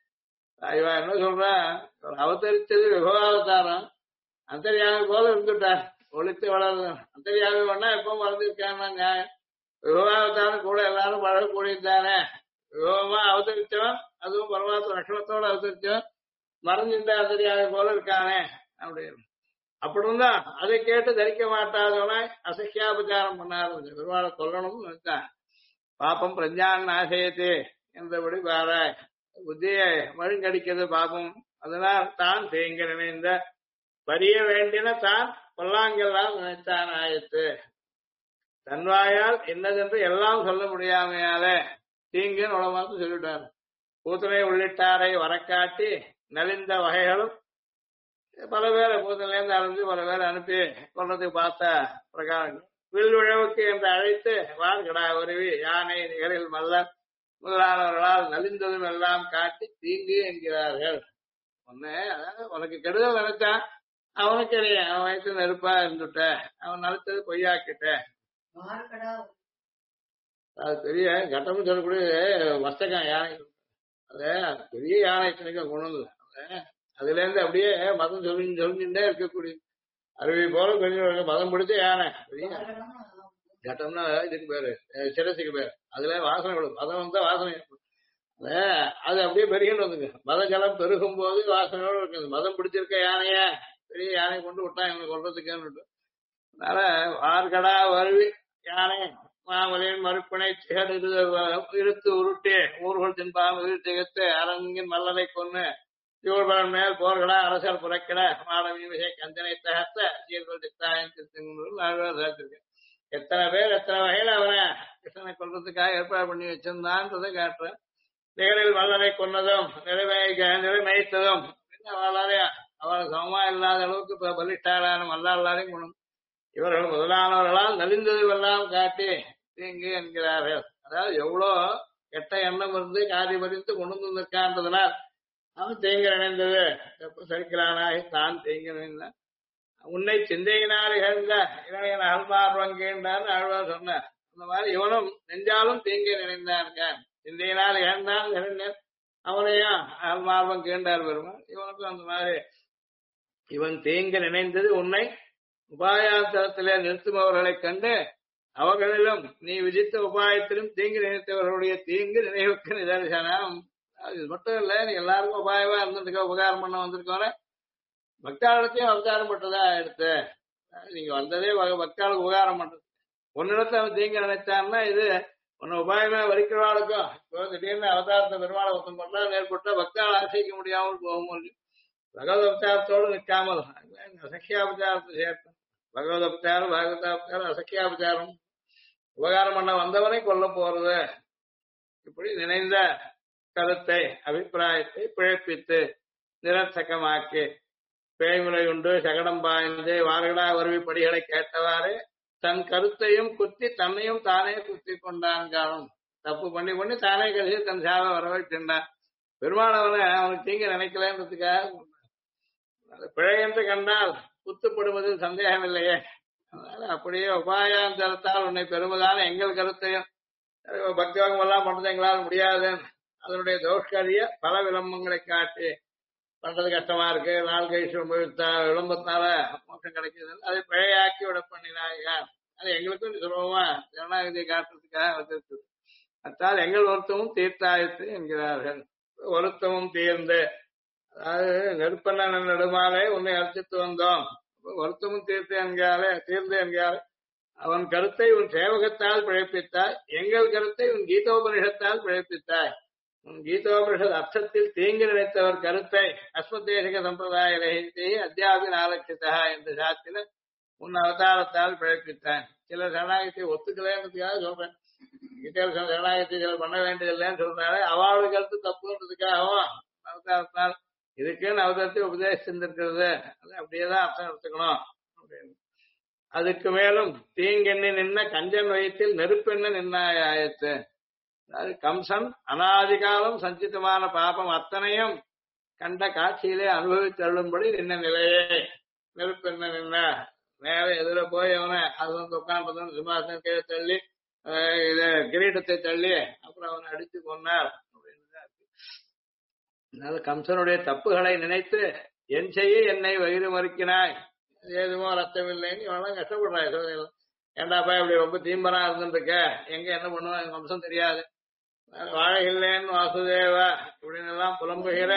Speaker 2: இவா என்ன சொல்றா, அவதரிச்சது விபவாவதாரம், அந்தரியாவை போல இருந்துட்டார், ஒழித்து வளர்றது. அந்தரியாவை வேணா எப்பவும் வளர்ந்துருக்கான்னா நியாயம், விபவாவதாரம் கூட எல்லாரும் பழகக்கூடியதானே. விபவமா அவதரிச்சவன், அதுவும் பரமாத்ம லட்சணத்தோட அவதரிச்சவன் மறைஞ்சின்ற அந்தரியாவை போல இருக்கானே அப்படின்னு. அப்படி இருந்தா அதை கேட்டு தரிக்க மாட்டாதவனாய் அசக்கியாபச்சாரம் பண்ணாரு. பெருமாளை கொல்லணும்னு நினைச்சான். பாப்பம் பிரஞ்சான் ஆசையத்து என்றபடி பாராய், புத்தியை மழுங்கடிக்கிறது பாப்பம், அதனால் தான் தேங்க நினைந்த பரிய வேண்டின தான் கொல்லாங்கெல்லாம் நினைத்தான் ஆயத்து. தன்வாயால் என்னதென்று எல்லாம் சொல்ல முடியாமையாலே தீங்குன்னு உலகமாத்து சொல்லிவிட்டார். பூத்தனை உள்ளிட்டாரை வரக்காட்டி நலிந்த வகைகளும் பல பேரை பூத்தனையில இருந்து அழிஞ்சு பல பேரை அனுப்பி கொள்றதுக்கு பார்த்த பிரகாரங்கள் வில் உழவுக்கு என்று அழைத்து வார்கடா வருவி யானை நிகரில் மல்லர் முதலானவர்களால் நலிந்ததும் எல்லாம் காட்டி தீங்கு என்கிறார்கள். ஒண்ணு அதாவது உனக்கு கெடுதல் நினைச்சான், அவனுக்கு அவன் வயசு நெருப்பா இருந்துட்ட, அவன் நினைச்சது பொய்யாக்கிட்ட. அது பெரிய கட்டம்னு சொல்லக்கூடிய வஸ்தகம் யானை, அது பெரிய யானை இத்தனைக்கும் கொண்டு வந்தது. அதுல இருந்து அப்படியே மதம் சொல்லிட்டே இருக்கக்கூடிய அருவி போல பெரிய மதம் பிடிச்ச யானை. பெரிய கட்டம்னா இதுக்கு பேரு சிரசுக்கு பேரு. அதுல வாசனை விடும், மதம் வந்தா வாசனை. அது அப்படியே பெருகின்னு வந்துங்க, மத ஜலம் பெருகும் போது வாசனையோடு இருக்குது. மதம் பிடிச்சிருக்க யானைய பெரிய யானை கொண்டு விட்டா எங்களுக்கு கொள்றதுக்கு. அதனால வார்கடா வருவி யானை மாமலின் மறுப்பினை திகழ் இருத்து உருட்டி ஊர்கள் தின்பாம் திகத்து அரங்கின் மல்லரை கொன்னு இவர்கள் மேல் போர்களா அரசர் புறக்கிட மாணவி விஷய கந்தனை தகர்த்த சீர்கள் திட்டாயன் திருத்தங்க. எத்தனை பேர் எத்தனை வகையில அவனை கிருஷ்ணனை கொல்றதுக்காக ஏற்பாடு பண்ணி வச்சிருந்தான்றதை காட்டுறேன். நிகழில் மல்லரை கொன்னதும் நிறைமைத்ததும் அவளாலே அவளை சமமா இல்லாத அளவுக்கு பலிஷ்டாரான மல்லாரையும் கொண்டு இவர்கள் முதலானவர்களால் நலிந்ததுவெல்லாம் காட்டி தீங்கு என்கிறார்கள். அதாவது எவ்வளோ கெட்ட எண்ணம் இருந்து காரி பறித்து கொண்டு வந்திருக்கான்றதுனால் அவன் தேங்க நினைந்தது சரிக்கிறானாய் தான் தேங்க நினைந்தான். உன்னை சிந்தையினால் இகழ்ந்த இளைஞன் அகழ்மார்வங்கேன்றான்னு ஆழ்வார் சொன்னார். அந்த மாதிரி இவனும் நெஞ்சாலும் தீங்கை நினைந்தான் சிந்தையினால் இழந்தான் இளைஞர் அவனையும் மார்பம் கீண்டார் பெருமாள். இவனுக்கும் அந்த மாதிரி இவன் தீங்கு நினைந்தது உன்னை உபாயாந்தரத்திலே நிறுத்துபவர்களைக் கண்டு அவர்களிலும் நீ விதித்த உபாயத்திலும் தீங்கு நினைத்தவர்களுடைய தீங்கு நினைவுக்கு நிதர்சனம். இது மட்டும் இல்ல, நீ எல்லாருக்கும் உபாயமா இருந்திருக்க, உபகாரம் பண்ண வந்திருக்கோன பக்தாளத்தையும் அவதாரம் பட்டதா எடுத்து நீங்க வந்ததே பக்தாளுக்கு உபகாரம் பண்றது. ஒன்னிடத்துல அவன் தீங்கு நினைச்சான்னா இது உன்னை உபாயமா வரிக்கிறவாளுக்கும் இப்போ திடீர்னு அவதாரத்தை பெருமாளை ஒருத்தம் பண்ணா ஏற்பட்டா பக்தாள் ஆசைக்க முடியாமல் போகும். பகவத் அவதாரத்தோடு நிற்காமல் அசக்கியாபச்சாரத்தை சேர்த்தோம். பகவத் அவதாரம் பாகவதாபச்சாரம் அசக்கியாபச்சாரம் உபகாரம் பண்ண வந்தவனை கொல்ல போறது. இப்படி நினைந்த கருத்தை அபிப்பிராயத்தை பிழைப்பித்து நிரர்த்தகமாக்கி பேய்முறை உண்டு சகடம் பாய்ந்து வார்களா வருவி படிகளை கேட்டவாறு தன் கருத்தையும் குத்தி தன்னையும் தானே குத்தி கொண்டான் காணும். தப்பு பண்ணி பண்ணி தானே கழிச்சு தன் சாவை வரவேற்றான். பெருமானவனை அவனுக்கு தீங்கு நினைக்கலன்றதுக்காக பிழை என்று கண்டால் குத்துப்படுவதில் சந்தேகம் இல்லையே. அதனால அப்படியே உபாயாந்தரத்தால் உன்னை பெறுவதான எங்கள் கருத்தையும் பக்தியோகம் எல்லாம் பண்றது எங்களால் முடியாது. அதனுடைய தோஷ்கரிய பல விளம்பங்களை காட்டி பண்றது கஷ்டமா இருக்கு, நாள் கழிச்சு விளம்பத்தினால மோட்சம் கிடைக்குது, அதை பிழையாக்கி விட பண்ணினாங்க. அது எங்களுக்கும் சுலபமா ஜனநாயகத்தை காட்டுறதுக்காக வந்திருக்கு. அத்தால் எங்கள் வருத்தமும் தீர்த்தாயிற்று என்கிறார்கள். வருத்தமும் தீர்ந்து, அதாவது நெருப்பண்ண நெடுமாலே உன்னை அர்ச்சித்து வந்தோம், வருத்தமும் தீர்த்து என்கிறாரே, தீர்ந்து என்கிறார். அவன் கருத்தை உன் சேவகத்தால் பிழைப்பித்தாய், எங்கள் கருத்தை உன் கீதோபனிஷத்தால் பிழைப்பித்தாய். உன் கீதோபனிஷத் அர்த்தத்தில் தீங்கு நினைத்தவர் கருத்தை அஸ்மதேசிக சம்பிரதாய ரஹித்தை அத்தியாபின் ஆலட்சிதா என்ற சாத்தில உன் அவதாரத்தால் பிழைப்பித்தான். சில சரணாகத்தை ஒத்துக்கலன்றதுக்காக சொல்றேன். கீதையில் சரணாகத்தை சில பண்ண வேண்டியதில்லைன்னு சொல்றாரு. அவளுடைய கருத்து தப்புன்றதுக்காகவும் அவதாரத்தால் இதுக்குன்னு அவதரத்தை உபதேசிச்சிருக்கிறது, அது அப்படியேதான் அர்த்தம் எடுத்துக்கணும் அப்படின்னு. அதுக்கு மேலும் தீங்கெண்ணி நின்ன கஞ்சன் வயிற்றில் நெருப்பெண்ண நின்னாயத்து. அதாவது கம்சன் அனாதிகாலம் சஞ்சிதமான பாபம் அத்தனையும் கண்ட காட்சியிலே அனுபவித்தள்ளும்படி நின்ன நிலையே நெருப்பெண்ண நின்ன. நேர எதிர போய் அவனை அது வந்து உட்காந்து சிம்மாசனம் கீழே தள்ளி இது கிரீடத்தை தள்ளி அப்புறம் அவனை அடித்து கொண்டார் அப்படின்னு. அதனால கம்சனுடைய தப்புகளை நினைத்து என் செய்ய என்னை வயிறு மறுக்கினாய், ஏதுமோ ரத்தம் இல்லைன்னு இவெல்லாம் கஷ்டப்படுறாய். ஏண்டாப்பா இப்படி ரொம்ப தீம்பரா இருந்துருக்க, எங்க என்ன பண்ணுவான் கம்சம் தெரியாது, வாழை இல்லைன்னு வாசுதேவா இப்படின்னு எல்லாம் புலம்புகிற.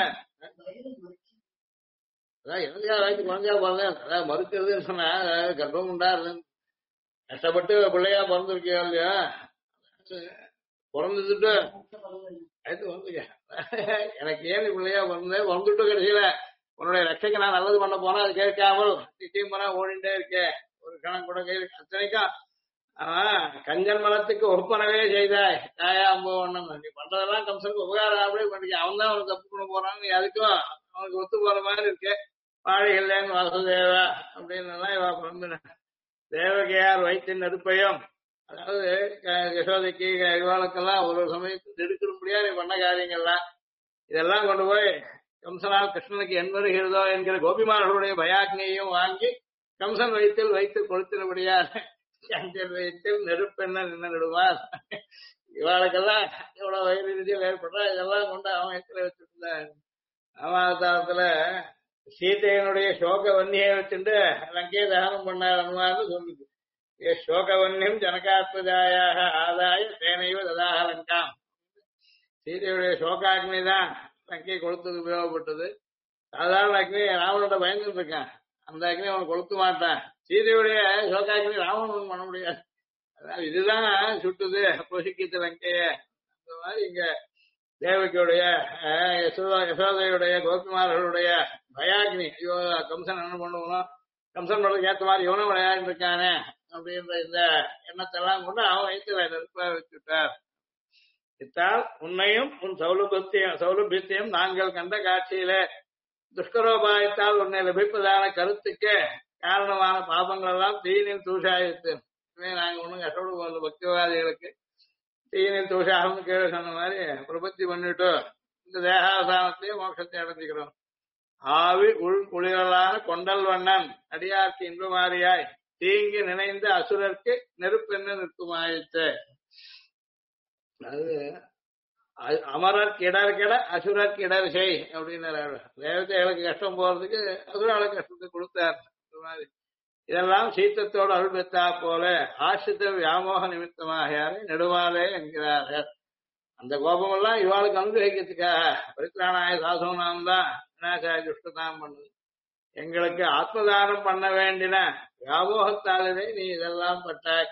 Speaker 2: அதான் எனக்கா வயசு குழந்தையா பிறந்தேன், அதாவது மறுக்கிறதுன்னு சொன்னா கர்ப்பம் உண்டா இருந்தேன், கஷ்டப்பட்டு பிள்ளையா பிறந்திருக்கியா இல்லையா, பிறந்துட்டு வந்துக்க எனக்கு ஏன் பிள்ளையா பிறந்தேன், வந்துட்டு கடைசியில உன்னுடைய ரட்சைக்கு நான் நல்லது பண்ண போனா அது கேட்காமல் நிச்சயம் பண்ணா ஓடிண்டே இருக்கேன், ஒரு கணம் கூட கையில் அத்தனைக்கும் கஞ்சன் மனத்துக்கு ஒப்பனவே செய்தாய் தாயா அம்போ ஒண்ணு. நீ பண்றதெல்லாம் கம்சனுக்கு உபகாரம் அப்படியே பண்ணிக்க, அவன் தான் அவனுக்கு தப்பு பண்ண போறான், நீ அதுக்கும் அவனுக்கு ஒத்து போற மாதிரி இருக்கு. வாழைகள்லேன்னு வாசுதேவா அப்படின்னு இவா பரம்பின. தேவகையார் வயிற்றின் நெருப்பையும், அதாவது யசோதைக்கு இவாளுக்கெல்லாம் ஒரு சமயத்தில் எடுக்கிறபடியா நீ பண்ண காரியங்கள்லாம் இதெல்லாம் கொண்டு போய் கம்சனால் கிருஷ்ணனுக்கு என் வருகிறதோ என்கிற கோபிமார்களுடைய பயாக்னியையும் வாங்கி கம்சன் வயிற்றில் வைத்து கொளுத்தினபடியா கஞ்சன் வயிற்றில் நெருப்பெண்ண நின்றுடுவார். இவாளுக்கெல்லாம் இவ்வளவு வயிறு ரீதியில் ஏற்படுறா, இதெல்லாம் கொண்டு அவன் வயிற்றுல வச்சிருந்தான். அவதாரத்துல சீதையனுடைய சோக வன்னியை வச்சுட்டு லங்கையை தகனம் பண்ணார் அனுமான்னு சொல்லுது. சோகவன்யம் ஜனகாத்மஜாயாக ஆதாய தேனையோ ததாக லங்காம். சீதையுடைய சோகாக்னி தான் லங்கையை கொளுத்துக்கு உபயோகப்பட்டது. சாதாரண அக்னி ராவனோட பயந்துட்டு இருக்கான், அந்த அக்னி அவன் கொளுத்த மாட்டான். சீதையுடைய சோகாக்னி ராவணன் பண்ண முடியாது, அதனால இதுதான் சுட்டுது பொசிக்கித்த லங்கைய. அந்த மாதிரி இங்க தேவகியுடைய யசோதையுடைய கோபிமார்களுடைய பயாக்னி, ஐயோ கம்சன் என்ன பண்ணுவோம், கம்சன் பண்றதுக்கு ஏற்ற மாதிரி இவனும் விளையாண்டு இருக்கானே அப்படின்ற இந்த எண்ணத்தை எல்லாம் கொண்டு அவன் வயிற்றுல நெருப்ப வச்சுட்டார். இத்தால் உன்னையும் உன் சௌலபியத்தையும் நாங்கள் கண்ட காட்சியில துஷ்கரோபாயத்தால் உன்னை லபிப்பதான கருத்துக்கு காரணமான பாபங்கள் எல்லாம் தீனில் தூஷாயித்து. நாங்க ஒண்ணும் கஷ்டப்பட போகல, பக்திவாதிகளுக்கு தீனில் தூஷாகம்னு கேள்வி சொன்ன மாதிரி பிரபத்தி பண்ணிட்டு இந்த தேகாவசானத்தையே மோட்சத்தை அடைஞ்சுக்கிறோம். ஆவி உள் குளிரலான கொண்டல் வண்ணன் அடியார்க்கு இன்பமாரியாய் தீங்கு நினைந்த அசுரர்க்கு நெருப்பென்ன நிற்குமாயிற்று. அது அமரர்க்கு இடர் கெட அசுரர்க்கு இடர் செய் அப்படின்னு தேவதைகளுக்கு கஷ்டம் போறதுக்கு அசுராளுக்கு கஷ்டத்தை கொடுத்தார். இந்த மாதிரி இதெல்லாம் சீத்தத்தோடு அருள் பெற்றா போல ஆசிரித்த வியாமோக நிமித்தமாக யாரை நெடுமாலே என்கிறார்கள். அந்த கோபமெல்லாம் இவாளுக்கு அனுகிரகிக்கிறதுக்காக பரித்ராணாய சாசோனாம் தான் விநாசாய துஷ்டதாம் பண்ணுது. எங்களுக்கு ஆத்மதானம் பண்ண வேண்டின வியாமோகத்தாலே நீ இதெல்லாம் பட்டாய்.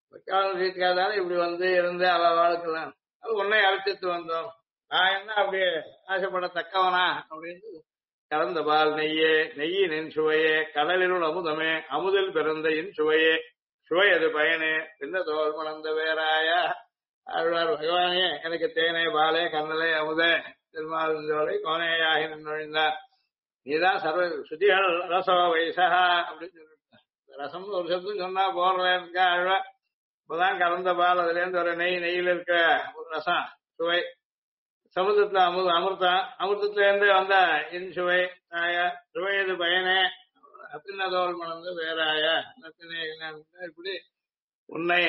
Speaker 2: தானே இப்படி வந்து இருந்து அவளுக்கெல்லாம் அது உன்னை அழைச்சிட்டு வந்தோம். நான் என்ன அப்படியே ஆசைப்படத்தக்கவனா அப்படின்னு கலந்த பால் நெய்யே நெய்யினின் சுவையே கடலினுள் அமுதமே அமுதில் பிறந்த இன் சுவையே சுவையது பயனே பின்ன தோல் மணந்த வேறாய ஆழ்வார் பகவானே எனக்கு தேனே பாலே கண்ணலே அமுதே திருமாலை கோனையாகி நுழைந்தார். நீதான் சர்வ சுதிகள் ரசோ வயசா அப்படின்னு சொல்லிட்டார். ரசம்னு ஒரு சப்தம் சொன்னா போடுறேன் ஆழ்வா. இப்பதான் கலந்த பால் அதுல இருந்து ஒரு நெய்யில் இருக்கிற ஒரு ரசம் சுவை, சமுதிரத்துல அமிர்தம் அமிர்தத்துல இருந்து வந்த இன் சுவை சுவையது பயனே அத்தினதோல் மணந்து வேறாய இப்படி உன்னை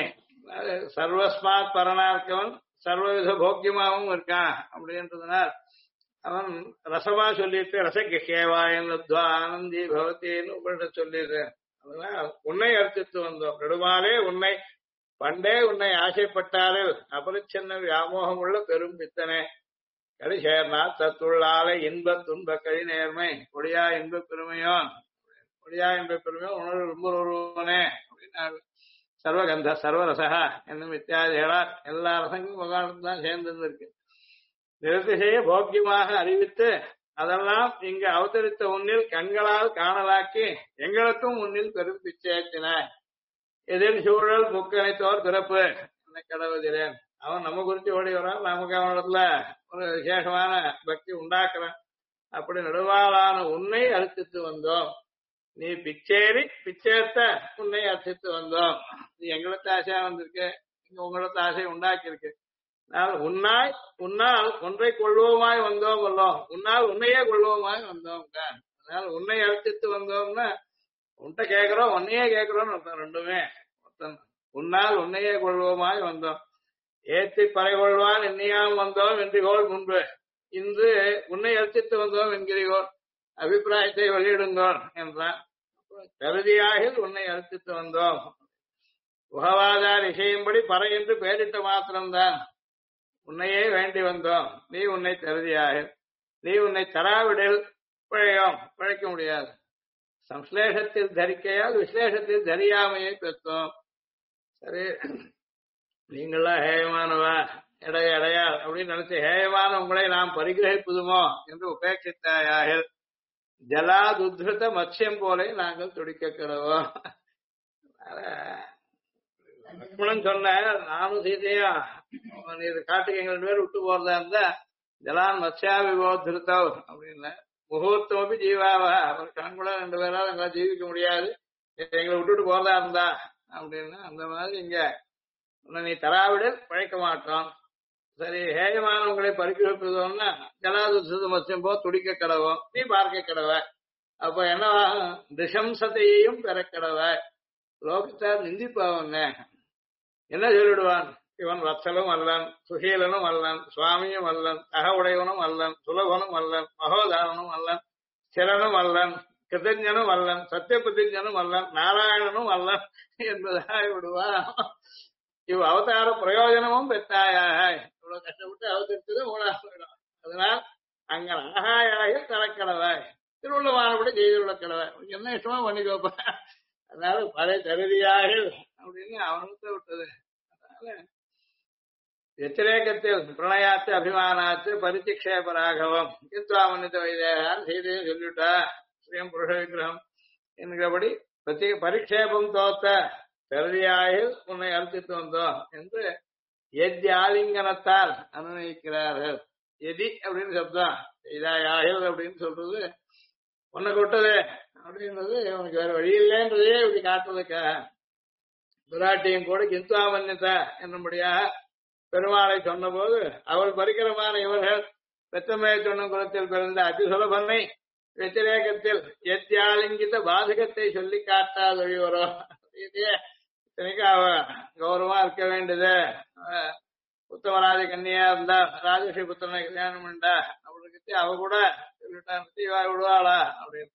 Speaker 2: சர்வஸ்மாத் பரணார்க்கவன் சர்வவித போக்கியமாகவும் இருக்கான் அப்படின்றதுனால் அவன் ரசமா சொல்லிட்டு ரசகேவாயன் ஆனந்தி பவத்தின்னு உபனிட சொல்லிடுற. அதனால உன்னை அர்த்தித்து வந்தோம். நெடுமாலே உன்னை பண்டே உன்னை ஆசைப்பட்டாரு அபரிச்சன்ன வியாமோகம் உள்ள பெரும் பித்தனே கடி சேர்னா தத்துள்ளாலே இன்ப துன்ப கழி நேர்மை கொடியா இன்ப பெருமையோ கொடியா இன்ப பெருமையோ உணர்வு ரொம்ப ஒருவனே அப்படின்னு சர்வகந்த சர்வரசகா என்னும் இத்தியாதிகளால் எல்லா ரசங்களும் பகவானுக்கு தான் சேர்ந்திருக்கு. நிறுத்திசைய போக்கியமாக அறிவித்து அதெல்லாம் இங்கு அவதரித்த உன்னில் கண்களால் காணலாக்கி எங்களுக்கும் உன்னில் பெரும் பிச்சேற்றினாய். எதிர் சூழல் முக்கணித்தோர் பிறப்பு என்ன கடவுதிரேன். அவன் நம்ம குறித்து ஓடி வரான், நமக்கு அவனிடத்துல ஒரு விசேஷமான பக்தி உண்டாக்குறான். அப்படி நடுவாளான உன்னை அர்த்தித்து வந்தோம். நீ பிச்சேரி பிச்சேத்த உன்னை அர்த்தித்து வந்தோம். நீ எங்களுக்கு ஆசையா வந்திருக்கு, இங்க உங்களுக்கு ஆசை உண்டாக்கி இருக்கு. உன்னால் ஒன்றை கொள்வோமாய் வந்தோம் வல்லோம், உன்னால் உன்னையே கொள்வோமாய் வந்தோம். அதனால உன்னை அர்த்தித்து வந்தோம்னா உன்கிட்ட கேட்கிறோம் உன்னையே கேட்கிறோம்னு அர்த்தம். ரெண்டுமே உன்னால் உன்னையே கொள்வோமாய் வந்தோம். ஏத்தி பறை கொள்வான் என்னையாம் வந்தோம் என்றுகோள் முன்பு இன்று உன்னை அர்த்தித்து வந்தோம் என்கிறீர்கள் அபிப்பிராயத்தை வெளியிடுங்கோள் என்றான். கருதியாக உன்னை அர்த்தித்து வந்தோம். உகவாதார் இசையும்படி பறை என்று பெயரிட்ட மாத்திரம்தான் உன்னையே வேண்டி வந்தோம். நீ உன்னை தருதியாக நீ உன்னை தராவிடில் பிழைக்க முடியாது. சம்ஸ்லேஷத்தில் தரிக்கையால் விசேஷத்தில் தரியாமையை பெற்றோம். சரி, நீங்களாம் ஹேயமானவா எடையால் அப்படின்னு நினைச்சு ஹேயமான உங்களை நாம் பரிகிரகிப்பதுமோ என்று உபேட்சித்தாயாக ஜலாதுத்ருத மத்யம் போல நாங்கள் துடிக்க கிடவோம். லக்ஷ்மணன் சொன்ன நானும் சீதையா நீர் காட்டுக்கு எங்கள் பேர் விட்டு போறதா இருந்தா ஜலான் மத்யா விபோதிருத்தவ் அப்படின்னு முகூர்த்தமப்பி ஜீவாவா அவர் கணக்குள்ள 2 பேரால் எங்களால் ஜீவிக்க முடியாது, எங்களை விட்டுட்டு போறதா இருந்தா அப்படின்னு. அந்த மாதிரி இங்க நீ தராவிடல் பழைக்க மாட்டோம். சரி, ஹேயமானவங்களை பரிகிரகிப்பதோம்னா ஜலாதுத மத்யம் போ துடிக்க கடவோம், நீ பார்க்க கடவ. அப்ப என்னவாகும்? திசம்சத்தையும் பெற கடவ. லோகத்தார் நிந்திப்பாவன் என்ன சொல்லிடுவான்? இவன் வத்சலும் அல்லன், சுகீலனும் அல்லன், சுவாமியும் அல்லன், உடையவனும் அல்லன், சுலபனும் அல்லன், மகோதாரனும் அல்லன், சிரனும் அல்லன், கிருதஞ்சனும் அல்லன், சத்திய பிரதிஜனும் அல்லன், நாராயணனும் அல்லன் என்பதாக விடுவான். இவ் அவதார பிரயோஜனமும் பெற்றாயாக. இவ்வளவு கஷ்டப்பட்டு அவதரித்தது மூணாவது. அதனால் அங்க ஆகாயாக தரக்கடவாய் திருவுள்ளமானபடி செய்துள்ள கடவாய் என்ன இஷ்டமா பண்ணிக்கோப்ப. அதனால பழைய தருதியாக அப்படின்னு அவனுக்கு விட்டது. அதனால வெத்திரேகத்தில் பிரணயாத்து அபிமானாத்து பரிச்சிக்ஷேப ராகவம் கித்வாமன்னித வைதேகான் செய்தியும் சொல்லிவிட்டா ஸ்ரீயம் புருஷ விக்கிரகம் என்கிறபடி பரிக்ஷேபம் தோத்த கருதியாக உன்னை அர்த்தித்து வந்தோம் என்று எத்யாலிங்கனத்தால் அனுமதிக்கிறார்கள். எதி அப்படின்னு சப்தம் இதாயாகில் அப்படின்னு சொல்றது உன்னை கொட்டது அப்படின்றது உனக்கு வேற வழி இல்லைன்றதே இப்படி காட்டுறதுக்காக விராட்டியும் கூட கிந்துவாமன்யதா என்னும்படியாக பெருமாளை சொன்ன போது அவள் பரிகரமான இவர்கள் வெத்தமே சொன்னும் குலத்தில் பிறந்த அதிசுலபனை வெத்திரேகத்தில் எத்தியாலிங்கித பாதகத்தை சொல்லி காட்டாதொழிவரோ சீதையே இத்தனைக்கும் அவ கௌரவமா இருக்க வேண்டியது உத்தமராஜ கன்னியா இருந்தா ராஜஸ்ரீ புத்திரனை கல்யாணம் பண்ணா அவளுக்கு அவ கூட இவ விடுவாளா அப்படின்னு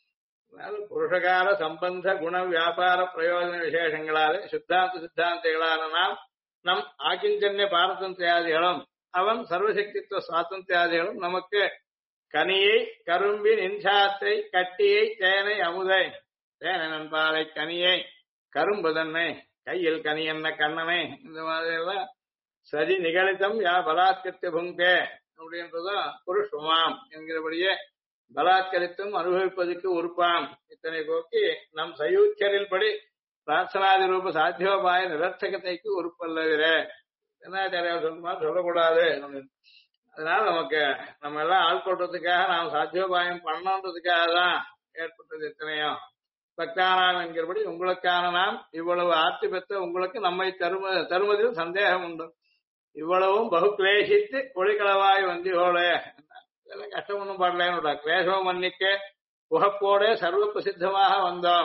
Speaker 2: புருஷகார சம்பந்த குண வியாபார பிரயோஜன விசேஷங்களாலே சித்தாந்த சித்தாந்திகளான நாம் நம் ஆக்கிஞ்சன்ய பாரதந்திரியாதிகளும் அவன் சர்வசக்தித்துவ சுவாதந்திரியாதிகளும் நமக்கு கனியை கரும்பின் இன்சாத்தை கட்டியை தேனை அமுதை தேனை நண்பாலை கனியை கரும்பு தன்னை கையில் கனி என்ன கண்ணனை இந்த மாதிரி எல்லாம் சரி நிகழித்தம் யா பலாத்கத்திய புங்கே அப்படின்றதும் புருஷமாம் என்கிறபடியே பலாத்கரித்தும் அனுபவிப்பதற்கு உறுப்பாம் இத்தனை போக்கி நம் சயூச்சரில் படி பிரார்த்தனாதி ரூப சாத்தியோபாய நிரர்த்தகத்தைக்கு உறுப்பல்லவிர என்னாச்சாரியார் சொல்லுமா சொல்லக்கூடாது அதனால நமக்கு நம்ம எல்லாம் ஆள்கொள்றதுக்காக நாம் சாத்தியோபாயம் பண்ணணுன்றதுக்காக தான் ஏற்பட்டது எத்தனையோ பக்தானாம் என்கிறபடி உங்களுக்கான நாம் இவ்வளவு ஆட்சி பெற்ற உங்களுக்கு நம்மை தருவதில் சந்தேகம் உண்டு இவ்வளவும் பகுக்லேசித்து ஒளிகளவாய் வந்தியோளே இதெல்லாம் கஷ்டம் ஒன்றும் பாடலேன்னு கிளேசம் மன்னிக்க புகப்போட சர்வ பிரசித்தமாக வந்தோம்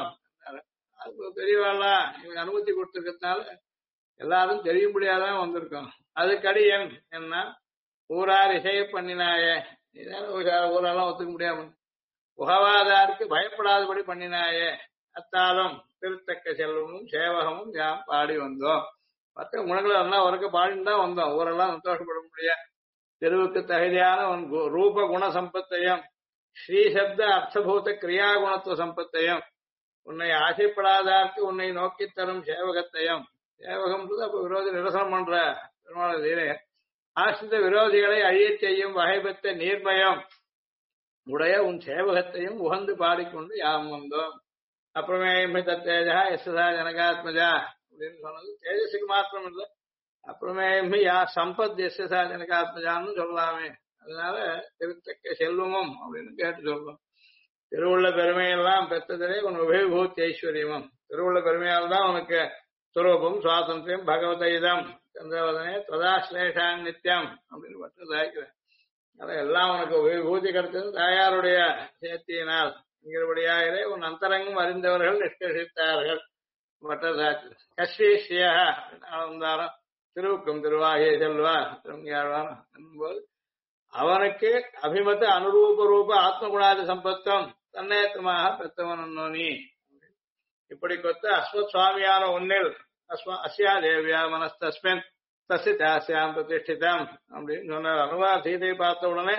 Speaker 2: அது பெரியவாள்லாம் இவங்க அனுமதி கொடுத்துருக்கிறதுனால எல்லாரும் தெரியும்படியாதான் வந்திருக்கோம் அதுக்கடி என்ன ஊரார் இசைய பண்ணினாயே ஊரெல்லாம் ஒத்துக்க முடியாம உகவாதாருக்கு பயப்படாதபடி பண்ணினாயே அத்தாலும் திருத்தக்க செல்வமும் சேவகமும் யாம் பாடி வந்தோம் மற்ற குணங்கள் எல்லாம் ஒருக்க பாடின்னு தான் வந்தோம் ஊரெல்லாம் சந்தோஷப்பட முடியாது தெருவுக்கு தகுதியான உன் ரூப குண சம்பத்தையும் ஸ்ரீசப்த அர்த்தபூத கிரியா குணத்துவ சம்பத்தையும் உன்னை ஆசைப்படாதாருக்கு உன்னை நோக்கி தரும் சேவகத்தையும் சேவகம்ன்றது அப்ப விரோதி நிரசனம் பண்ற பெருமாள் லீலை ஆசிரித்த விரோதிகளை அழியச் செய்யும் வகை பெற்ற நீர்மயம் உடைய உன் சேவகத்தையும் உகந்து பாடிக்கொண்டு யாம் வந்தோம் அப்புறமே தத்தேஜா எஸ்தா ஜனகாத்மஜா அப்படின்னு சொன்னது தேஜஸுக்கு மாத்திரம் இல்லை அப்புறமே யா சம்பத் எஸ்தா ஜனகாத்மஜான்னு சொல்லலாமே அதனால திருத்தக்க செல்வமும் அப்படின்னு கேட்டு சொல்றோம் திருவுள்ள பெருமையெல்லாம் பெற்றதிலே உன் உபயபூத்தி ஐஸ்வர்யமும் திருவுள்ள பெருமையால் தான் உனக்கு சுரூபம் சுவாதந்திரம் பகவத இதம் சந்திரவதனே ததாஸ்லேஷான் நித்தியம் அப்படின்னு பட்டு தாய்க்கிறேன் அதான் எல்லாம் உனக்கு விபூதி கிடைச்சது தாயாருடைய சேர்த்தியினால் என்கிறபடியாகவே உன் அந்தரங்கம் அறிந்தவர்கள் நிஷ்கர்ஷித்தார்கள் பட்டதாச்சு கஸ்ரீஸ்ரீயா ஆனந்தாரம் திருவுக்கும் திருவாகிய செல்வா திருங்கியாழ்வான் என்போது அவனுக்கு அபிமத அனுரூப ரூப ஆத்மகுணாதி சம்பத்தம் தன்னேத்தமாக பெற்றவன் நீ இப்படி கொத்த அஸ்வத் சுவாமியான உன்னில் அஸ்யா தேவியா மனஸ்தஸ்மின் தசிதாசியாம் பிரதிஷ்டிதம் அப்படின்னு சொன்னார் அனுவா சீதையை பார்த்த உடனே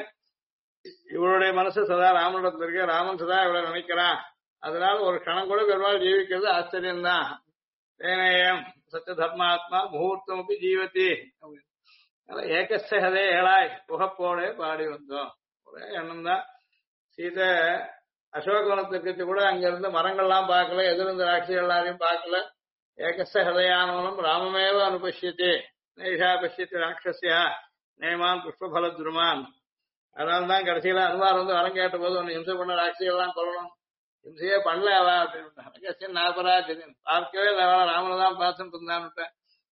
Speaker 2: இவருடைய மனசு சதா ராமனிடத்துல இருக்க ராமன் சதா இவளை நினைக்கிறான் அதனால ஒரு கணம் கூட பெருமாள் ஜீவிக்கிறது ஆச்சரியம்தான் தேனேயம் சத்திய தர்மாத்மா முகூர்த்தம் அப்படி ஜீவதி அப்படின்னு ஏகஸ்தே ஏழாய் புகப்போட பாடி வந்தோம் ஒரே எண்ணம் தான் சீதை அசோகவனத்துக்கு கூட அங்க இருந்த மரங்கள்லாம் பார்க்கல எதிர்ந்த ராட்சிகள் எல்லாரையும் பார்க்கல ஏகஸ்த ஹதயானவனும் ராமமேவ அனுபஷ்யத்தே நைஷா பஷ்யத்து ராட்சசியா நேமான் புஷ்பல துருமான் அதனால்தான் கடைசியில அனுமார் வந்து வரம் கேட்ட போது ஒன்னு இம்சை பண்ண ராட்சிகள்லாம் கொள்ளணும் இம்சையே பண்ணல அவ அப்படின்னு நாற்பரா தெரியும் பார்க்கவே இல்லை அவளை ராமனை தான் பார்த்துட்டு இருந்தான்னுட்டேன்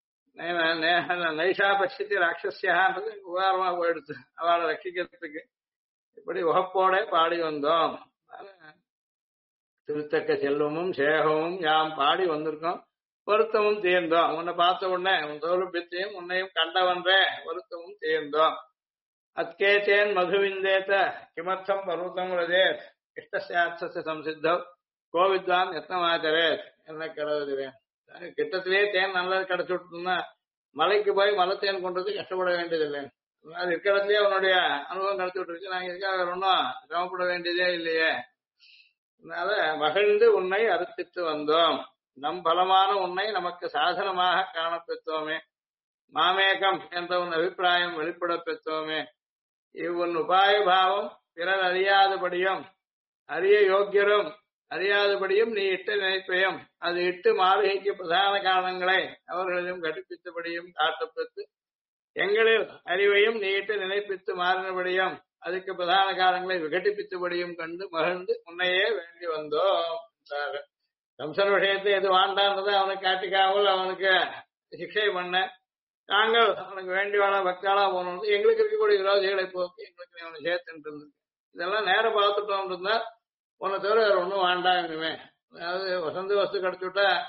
Speaker 2: நைஷா பஷ்யத்து ராட்சசியான்றது உதாரணமா போயிடுச்சு அவளை ரட்சிக்கிறதுக்கு இப்படி உகப்போட பாடி வந்தோம் திருத்தக்க செல்வமும் சேகமும் யாம் பாடி வந்திருக்கோம் வருத்தமும் தீர்ந்தோம் உன்னை பார்த்த உடனே உன் சௌலபியத்தையும் உன்னையும் கண்டவன்றே வருத்தமும் தீர்ந்தோம் அத்கேத்தேன் மதுவிந்தேத்த கிமர்த்தம் பர்வத்தம் ரதேத் இஷ்டசார்த்த சம்சித்தம் கோவித்வான் எத்தமாச்சரேத் என்ன கருதுகிறேன் கிட்டத்திலேயே தேன் நல்லது கிடைச்சு விட்டுனா மலைக்கு போய் மலத்தேன் கொண்டது கஷ்டப்பட வேண்டியதில்லை அது இருக்கிறதுலயே உன்னுடைய அனுபவம் கிடைச்சு விட்டுருச்சு நாங்க இதுக்காக ஒன்றும் சிரமப்பட வேண்டியதே இல்லையே அதனால மகிழ்ந்து உன்னை அறுத்திட்டு வந்தோம் நம் பலமான உன்னை நமக்கு சாதனமாக காணப்பெற்றோமே மாமேகம் என்ற உன் அபிப்பிராயம் வெளிப்பட பெற்றோமே இவ்வுன் உபாய பாவம் பிறர் அறியாதபடியும் அறிய யோக்கியரும் அறியாதபடியும் நீ இட்ட நினைப்பையும் அது இட்டு மாளிகைக்கு பிரதான காரணங்களை அவர்களிடம் கற்பித்தபடியும் காட்டப்பெற்று எங்களில் அறிவையும் நீ இட்டு நினைப்பித்து மாறினபடியும் அதுக்கு பிரதான காரணங்களை விகட்டிப்பித்தபடியும் கண்டு மகிழ்ந்து உன்னையே வேண்டி வந்தோம் என்றார்கள். கம்சன் விஷயத்தை எது வாண்டான்றதை அவனுக்கு காட்டிக்காமல் அவனுக்கு சிக்ஷை பண்ண நாங்கள் அவனுக்கு வேண்டியவாளா பக்தாளா போனோம் எங்களுக்கு இருக்கக்கூடிய விரோதிகளை போக்கு எங்களுக்கு அவனை சேர்த்துட்டு இருந்தது இதெல்லாம் நேரம் பார்த்துட்டோம் இருந்தா உன்னை தவிர வேற ஒன்றும் வாண்டாம் இனிமே அதாவது வசந்த வஸ்து கிடைச்சுட்டா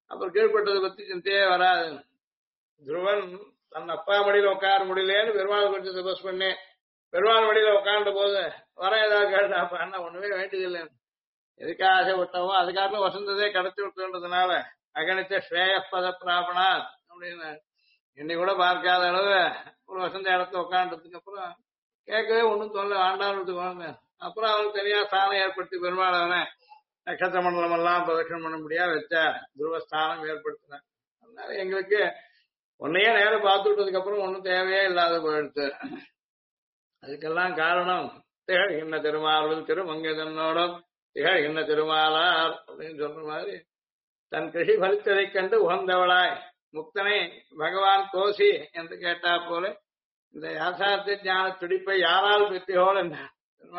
Speaker 2: அப்புறம் கீழ்பட்டதை பத்தி சிந்தையே வராது. துருவன் தன் அப்பா மடியில உட்கார முடியலேன்னு பெருமாள் கொஞ்சம் தபஸ் பண்ணி பெருமாள் மடியில உட்கார்ந்த போது வர ஏதாவது கேட்டா அப்ப அண்ணா ஒண்ணுமே வேண்டியதில்லை, எதுக்காக ஆசைப்பட்டவோ அதுக்காக வசந்ததே கிடைச்சி விட்டுன்றதுனால அகணித்த ஸ்ரேயப்பத பிராபணா அப்படின்னு இன்னைக்கு கூட பார்க்காத அளவு ஒரு வசந்த இடத்துல உட்காண்டதுக்கு அப்புறம் கேட்கவே ஒண்ணும் சொல்ல வேண்டாம்னு வாங்க. அப்புறம் அவனுக்கு தனியா ஸ்தானம் ஏற்படுத்தி பெருமாள் அவனை நட்சத்திர மண்டலம் எல்லாம் பிரதட்சணம் பண்ண முடியாது வச்சா துருவஸ்தானம் ஏற்படுத்தின. அதனால எங்களுக்கு உன்னையே நேரம் பார்த்து விட்டதுக்கு அப்புறம் ஒன்னும் தேவையே இல்லாத போயிடுத்து. அதுக்கெல்லாம் காரணம் திகழ்கின்ற திருமாவளவன் திருமங்கதனோடும் திகழ்கின்ற திருமாலார் அப்படின்னு சொல்ற மாதிரி தன் கிருஷி பலித்ததைக் கண்டு உகந்தவளாய் முக்தனை பகவான் கோசி என்று கேட்டா போல இந்த யாசார்த்த ஞான துடிப்பை யாரால் பெற்றோள் என்றார்.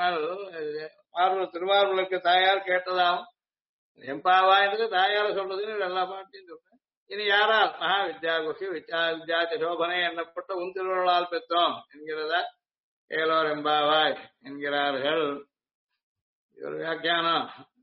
Speaker 2: திருவாரூருக்கு தாயார் கேட்டதாகவும் எம்பாவா என்று தாயார சொல்றதுன்னு எல்லா பாட்டையும் சொல்றேன். இனி யாரால் மகா வித்யா குஷி வித்யா சோபனை என்னப்பட்ட உன் திருவள்ளால் பெற்றோம் என்கிறதா ஏலோர் எம்பாவாய் என்கிறார்கள். ஒரு வியாக்கியானம்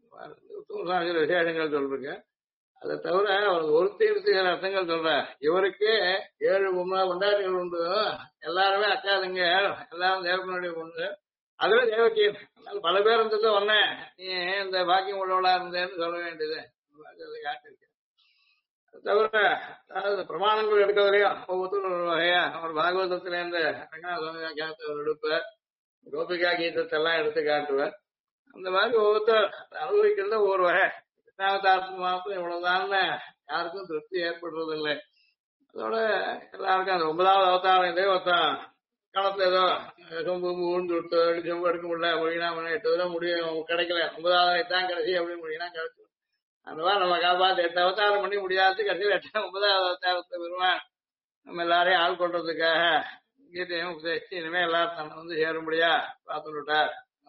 Speaker 2: விசேஷங்கள் சொல்றீங்க. அதை தவிர அவருக்கு ஒருத்தி அர்த்தங்கள் சொல்ற. இவருக்கு 7 கொண்டாட்டிகள் உண்டு, எல்லாருமே அக்காதுங்க, எல்லாரும் தேவனுடைய பொண்ணு, அதுவே தேவக்கியன். அதனால பல பேர் இருந்தது ஒன்னே நீ இந்த பாக்கியம் உள்ளவளா இருந்தேன்னு சொல்ல வேண்டியது காட்டிருக்க. அது தவிர அதாவது பிரமாணங்கள் எடுக்கிறதுலையும் ஒவ்வொருத்தரும் ஒரு வகையா ஒரு பாகவதத்துல இருந்து ரங்கநாத சுவாமி வியாக்கியானத்தை ஒரு எடுப்பு, கோபிகா கீதத்தை எல்லாம் எடுத்து காட்டுவேன். அந்த மாதிரி ஒவ்வொருத்தர் அனுபவிக்கிறத ஒவ்வொரு வகை. கிருஷ்ணாவதாரத்துக்கு மாத்திரம் இவ்வளவுதான் யாருக்கும் திருப்தி ஏற்படுறது இல்லை. அதோட எல்லாருக்கும் அந்த 9வது அவதாரம் இதே ஒருத்தான் காலத்துல ஏதோ சொம்பு ஊழ்ந்து விட்டு சொம்பு எடுக்க முடியல மொழினா 8 தடவை முடியும் கிடைக்கல, 9வது தான் கடைசி அப்படின்னு மொழினா கிடைச்சு. அந்த மாதிரி நம்ம காப்பாத்து 8 அவதாரம் பண்ணி முடியாது, கடைசியில் 9வது அவதாரத்தை பெறுவான். நம்ம எல்லாரையும் ஆள் கொள்றதுக்காக கீதையும் உபதேசிச்சு இனிமே எல்லாரும் தன்னை வந்து சேரும்படியா பார்த்து விட்டார்.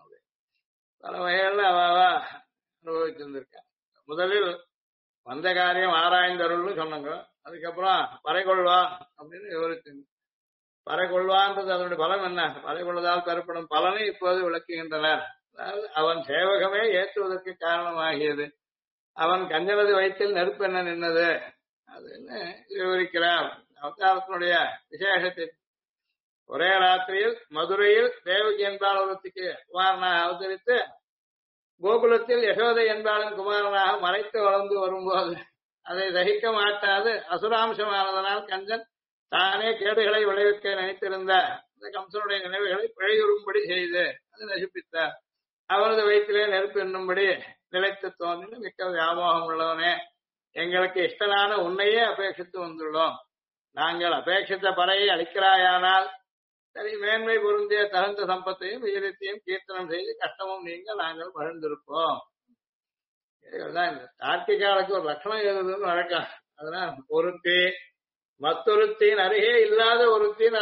Speaker 2: பல வகைகள்ல அவாவா அனுபவிச்சிருந்திருக்கேன். முதலில் வந்த காரியம் ஆராய்ந்தருள்னு சொன்னாங்க. அதுக்கப்புறம் பறைகொள்வான் அப்படின்னு விவரிச்சு பறைகொள்வான்றது அதனுடைய பலம் என்ன, பறைகொள்வதால் பெறப்படும் பலனை இப்போது விளக்குகின்றனர். அதாவது அவன் சேவகமே ஏற்றுவதற்கு காரணமாகியது, அவன் கஞ்சனது வயிற்றில் நெருப்பு என்ன நின்னது அதுன்னு விவரிக்கிறார். அவதாரத்தினுடைய விசேஷத்தை ஒரே ராத்திரியில் மதுரையில் தேவகி என்பாள் ஒருத்திக்கு குமாரனாக அவதரித்து கோகுலத்தில் யசோதை என்பாளின் குமாரனாக மறைத்து வளர்ந்து வரும்போது அதை சகிக்க மாட்டாது அசுராம்சமானதனால் கஞ்சன் தானே கேடுகளை விளைவிக்க நினைத்திருந்த அந்த கம்சனுடைய நினைவுகளை பிழையுறும்படி செய்து அது நசிப்பித்தார். அவரது வயிற்றிலே நெருப்பு என்னும்படி நிலைத்து தோன்றின மிக்க வியாமோகம் உள்ளவனே, எங்களுக்கு இஷ்டனான உன்னையே அபேட்சித்து வந்துள்ளோம். நாங்கள் அபேட்சித்த பறையை அளிக்கிறாயானால் சரி மேன்மை பொருந்திய தகுந்த சம்பத்தையும் விஜயத்தையும் கீர்த்தனம் செய்து கஷ்டமும் நீங்க நாங்கள் மகிழ்ந்திருப்போம். இதுதான் இந்த கார்த்திகாலுக்கு ஒரு லட்சணம் எழுதுன்னு வழக்கம். அதனால ஒருத்தி மத்தொருத்தின் அருகே இல்லாத ஒருத்தின்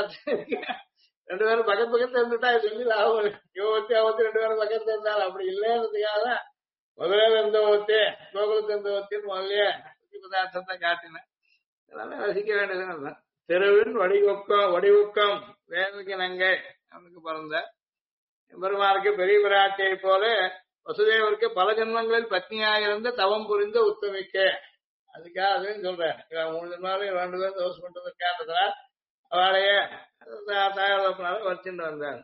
Speaker 2: ரெண்டு பேரும் பக்கத்துல இருந்துட்டா சொல்லி லாபம். யோகத்தி அவத்தி 2 பேரும் பக்கத்துல இருந்தாலும் அப்படி இல்லைன்றதுக்காக முதலே இருந்த ஒருத்தி கோகுலத்து இருந்த ஒருத்தின்னு முதல்ல பதார்த்தத்தை காட்டினேன். அதனால ரசிக்க வேண்டியதுன்னு தெருவின் வடிவுக்கம் வேதனைக்கு நங்கை அவனுக்கு பிறந்த எம்பெருமாருக்கு பெரிய பிராட்டியை போல வசுதேவருக்கு பல ஜென்மங்களில் பத்னியாயிருந்த தவம் புரிந்த உத்தமிக்க. அதுக்காக அதுன்னு சொல்றேன். 3 ஜென்மாலையும் 2 பேரும் தோசை பண்றதுக்காக அவளையே தாயாளப்பனால வச்சுட்டு வந்தார்.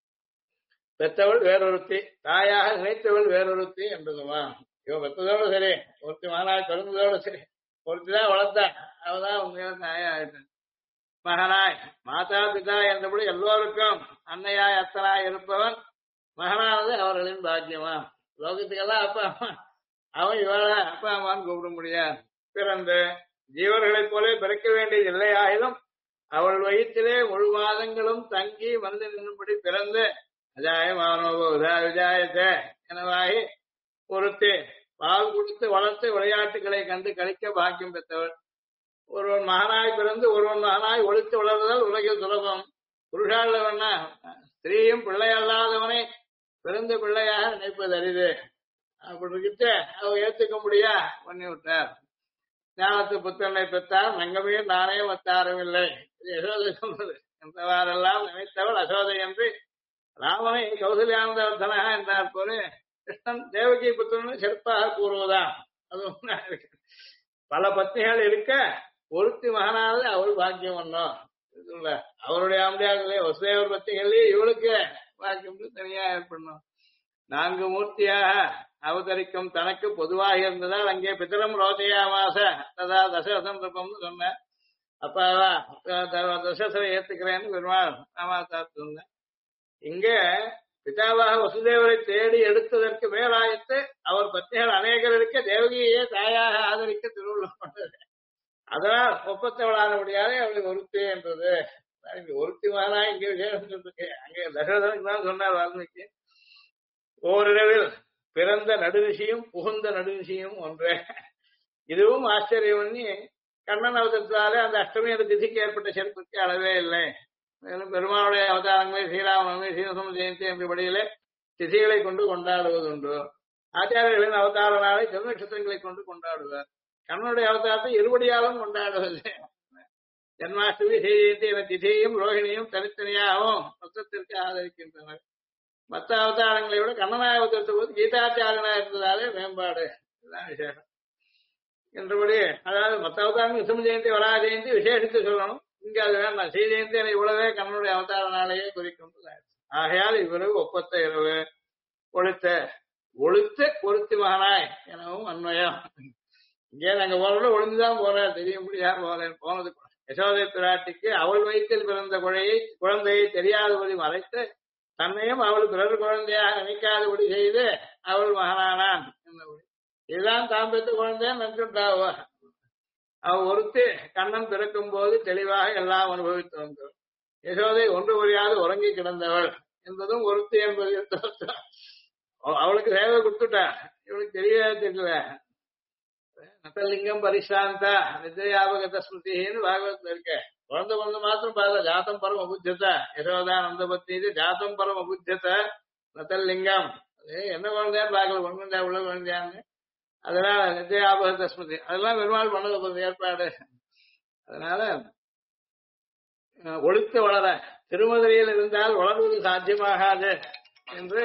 Speaker 2: பெற்றவள் வேறொருத்தி, தாயாக நினைத்தவள் வேறொருத்தி என்றதுமா. இவன் பெற்றதோடு சரி, ஒருத்தி மகனாய் பிறந்ததோடு சரி, ஒருத்திதான் வளர்த்தா, அவதான் உண்மையான தாயா ஆயிட்டான். மகனாய் மாதா பிதா என்றபடி எல்லோருக்கும் அன்னையாய் அத்தனாய் இருப்பவன் மகனானது அவர்களின் பாக்கியமா. லோகத்துக்கெல்லாம் அப்பா அம்மா, அவன் இவள அப்பா அம்மான்னு கூப்பிட முடியாது. பிறந்து ஜீவர்களைப் போல பிறக்க வேண்டியது இல்லையாயிலும் அவள் வயிற்றிலே முழு மாதங்களும் தங்கி வந்து நின்றுபடி பிறந்து அஜாய மானோபா விஜாயத்தை எனவாகி ஒருத்தி பால் கொடுத்து வளர்த்து விளையாட்டுகளை கண்டு கழிக்க பாக்கியம் பெற்றவள். ஒருவன் மகனாய் பிறந்து ஒருவன் மகனாய் ஒழித்து வளர்வதால் உலகில் சுலபம். புருஷாளவனா ஸ்திரீயும் பிள்ளை அல்லாதவனை பிறந்த பிள்ளையாக நினைப்பது அரிது. அப்படி இருக்கிட்ட அவ ஏத்துக்க முடியா பண்ணி விட்டார். ஞானத்து புத்தனை பெற்றார் நங்கமே நானே வத்தாரும் இல்லை. இது யசோதை சொல்றது. என்றவாறெல்லாம் நினைத்தவள் அசோதை என்று ராமனை கௌசல்யானந்தவர்தனாக என்றார் போல கிருஷ்ணன் தேவகி புத்திரனை சிறப்பாக கூறுவதா அது ஒன்றா இருக்கு. பல பத்னிகள் இருக்க ஒருத்தி மகனானது அவள் பாக்கியம் பண்ணோம். அவருடைய ஆம்பியார்களே வசுதேவர் பத்திகள்லயே இவளுக்கு பாக்கியம் தனியா ஏற்படணும். 4 மூர்த்தியாக அவதரிக்கும் தனக்கு பொதுவாக இருந்ததால் அங்கே பிதரம் ரோஜயாமாச ததா தசரசந்தர்ப்பம்னு சொன்ன. அப்பாவா தசரசரை ஏத்துக்கிறேன்னு பெருமாள் ராமாத்தாத்து சொன்ன. இங்க பிதாவாக வசுதேவரை தேடி எடுத்ததற்கு மேலாயத்து அவர் பத்னிகள் அநேகர் இருக்க தேவகியே தாயாக ஆதரிக்க திருவுள்ளம் பண்ணது. அதனால் ஒப்பத்தவளானபடியாலே அவளுக்கு ஒருத்தி என்றது. ஒருத்தி மகனா இங்க விசேஷம் இருக்கு. அங்கே தசரதனுக்கு தான் சொன்னார் வால்மீகி. ஓரிரவில் பிறந்த நடுநிசியும் புகுந்த நடுநிசியும் ஒன்றே. இதுவும் ஆச்சரியம் பண்ணி கண்ணன் அவதரித்தாலே அந்த அஷ்டமி அந்த திதிக்கு ஏற்பட்ட சிறப்புக்கு அளவே இல்லை. மேலும் பெருமாளுடைய அவதாரங்களை ஸ்ரீராமநவமி ஸ்ரீரசம் ஜெயந்தி என்றபடியிலே திதிகளை கொண்டு கொண்டாடுவதுண்டு. ஆச்சாரியர்களின் அவதார நாளை திருநட்சத்திரங்களை கொண்டு கொண்டாடுவார். கண்ணனுடைய அவதாரத்தை இருபடியாலும் கொண்டாடுவதில்லை. ஜன்மாஷ்டமி ஸ்ரீ ஜெயந்தி என திதியையும் ரோஹிணியும் தனித்தனியாகவும் மொத்தத்திற்கு ஆதரிக்கின்றனர். மற்ற அவதாரங்களை விட கண்ணனாக அவதரித்த போது கீதாச்சாரனா இருந்ததாலே மேம்பாடு. இதுதான் விசேஷம் என்றபடி. அதாவது மற்ற அவதாரங்கள் விஷ்ணு ஜெயந்தி வரா ஜெயந்தி விசேஷித்து சொல்லணும். இங்க அது வேண்டாம். ஸ்ரீ ஜெயந்தி என இவ்வளவே கண்ணனுடைய அவதார நாளையே குறிக்கும். ஆகையால் இவ்வளவு ஒப்பத்த இரவு ஒழுத்த ஒருத்தி மகனாய் எனவும் அன்வயம். இங்கே நாங்க போறோட ஒழுங்குதான் போறேன், தெரிய முடியாது போறேன். போனது யசோதை பிராட்டிக்கு அவள் வயிற்றில் பிறந்த குழந்தையை தெரியாதபடி மறைத்து தன்னையும் அவள் பிறர் குழந்தையாக நினைக்காதபடி செய்து அவள் மகனானான் என்னபடி. இதுதான் தான் பெற்ற குழந்தைன்னு நினைச்சுட்டாவ. அவ ஒருத்தி கண்ணன் பிறக்கும் போது தெளிவாக எல்லாம் அனுபவித்து வந்தவள். யசோதை ஒன்று புரியாது உறங்கி கிடந்தவள் என்பதும் ஒருத்தி என்பது அவளுக்கு சேவை கொடுத்துட்டா. இவளுக்கு தெரியவே தெரியல. நத்தலிங்கம் பரிசாந்தா நித்யாபகத ஸ்மிருதின்னு பாகவத்துல இருக்க. குழந்தை மாத்திரம் பார்க்கல. ஜாத்தம் பரம் அபுத்தியத யசோதா நந்தபத்தி ஜாத்தம் பரம் அபுத்தியத நத்தலிங்கம். என்ன குழந்தையான்னு பார்க்கல. குழந்தையா உள்ள குழந்தையான்னு. அதனால நித்யாபகத ஸ்மிருதி அதெல்லாம் பெருமாள் பண்ணது ஏற்பாடு. அதனால ஒழுத்து வளர திருமதுரையில் இருந்தால் வளர்வது சாத்தியமாகாது என்று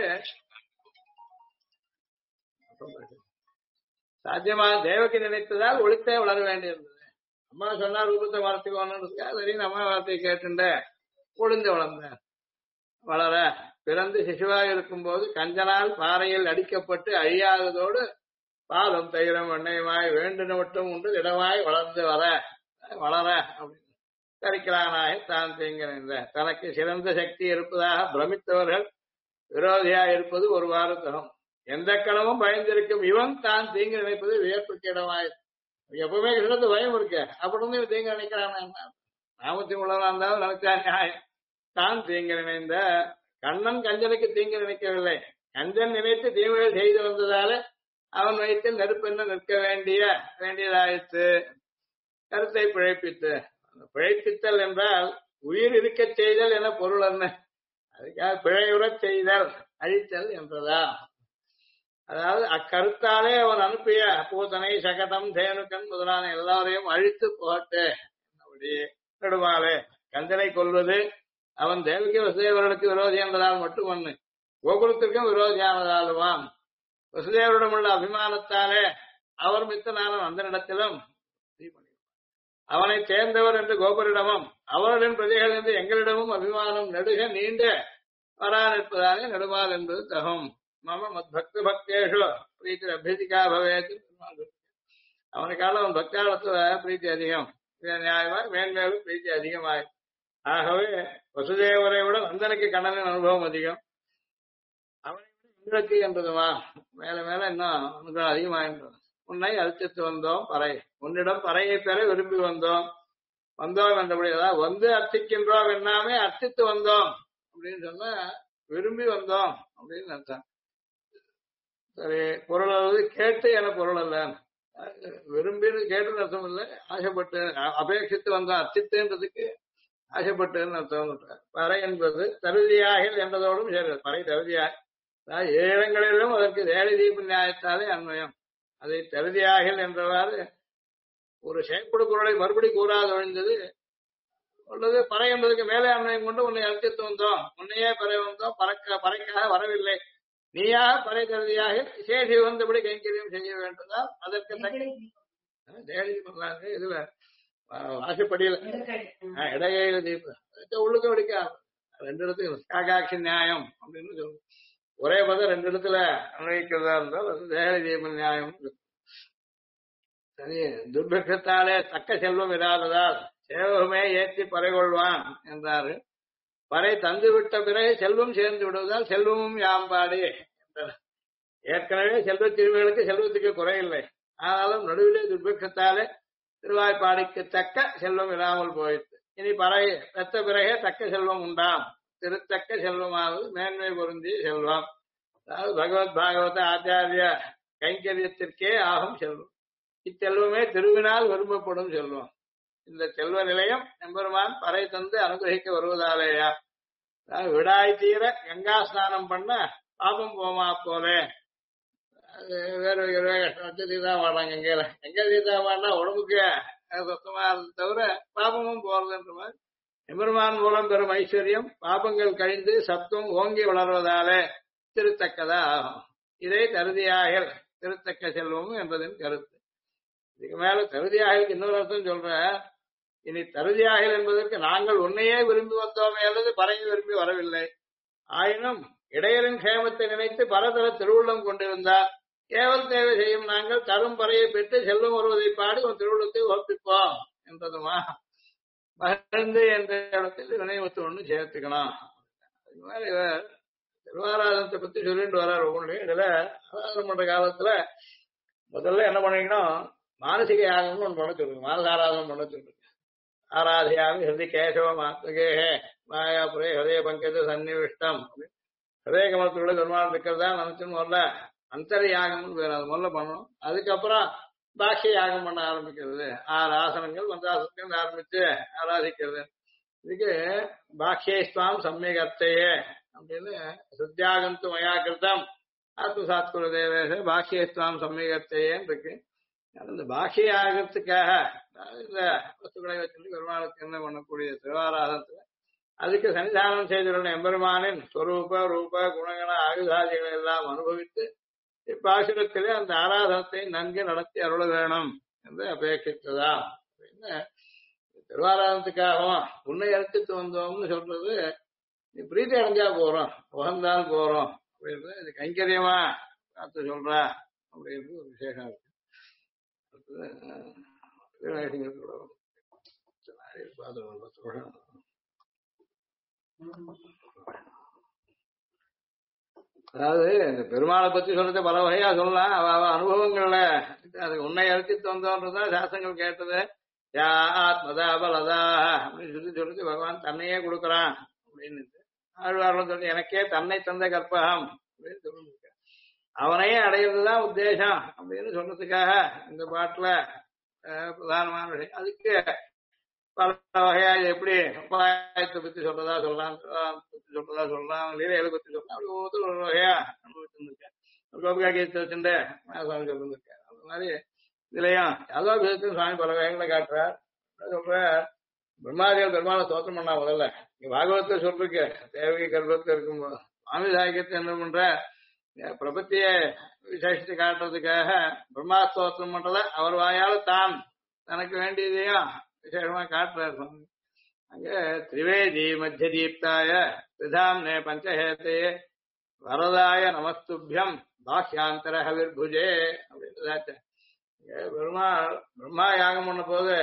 Speaker 2: சாத்தியமாக தேவக்கு நினைத்ததால் ஒழித்தே வளர வேண்டியிருந்தது. அம்மா சொன்னா ரூபத்தை வளர்த்துக்கோன்னு சரி அம்மா வார்த்தையை கேட்டுண்ட ஒளிந்து வளர்ந்தேன். வளர பிறந்து சிசுவாக இருக்கும் போது கஞ்சனால் பாறையில் அடிக்கப்பட்டு அழியாததோடு பாலும் தயிரும் எண்ணெயுமாய் வேண்டின மட்டும் உண்டு திடமாய் வளர்ந்து வளர அப்படின்னு கரிக்கலானாய் தான் தீங்கிற தனக்கு சிறந்த சக்தி இருப்பதாக பிரமித்தவர்கள் விரோதியாக இருப்பது ஒருவாறு தரும். எந்த கணமும் பயந்திருக்கும் இவன் தான் தீங்கு நினைப்பது வியப்புக்கு இடமாய். எப்பவுமே கிருஷ்ணத்து பயம் இருக்கு. அப்படின்னு தீங்கு நினைக்கிறான். நாமத்தி உள்ளவனா இருந்தாலும் நினைச்சா நியாயம். தான் தீங்கு நினைந்த கண்ணன் கஞ்சனுக்கு தீங்கு நினைக்கவில்லை. கஞ்சன் நினைத்து தீமைகள் செய்து வந்ததால அவன் வயிற்றில் நெருப்பெண்ண நிற்க வேண்டியதாயிற்று. கருத்தை பிழைப்பித்து. பிழைப்பித்தல் என்றால் உயிர் இருக்க செய்தல் என பொருள் என்ன? அதுக்காக பிழையுறச் செய்தல் அழித்தல் என்றதா. அதாவது அக்கருத்தாலே அவன் அனுப்பிய பூத்தனை சகடம் தேனுக்கன் முதலான எல்லாரையும் அழித்து போட்டு நெடுமாலே கஞ்சனை கொள்வது அவன் தேவகி வசுதேவர்களுக்கு விரோதி என்பதால் மட்டும் ஒண்ணு, கோகுலத்திற்கும் விரோதியானதாலுவான். வசுதேவரிடம் உள்ள அபிமானத்தாலே அவர் மித்தனான அந்தனிடத்திலும் அவனை சேர்ந்தவர் என்று கோபரிடமும் அவர்களின் பிரதிகள் என்று எங்களிடமும் அபிமானம் நெடுக நீண்ட வரா நிற்பதாலே நெடுமால் என்பது தகும். மம மத் பக்தி பக்தேஷு பிரீத்தி அபியதிகா பவேத். அவனுக்கால அவன் பக்தாளத்துல பிரீத்தி அதிகம், நியாயமாய் மேன்மேலும் பிரீத்தி அதிகமாய். ஆகவே வசுதேவரை விட நந்தனுக்கு கண்ணனின் அனுபவம் அதிகம். அவனை விட எங்களுக்கு என்பதுமா மேல மேல இன்னும் அனுபவம் அதிகமாயின்றது. உன்னை அழித்து வந்தோம் பறை, உன்னிடம் பறையை பெற விரும்பி வந்தோம் என்றபடி அதாவது வந்து அர்ச்சிக்கின்றோம் என்னாமே அர்ச்சித்து வந்தோம் அப்படின்னு சொன்னா விரும்பி வந்தோம் அப்படின்னு நினைச்சான். சரி, பொருள் அல்லது கேட்டு என பொருள் அல்ல. விரும்பின்னு கேட்டுன்னு அர்த்தம் இல்லை, ஆசைப்பட்டு அபேட்சித்து வந்தோம். அர்ச்சித்துன்றதுக்கு ஆசைப்பட்டுன்னு அர்த்தம். பறை என்பது தருதியாகில் என்றதோடும் சரி. பறை தருதியாக ஏழங்களிலும் அதற்கு தேடி தீப நியாயத்தாலே அன்வயம். அதை தருதியாகில் என்றவாறு ஒரு செயற்படு பொருளை மறுபடி கூறாது ஒழிந்தது உள்ளது. பறை என்பதற்கு மேலே அன்வயம் கொண்டு உன்னை அர்ச்சித்து வந்தோம், உன்னையே பறை வந்தோம், பறைக்காக வரவில்லை, நீயாக பறை கருதியாக சேஷி வந்தபடி கைங்கரியம் செய்ய வேண்டுதால் அதற்கு தேடி பண்ணாங்க இதுல வாசப்படியில இடையில தீபம் உள்ளுக்க வெடிக்க ரெண்டு இடத்துக்கு காகாட்சி நியாயம் அப்படின்னு சொல்லுவோம். ஒரே பதம் ரெண்டு இடத்துல அன்வயிக்கிறதா இருந்தால் அது தேகி தீப நியாயம். சரி, துர்பிக்ஷத்தாலே தக்க செல்வம் இராததால் சேவகமே ஏற்றி பறை கொள்வான் என்றாரு. பறை தந்து விட்ட பிறகு செல்வம் சேர்ந்து விடுவதால் செல்வமும் யாம்பாடி என்றார். ஏற்கனவே செல்வ திருவிகளுக்கு செல்வத்துக்கு குறையில்லை, ஆனாலும் நடுவிலே துர்பிக்ஷத்தாலே திருவாய்ப்பாடிக்கு தக்க செல்வம் இல்லாமல் போயிடுது. இனி பறை பெற்ற பிறகே தக்க செல்வம் உண்டாம். திருத்தக்க செல்வமாவது மேன்மை பொருந்திய செல்வம். அதாவது பகவத் பாகவத ஆச்சாரிய கைங்கரியத்திற்கே ஆகும் செல்வம். இச்செல்வமே திருவினால் விரும்பப்படும் செல்வம். இந்த செல்வ நிலையம் எம்பெருமான் பறை தந்து அனுகிரகிக்க வருவதாலேயா. விடாய் தீர கங்கா ஸ்நானம் பண்ண பாபம் போமா போலே. அது வேற கஷ்டம் தீதா வாடாங்க எங்கேல எங்க தீதா வாடா உடம்புக்கு சுத்தமா தவிர பாபமும் போறதுன்ற மாதிரி எம்பெருமான் மூலம் பெறும் ஐஸ்வர்யம் பாபங்கள் கழிந்து சத்துவம் ஓங்கி வளர்வதாலே திருத்தக்கதா ஆகும். இதை தருதியாக திருத்தக்க செல்வமும் என்பதின் கருத்து. இதுக்கு மேல தருதியாக இன்னொரு அர்த்தம் சொல்ற. இனி தருதியாக என்பதற்கு நாங்கள் உன்னையே விரும்பி வந்தோமே அல்லது பறையை விரும்பி வரவில்லை. ஆயினும் இடையரின் கேமத்தை நினைத்து பலதர திருவுள்ளம் கொண்டிருந்தால் கேவல் தேவை செய்யும் நாங்கள் தரும் பறையை பெற்று செல்வம் வருவதை பாடி ஒரு திருவுள்ளத்தை ஒப்பிப்போம் என்றதுமா மகிழ்ந்து என்ற இடத்தில் வினைவத்து ஒண்ணு சேர்த்துக்கணும். அது மாதிரி திருவாராதனத்தை பத்தி சொல்லிட்டு வர்றாரு. ஒவ்வொன்றையும் இதுல ஆராதனம் பண்ற காலத்துல முதல்ல என்ன பண்ணிக்கணும், மானசிக யாகம்னு ஒன்று பண்ண சொல்லுங்க. மானசாராதனம் பண்ண சொல்லுங்க. ஆராதியாமி ஹிருதி கேசவ மாத்மகேஹே மாயாபுரே ஹதய பங்கஜ சன்னிவிஷ்டம். ஹதய கமலத்துள்ள பெருமாள் இருக்கிறதா நினைச்சுன்னு முதல்ல அந்தர யாகம்னு வேற அது முதல்ல பண்ணணும். அதுக்கப்புறம் பாக்கிய யாகம் பண்ண ஆரம்பிக்கிறது. 6 ஆசனங்கள் மந்திராசனங்கள் ஆரம்பிச்சு ஆராதிக்கிறது. இதுக்கு பாக்கியஸ்வாம் சமயகர்த்தையே அப்படின்னு சுத்தியாகந்து மயாக்கிருத்தம் ஆத்மசாத்குல தேவேச பாக்கியஸ்வாம் சமயகர்த்தையேன்னு இருக்கு. அந்த பாக்கிய ஆகிறதுக்காக இந்த வஸ்துக்களை வச்சு பெருமாளுக்கு என்ன பண்ணக்கூடிய திருவாராதனத்துல அதுக்கு சன்னிதானம் செய்துள்ள எம்பெருமானின் ஸ்வரூப ரூப குணகண ஆயுதாதிகளை எல்லாம் அனுபவித்து இப்பாசுரத்திலே அந்த ஆராதனத்தை நன்கு நடத்தி அருள வேணும் என்று அபேட்சித்ததா. திருவாராதனத்துக்காகவும் உன்னை அழைச்சிட்டு வந்தோம்னு சொல்றது நீ பிரீத்தி அடைஞ்சா போறோம், உகந்தால் போறோம் அப்படின்றது இது கைங்கரியமா பார்த்து சொல்றா அப்படின்றது ஒரு விசேஷம் இருக்கு. அதாவது இந்த பெருமாளை பத்தி சொல்றது பல வகையா சொல்லலாம். அவ அனுபவங்கள்ல அது உன்னை அழைச்சிட்டு வந்தோன்றதுதான் சாஸ்திரங்கள் கேட்டது. யா ஆத்மதா பலதா அப்படின்னு சொல்லி பகவான் தன்னையே கொடுக்குறான் அப்படின்னு ஆழ்வார்கள் சொல்லி எனக்கே தன்னை தந்த கற்பகம் அப்படின்னு சொல்லிருக்க. அவனையே அடையிறதுதான் உத்தேசம் அப்படின்னு சொல்றதுக்காக இந்த பாட்டுல பிரதானமான விஷயம். அதுக்கு பல வகையா எப்படி உபாயத்தை பத்தி சொல்றதா சொல்லலாம் லீலைகளை பத்தி சொல்லலாம். அப்படி ஒவ்வொருத்தர் ஒரு வகையா அனுபவிச்சிருந்திருக்கேன். கோபிகா கீதத்தை வச்சுட்டு சுவாமி சொல்லிருந்திருக்கேன். அந்த மாதிரி இதுலயும் யாதவாபிஷத்துக்கு சுவாமி பல வகைகளை காட்டுறார். சொல்ற பிரம்மாதிகள் பெருமாளை ஸ்தோத்திரம் பண்ணா முதல்ல இங்க பாகவத்தை சொல்றீங்க. தேவகி கர்ப்பத்தில் இருக்கும்போது சுவாமி சாகியத்தை என்ன பண்ற பிரபத்திய விசேஷத்தை காட்டுறதுக்காக பிரம்மா ஸ்தோத்திரம் பண்றத அவர் வாயால தான் தனக்கு வேண்டியதையும் விசேஷமா காட்டுறாரு. அங்க திரிவேதி மத்திய தீப்தாய திரிதாம்னே பஞ்சஹேத்தையே வரதாய நமஸ்துபியம் பாஹ்யாந்தர ஹவிர்புஜே அப்படின்றதாச்ச. பிரம்மா யாகம் பண்ண போது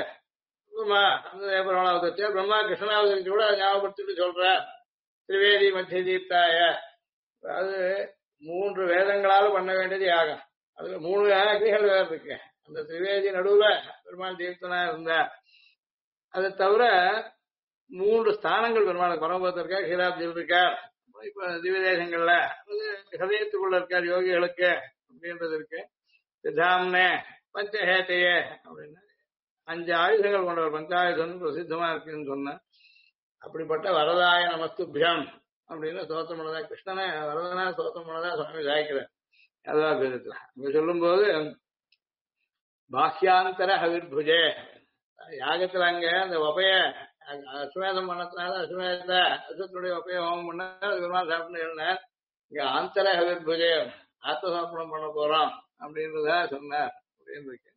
Speaker 2: பிரம்மா கிருஷ்ணாவதரிக்கு கூட ஞாபகப்படுத்திட்டு சொல்ற திரிவேதி மத்திய தீப்தாய. அதாவது 3 வேதங்களால பண்ண வேண்டியது யாகம். அதுல 3 அக்னிகள் வேற இருக்கு. அந்த திரிவேதி நடுவுல பெருமாள் தீர்த்தனா இருந்தா. அதை தவிர 3 ஸ்தானங்கள் பெருமாள் பரமபதத்தில் இருக்கார், ஹீராப்தியில் இருக்கார். இப்ப திவ்ய தேசங்கள்ல ஹதயத்துக்குள்ள இருக்கார் யோகிகளுக்கு அப்படின்றது இருக்கு. சித்தாம்னே பஞ்சஹேத்தையே அப்படின்னு 5 ஆயுதங்கள் கொண்டவர். பஞ்சாயுதம் பிரசித்தமா இருக்குன்னு சொன்ன. அப்படிப்பட்ட வரதாய நமஸ்துபியம் அப்படின்னு ஸ்தோத்திரம் பண்ணதா கிருஷ்ணனை வரதனா ஸ்தோத்திரம் பண்ணதா சுவாமி சாய்க்கிறார். அதான் பேருத்துல இங்க சொல்லும் போது பாஹ்யாந்தர ஹவிர்புஜே யாகத்துல அங்க அந்த உபய அஸ்வமேதம் பண்ணதுனால அஸ்வமேதத்தை அஸ்வத்துடைய உபய ஹோமம் பண்ண பெருமாள் சாப்பிட்டு எழுந்தார். இங்க ஆந்தர ஹவிர்புஜே ஆத்மசாப்பனம் பண்ண போறோம் அப்படின்றதா சொன்னார் அப்படின்னு இருக்கு.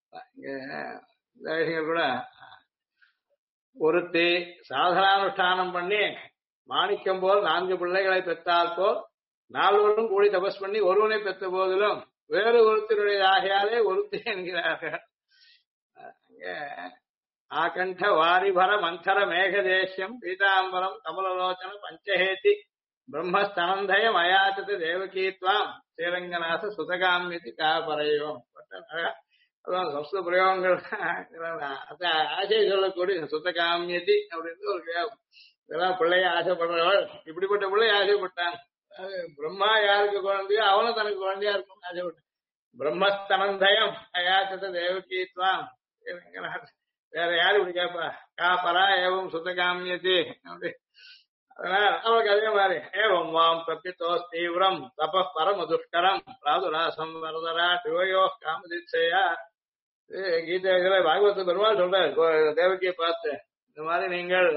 Speaker 2: இங்க இந்த விஷயங்கள் கூட ஒருத்தி சாதனானுஷ்டானம் பண்ணி மாணிக்கம் போல் 4 பிள்ளைகளை பெற்றால் போல் 4 கூடி தபஸ் பண்ணி ஒருவனை பெற்ற போதிலும் வேறு ஒருத்தருடைய ஆகையாலே ஒருத்தி என்கிறார்கள். அங்கே ஆகண்ட வாரிபர மந்தர மேகதேசியம் பீதாம்பரம் கமலலோச்சன பஞ்சஹேதி பிரம்மஸ்தனந்தயம் அயாச்சது தேவகீத்வாம் ஸ்ரீரங்கநாத சுதகாமியதி காபரையோம். அதான் சம்ஸ்கிருத பிரயோகங்கள் ஆசை சொல்லக்கூடிய சுத்தகாமியதி அப்படின்னு ஒரு இதெல்லாம் பிள்ளைய ஆசைப்படுறவள் இப்படிப்பட்ட பிள்ளை ஆசைப்பட்டான். பிரம்மா யாருக்கு குழந்தையோ அவனும் தனக்கு குழந்தையா இருக்கும் ஆசைப்பட்டான். பிரம்மஸ்தனந்தயம் அயாச்சத தேவகீத்வாம் வேற யாரு இப்படி கேட்பா காப்பரா ஏவம் சுத்தகாமியதி அப்படி. அதனால அவளுக்கு அதே மாதிரி ஏவம் வாம் பிரபித்தோஸ் தீவிரம் தப பரமதுஷ்கரம் ராதுராசம் வரதரா சிவயோ காமதிச்சையா. கீதையில பாகவத பெருமாள் சொல்றாரு தேவகியை பார்த்து, இந்த மாதிரி நீங்கள்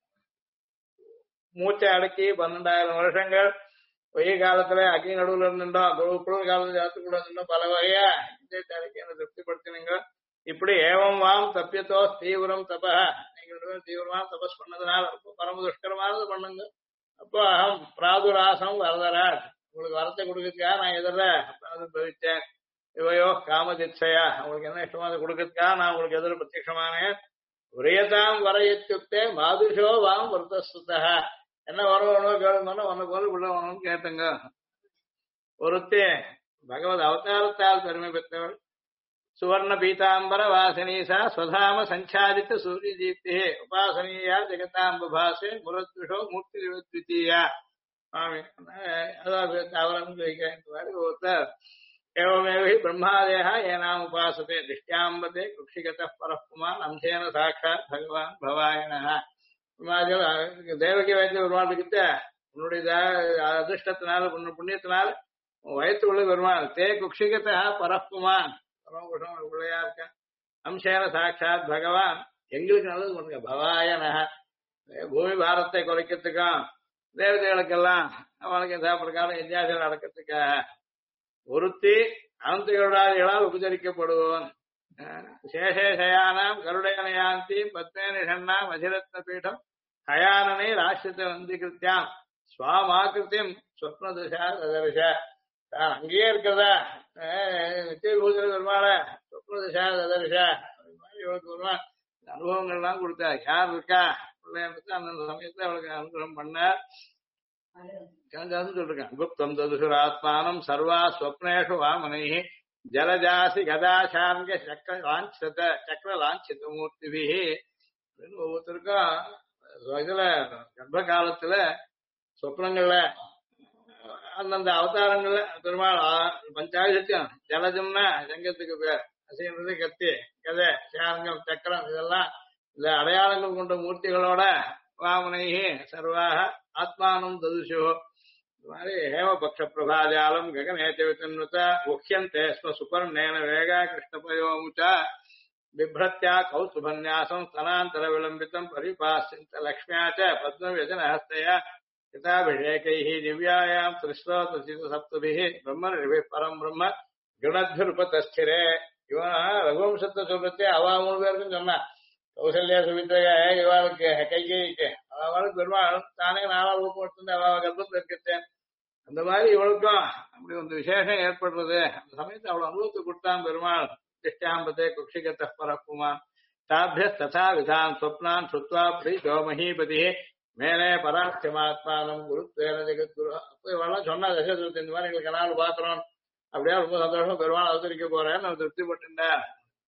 Speaker 2: மூச்சை அடக்கி 12,000 வருஷங்கள் வெயில் காலத்துல அக்னி நடுவுல இருந்துட்டோம், குளிர் காலத்துல ஜாத்துக்குள்ள இருந்துட்டோம், பல வகையா இந்த அடக்கி என்ன திருப்திப்படுத்தினீங்க. இப்படி ஏவம் வாம் தப்பியத்தோ தீவிரம் தப நீங்கள் தீவிரமா தபஸ் பண்ணதுனால பரம துஷ்கரமானது பண்ணுங்க. அப்போ அகம் பிராதுராசம் வரதராட் உங்களுக்கு வரத்தை கொடுக்கறதுக்காக நான் எதிர பவிச்சேன். இவையோ காமதிச்சையா உங்களுக்கு என்ன இஷ்டமா அதை கொடுக்கறதுக்காக நான் உங்களுக்கு எதிர பிரத்யமானேன். உரியதாம் வரையத்துக்தே மாதுஷோ வாம் விரதஸ்துதா என்ன வரணும் கேளுங்கன்னா உன்னை போல உள்ள வரணும்னு கேட்டுங்க. ஒருத்தே பகவத் அவதாரத்தால் பெருமை பெற்றவள் சுவர்ண பீதாம்பர வாசனீசா ஸ்வதாம சஞ்சாதித்த சூரிய தீப்தி உபாசனீயா ஜெகதாம்பபாசே முரத்விஷோ மூர்த்தி த்விதீயா. அதாவது அவரன்னு வைக்க ஒருத்தர் ஏவமேவி பிரம்மாதேகா ஏனாம் உபாசதே திருஷ்டியாம்பதே குக்ஷிகத பரப்புமான் அம்சேன சாட்சாத் பகவான் பவாயணா. தேவகி வயத்துல பெருமாள் கிட்ட உன்னுடைய அதிர்ஷ்டத்தினால புண்ணியத்தினால வயத்துக்குள்ள பெருமாள் தே குக்ஷிகத பரப்புமான் பிள்ளையா இருக்க அம்சேன சாட்சாத் பகவான் எங்களுக்கு நல்லது பண்ணுங்க பவாயணா. பூமி பாரத்தை குறைக்கிறதுக்கும் தேவதைகளுக்கெல்லாம் அவனுக்கு எதா பிரகாரம் வித்தியாசம் நடக்கிறதுக்காக ஒருத்தி அனந்தகருடாதிகளால் உபச்சரிக்கப்படுவோன். சேஷேஷயானாம் கருடயனயாந்தி பத்மேனிஷன்னாம் அசிரத்ன பீடம் ஹயானனை ராஷ்டிரத்தை வந்திகிருத்தியாம் சுவாமாக்கிருத்தியம் ஸ்வப்னதுஷா ததர்ஷ. அங்கேயே இருக்கிறதா நித்திய பூஜை பெருமாள ஸ்வப்னதுஷா ததர்ஷ இவளுக்கு பெருமாள் அனுபவங்கள்லாம் கொடுத்தா. யார் இருக்கா பிள்ளைய அந்த சமயத்தை அவளுக்கு அனுகிரகம் பண்ணார். சொல்றேன் குப்தம் ததுசுராத்மானம் சர்வா ஸ்வப்னேஷு வாமனை ஜலஜாசி கதாசாங்க சக்கர லாஞ்சித மூர்த்திபி. ஒவ்வொருத்தருக்கும் இதுல கர்ப்ப காலத்துல சொப்னங்கள்ல அந்தந்த அவதாரங்கள்ல பெருமாள் பஞ்சாயத்தியம் ஜலஜம்னா சங்கத்துக்கு பேர், அசைன்றது கத்தி கதை சாரங்கம் சக்கரம் இதெல்லாம் இந்த அடையாளங்கள் கொண்ட மூர்த்திகளோட வாமனைஹி சர்வாக ஆத்மானம் ததுஷோ. இந்த மாதிரி ஹேமபக்ஷ பிரபாஜாலம் ககனேச்ச விதன்வத முக்கியந்தே ஸ்ம சுபர்ணேன வேகா கிருஷ்ணபயோமுச்ச बिभ्रत्या कौस्तुभन्यासं स्तनांतर विलंबितं परिपास्यन्त लक्ष्म्या च पद्मव्यजनहस्तया यथाभिषेकैः दिव्यायां त्रिश्लोकसितसप्तभिः ब्रह्मनिर्भिः परं ब्रह्म गणद्भिरुपतस्थिरे. இவன் ரகுவம்சத்தை சொல்றதே அவா 3 பேருக்கும் சொன்னா. கௌசல்யா சுமித்ரா இவாளுக்கு கைகைக்கு அவளுக்கு பெருமாள் தானே 4 ரூபம் எடுத்து அவ கர்ப்பத்தில் இருக்கேன். அந்த மாதிரி இவளுக்கும் அப்படி ஒரு விசேஷம் ஏற்படுறது. அந்த சமயத்தை அவள் அனுபவத்தை கொடுத்தான் பெருமாள். திஷ்டாம்பதே குக்ஷிகத பரப்புமான் தாபிய ததா விதான் ஸ்வப்னான் சுத்வா பிரீதோ மஹீபதி மேலே பராட்சமாத்மானம் குருத்வேன ஜெகத்குரு. அப்போ இவெல்லாம் சொன்னா தசரதி இந்த மாதிரி எங்களுக்கு கனால பாக்குறோம் அப்படியே ரொம்ப சந்தோஷம் பெருமாள் அவதரிக்க போறேன்னு நம்ம திருப்திப்பட்டிருந்தார்.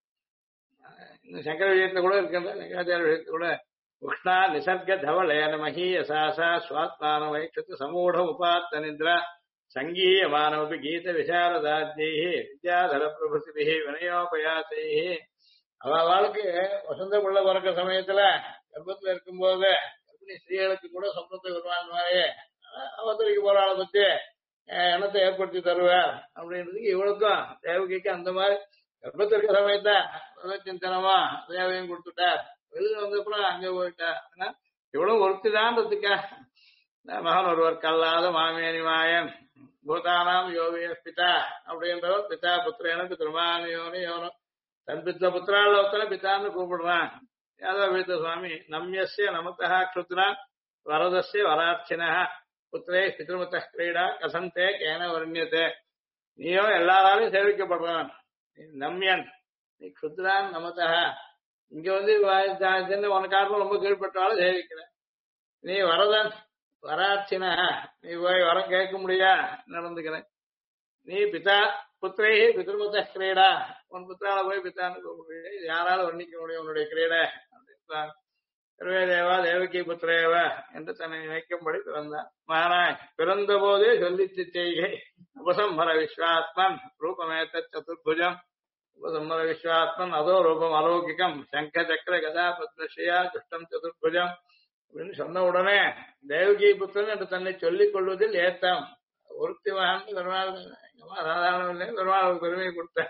Speaker 2: இந்த சங்கர விஷயத்துல கூட இருக்கின்ற சங்கராச்சாரிய விஷயத்துல கூட உஷ்ணா நிசர்க தவளேன மஹீயசாசா சுவாத்மான வைக்ஷத்து சமூடம் உபாத்த நித்ரா சங்கீயமானவபி கீத விசாரதாத்யைஹி வித்யாதர பிரபுதிபிஹி வினயோபயாசைஹி. அவளுக்கு வசந்த புள்ள பிறக்க சமயத்துல கர்ப்பத்துல இருக்கும்போது கர்ப்பிணி ஸ்திரீகளுக்கு கூட சொப்னத்தை வருவாங்க மாதிரியே அவதரிக்க போற ஆளை பத்தி எண்ணத்தை ஏற்படுத்தி தருவார் அப்படின்றதுக்கு இவளுக்கும் தேவகிக்கு அந்த மாதிரி கர்ப்பத்தில் இருக்கிற சமயத்தை சிந்தனமா தேவையும் கொடுத்துட்டார். வெளியில வந்தப்பறம் அங்க போயிட்டார். இவளும் ஒருத்திதான்றதுக்கா மகன் ஒருவர் கல்லாத மாமேனி மாயன் பூதானாம் யோகிய பிதா அப்படின்றவர் பிதா புத்திரனுக்கு திருமானியோனி யோனம் தன் புத்திரால ஒருத்தனை பித்தான்னு கூப்பிடுறான். யாதவ வீத்த சுவாமி நம்யஸ்ய நமதா க்ஷுத்ரா வரதஸ்ய வரார்ச்சினா புத்திரே பித்ருமத கிரீடா கசந்தே கேன வர்ணியத்தே. நீயோ எல்லாராலையும் சேவிக்கப்படுறான். நீ நம்யன், நீ க்ஷுத்ரான் நமதா. இங்க வந்து உனக்காரனும் ரொம்ப கீழ்பட்டாலும் சேவிக்கிற. நீ வரதன் வரார்ச்சினா, நீ போய் வரம் கேட்க முடியா நடந்துக்கிறேன். நீ பிதா புத்திரை பித்ருமத கிரீடா, உன் புத்திரால போய் பித்தான்னு கூப்பிடுறீங்க. இது யாராலும் வர்ணிக்க முடியும் உன்னுடைய கிரீடை அப்படின்றான். சர்வே தேவா தேவகி புத்திரேவ என்று தன்னை நினைக்கும்படி பிறந்தான். மகாராய் பிறந்த போதே சொல்லித்து செய்கை உபசம்மர விஸ்வாத்மன் ரூபமேத்த சதுர்புஜம். உபசம்மர விஸ்வாத்மன் அதோ ரூபம் அலௌகிகம் சங்க சக்கர கதா பத்மஸ்ரீயா துஷ்டம் சதுர்புஜம் அப்படின்னு சொன்ன உடனே தேவகி புத்திரன் என்று தன்னை சொல்லிக் கொள்வதில் ஏத்தம். ஒருத்தி மகன் பெருமாள் சாதாரணம் இல்லை, பெருமாள் பெருமையை கொடுத்த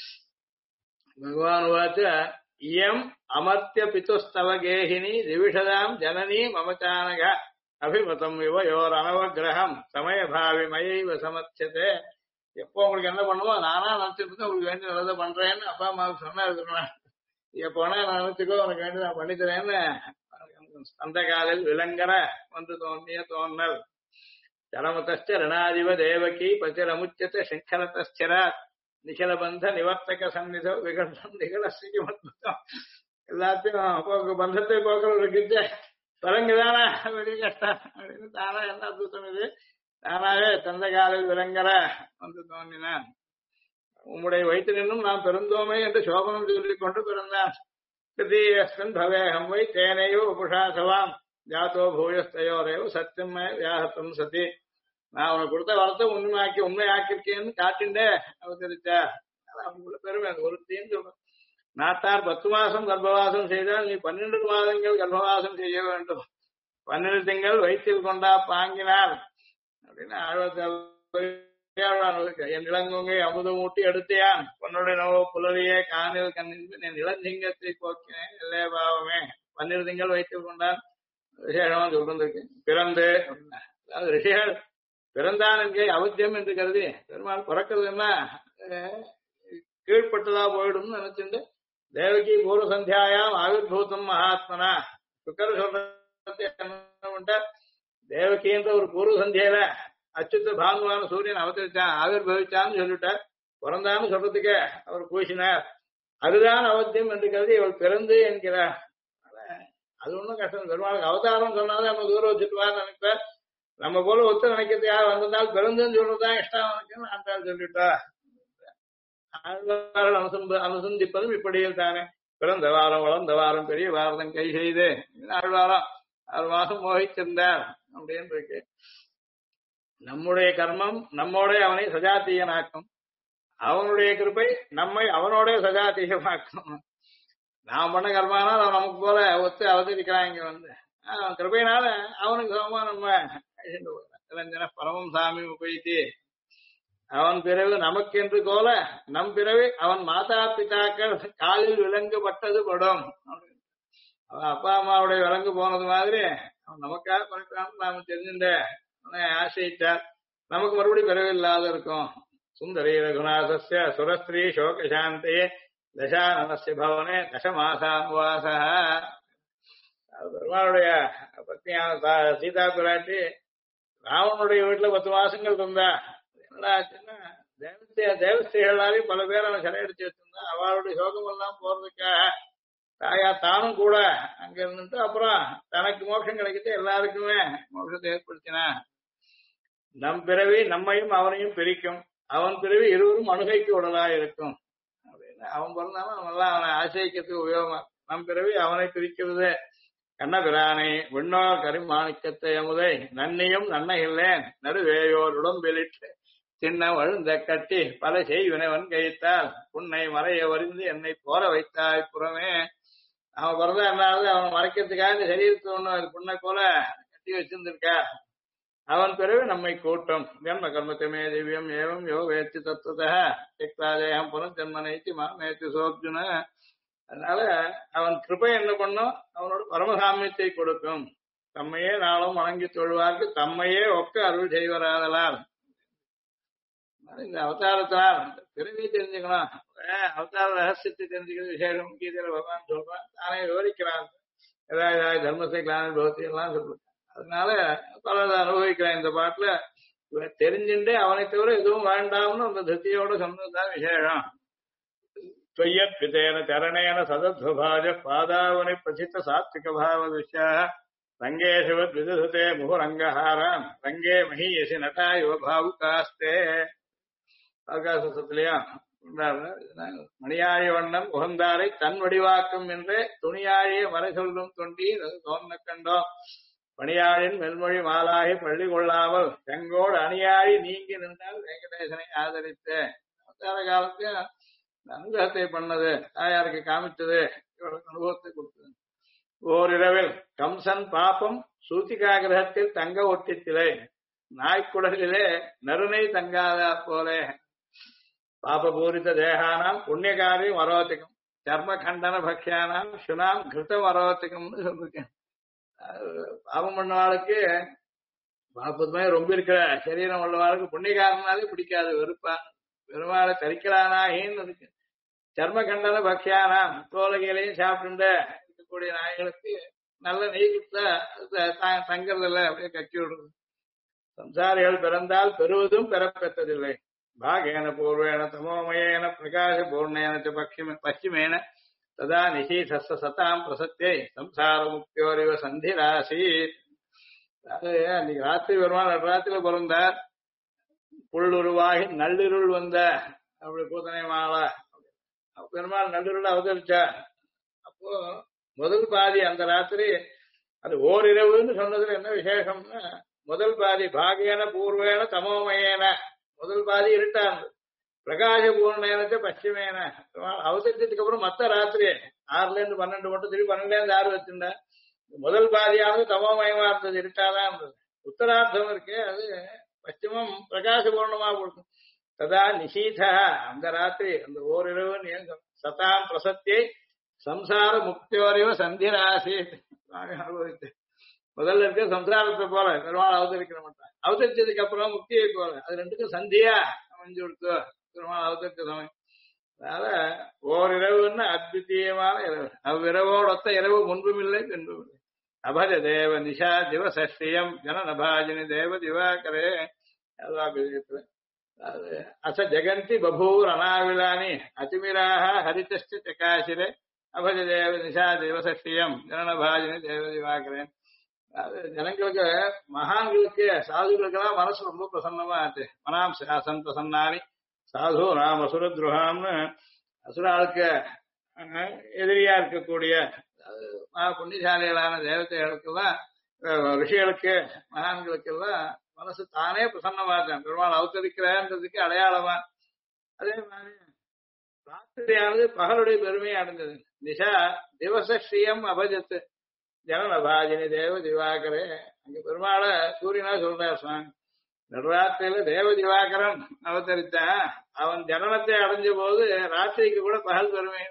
Speaker 2: பகவான் வாச்ச இயம் அமர்த்திய பிதுஸ்தவ கேகினி திவிஷதாம் ஜனனி மமச்சானக அபிமதம் இவ யோர் அனவகிரகம் சமயபாவி மயைவ சமர்ச்சதே. எப்போ உங்களுக்கு என்ன பண்ணுமோ நானா நினைச்சிட்டு உங்களுக்கு வேண்டிய நல்லதை பண்றேன்னு அப்பா அம்மாவுக்கு சொன்னா இருக்கிறேன். எப்போனா நான் நினைச்சுக்கோ உனக்கு வேண்டி நான் பண்ணித்தரேன்னு அந்த காலில் விலங்கர வந்து தோன்றிய தோன்னல். சரமதஸ்ச ரணாதிப தேவகி பத்திரமுச்சத சிங்கலதஸ்சராத் நிகழபந்த நிவர்த்தக சந்நித விகடம் நிகழசிக்கும் அத்புதம். எல்லாத்தையும் பந்தத்தை போக்குறது கிட்ட தொடங்குதானா வெளியே கஷ்டம் அப்படின்னு தானா என்ன அத்புதம் இது. தானாவே தந்த காலில் விலங்கர வந்து தோன்றினான். உம்முடைய வயிற்றினும் நாம் பிறந்தோமே என்று சோபனம் சொல்லிக் கொண்டு பிறந்தான். கிருதீயஸ்மின் பவேகம் வை தேனையோ உபுஷாசவாம் ஜாத்தோ பூயஸ்தயோரேவ சத்தியம் வியாகத்தம் சதி. நான் உனக்கு கொடுத்த வரத்தை உண்மையாக்கிருக்கேன்னு காட்டிண்டே அவதரிச்சா. அவங்களுக்குள்ள பெருமை ஒரு தீம் சொல்றேன். நாட்டார் 10 மாசம் கர்ப்பவாசம் செய்தால் நீ 12 மாதங்கள் கர்ப்பவாசம் செய்ய வேண்டும். 12 திங்கள் வயிற்றில் கொண்டா பாங்கினார் அப்படின்னு என் இளங்கொங்கை அமுதம் ஊட்டி எடுத்தியான் பொன்னுடைய நவ புலரியே காணில் கண்ணில் என் இளஞ்சிங்கத்தை போக்கினேன் இல்லையே பாவமே. 12 திங்கள் வயிற்றில் கொண்டான் விசேஷமா சொல்லிருக்கு. பிறந்து அதாவது ரிஷிகள் பிறந்தான் என்கை அவத்தியம் என்று கருதி பெருமாள் பிறக்கிறதுன்னா கீழ்பட்டதா போயிடும் நினைச்சுட்டு தேவகி பூர்வ சந்தியாயாம் ஆவிர்பூதம் மகாத்மனா சுக்கர் சொல்றது என்ன, தேவகி என்ற ஒரு பூர்வ சந்தியில அச்சுத்த பானுவான சூரியன் அவதரிச்சான் ஆவிர்பவிச்சான்னு சொல்லிட்டார். பிறந்தான்னு சொல்றதுக்கு அவர் பூசினார். அதுதான் அவத்தியம் என்று கருதி இவள் பிறந்து என்கிறார். அது ஒண்ணும் கஷ்டம். பெருமாளுக்கு அவதாரம் சொன்னாலும் நம்ம தூரம் வச்சுட்டுவான்னு நினைப்பார். நம்ம போல ஒத்து நினைக்கிறது யார் வந்திருந்தால் பிறந்துன்னு சொல்றதுதான் இஷ்டம் அவனுக்குன்னு ஆண்டாள் சொல்லிட்டா. அனுசந்திப்பதும் இப்படியில் தானே. பிறந்த வாரம் வளர்ந்த வாரம் பெரிய பாரதம் கை செய்து ஆழ்வாரம் 6 மாசம் மோகிச்சிருந்தார் அப்படின்னு இருக்கு. நம்முடைய கர்மம் நம்மோட அவனை சஜாத்தியனாக்கும். அவனுடைய கிருபை நம்மை அவனோட சஜாத்தியமாக்கும். நான் பண்ண கர்மானா நமக்கு போல ஒத்து அவதரிக்கிறான். இங்க வந்து அவன் கிருபையினால அவனுக்கு சமமா நம்ம இளைஞன பரமம் சாமி உபயோகித்து அவன் பிறகு நமக்கு என்று போல நம் பிறகு அவன் மாதா பிதாக்கள் காலில் விலங்குபட்டது படும். அவன் அப்பா அம்மாவுடைய விலங்கு போனது மாதிரி அவன் நமக்காக படைத்தான். நாம தெரிஞ்சுட்ட ஆசையிட்டார். நமக்கு மறுபடியும் பிறகு இல்லாத இருக்கும். சுந்தரி ரகுநாதஸ்ய சுரஸ்திரீ சோக சாந்தையே தசானனஸ்ய பவனே தசமாசானுவாச. பெருமாளுடைய பத்னியான சீதா பிராட்டி ராவனுடைய வீட்டுல 10 மாசங்கள் இருந்தா. என்னடா ஆச்சுன்னா தேவஸ்திரிகளாலையும் பல பேர் அவன் சிலையடிச்சு வச்சிருந்தான். அவளுடைய சோகம் எல்லாம் போறதுக்காக தாயா தானும் கூட அங்க இருந்துட்டு அப்புறம் தனக்கு மோட்சம் கிடைக்கிட்டு எல்லாருக்குமே மோட்சத்தை ஏற்படுத்தினா. நம் பிறவி நம்மையும் அவனையும் பிரிக்கும். அவன் பிறவி இருவரும் அணுகைக்கு உடலா இருக்கும் அப்படின்னு அவன் பிறந்தாலும் அவன் அவனை ஆசைக்கிறதுக்கு உபயோகமா. நம் பிறவி அவனை பிரிக்கிறது. கண்ணபிரானை விண்ணோர் கரிமாணிக்கத்தை அமுதை நன்னியும் நன்னையில்லேன் நடுவேயோர் உடம்பிலிட்டு சின்ன வழுந்த கட்டி பல செய்வினவன் கைத்தால் உன்னை மறைய வரிந்து என்னை போற வைத்தாய் புறமே. அவன் பிறந்தா என்னாவது அவன் மறைக்கிறதுக்காக இந்த சரீரத்தை ஒண்ணு புண்ணை போல கட்டி வச்சிருந்திருக்கா. அவன் பிறகு நம்மை கூட்டும். ஜன்ம கர்மத்தமே திவ்யம் ஏவம் யோ வேத்தி தத்துவதேகம் புனர்ஜன்மனைத்தி மாமேத்தி சோர்ஜுன. அதனால அவன் கிருபை என்ன பண்ணும், அவனோட பரமசாமியத்தை கொடுக்கும். தம்மையே நாளும் வணங்கி தொழுவார்க்கு தம்மையே ஒக்க அருள் செய்வராதலால். இந்த அவதாரத்தால் பிறவி தெரிஞ்சுக்கணும். அவதார ரகசியத்தை தெரிஞ்சுக்கிறது விசேஷம் கீதையில பகவான் சொல்றான், தானே விவரிக்கிறான். ஏதாவது தர்மத்தை கிளான பகவதி எல்லாம் சொல்றான். அதனால பலதை அனுபவிக்கிறான் இந்த பாட்டுல. இவன் தெரிஞ்சுட்டு அவனை தவிர எதுவும் வேண்டாம்னு அந்த திருப்தியோட சொன்னதுதான் விசேஷம். त्वय्यत्पितेन चरणेन सदध्वभाज पादावनि प्रचित सात्विक भाव दृश्या रंगे शिवद्विदधते मुहुरंगहारान् रंगे महीयसि नटा इव भावुकास्ते. ஆகாசத்திலையா மணியாழி வண்ணம் உகந்தாரை தன் வடிவாக்கும் என்றே துணியாழிய மறை சொல்லும் தொண்டீர் அது தோன்ன கண்டோம். பணியாழின் மெல்மொழி மாலாகி பள்ளி கொள்ளாமல் செங்கோடு அணியாழி நீங்கி நின்றால் வெங்கடேசனை ஆதரித்து அவதார காலத்து அனுகிரகத்தை பண்ணது, தாயாருக்கு காமிச்சது, இவளுக்கு அனுபவத்தை கொடுத்தது. ஓரிரவில் கம்சன் பாப்பம் சூத்திகா கிரகத்தில் தங்க ஒட்டித்திலே நாய்க்குடலிலே நறுனை தங்காதா போலே பாபபூரித தேகானாம் புண்ணியகாரி மரோத்திகம் சர்ம கண்டன பக்ஷியானாம் சுனாம் கிருத்தம் மரோத்திகம்னு சொல்லிருக்கேன். பாபம் பண்ணவாளுக்கு பாப்பதுமே ரொம்ப இருக்கிற சரீரம் உள்ளவாளுக்கு புண்ணியகாரனாலே பிடிக்காது, வெறுப்பா. பெருமாளை தரிக்கலானாகின்னு இருக்கு. சர்ம கண்டன பக்ஷியானாம் தோலகையிலையும் சாப்பிட்டு இருக்கக்கூடிய நாய்களுக்கு நல்ல நெய் கொடுத்தா தங்கறதில்லை, அப்படியே கக்கி விடுறது. சம்சாரிகள் பிறந்தால் பெறுவதும் பெறப்பெற்றதில்லை. பாகேன பூர்வேண தமோமயேன பிரகாச பூர்ணேன பশ্চিமேன ததா நிஷீதஸ்ஸ சதாம் பிரசத்தியை சம்சார முக்தியோரிவ சந்திராசி. அன்னைக்கு ராத்திரி வருவான், நடராத்திரில பிறந்தார். புள்ளுருவாகி நள்ளிருள் வந்த அப்படி பூத்தனை மாலை பெருமாள் நள்ளிருள் அவதரிச்சார். அப்போ முதல் பாதி அந்த ராத்திரி அது ஓரிரவுன்னு சொன்னதுல என்ன விசேஷம்னா, முதல் பாதி பாகேன பூர்வேன தமோமயேன முதல் பாதி இருட்டான், பிரகாச பூர்ணேனத்தை பশ্চিமேன அவதரிச்சதுக்கு அப்புறம் மத்த ராத்திரி 6ல இருந்து 12 மட்டும், திருப்பி 12ல இருந்து 6 வச்சிருந்தா. முதல் பாதியாவது தமோமயமா இருந்தது, இருட்டாதான் இருந்தது. உத்தரார்த்தம் இருக்கு அது பশ্চিமம் பிரகாச பூர்ணமா கொடுக்கும். ததா நிஷீதா அந்த ராத்திரி அந்த ஓரிரவு சதாம் பிரசத்தியை சம்சார முக்தியோரிவ சந்திராசி அனுபவித்து. முதல்ல இருக்க சம்சாரத்தை போல பெருமாள் அவதரிக்கிற மாட்டான், அவதரிச்சதுக்கு அப்புறம் முக்தியை போல அது ரெண்டுக்கும் சந்தியா அமைஞ்சு கொடுத்து பெருமாள் அவதரிச்ச சமயம். அதனால ஓரிரவுன்னு அத்விதீயமான இரவு, அவ்விரவோடொத்த இரவு முன்பும் இல்லை பின்பும் இல்லை. அபஜ தேவ நிஷா திவசஸ்ரீயம் ஜனநபாஜினி தேவ திவாகரே அச ஜெகந்தி பபூர் அனாவிலானி அதிமிராக ஹரிதஸ்ட சகாசிரே அபஜ தேவ நிஷா திவசஸ்ரீயம் ஜனநபாஜினி தேவ திவாகரே. அது ஜனங்களுக்கு மகான்களுக்கு சாதுகளுக்கெல்லாம் மனசு ரொம்ப பிரசன்னமா ஆச்சு. மனாம் சாசன் பிரசன்னானி சாது ராம் அசுரத்ருஹாம்னு அசுராளுக்கு எதிரியா இருக்கக்கூடிய புண்ணியசாலிகளான தேவதைகளுக்கெல்லாம் ரிஷிகளுக்கு மகான்களுக்கெல்லாம் மனசு தானே பிரசன்னமாச்சான், பெருமாள் அவதரிக்கிறதுக்கு அடையாளமா. அதே மாதிரி ராத்திரியானது பகலுடைய பெருமையை அடைஞ்சது. நிஷா திவசஸ்ரீயம் அபஜத்து ஜனநபாஜினி தேவ திவாகரே. அங்க பெருமாளை சூரியனா சொல்றார் சுவாமி. நடுராத்திரியில தேவ திவாகரன் அவதரித்தான். அவன் ஜனனத்தை அடைஞ்ச போது ராத்திரிக்கு கூட பகல் பெருமை.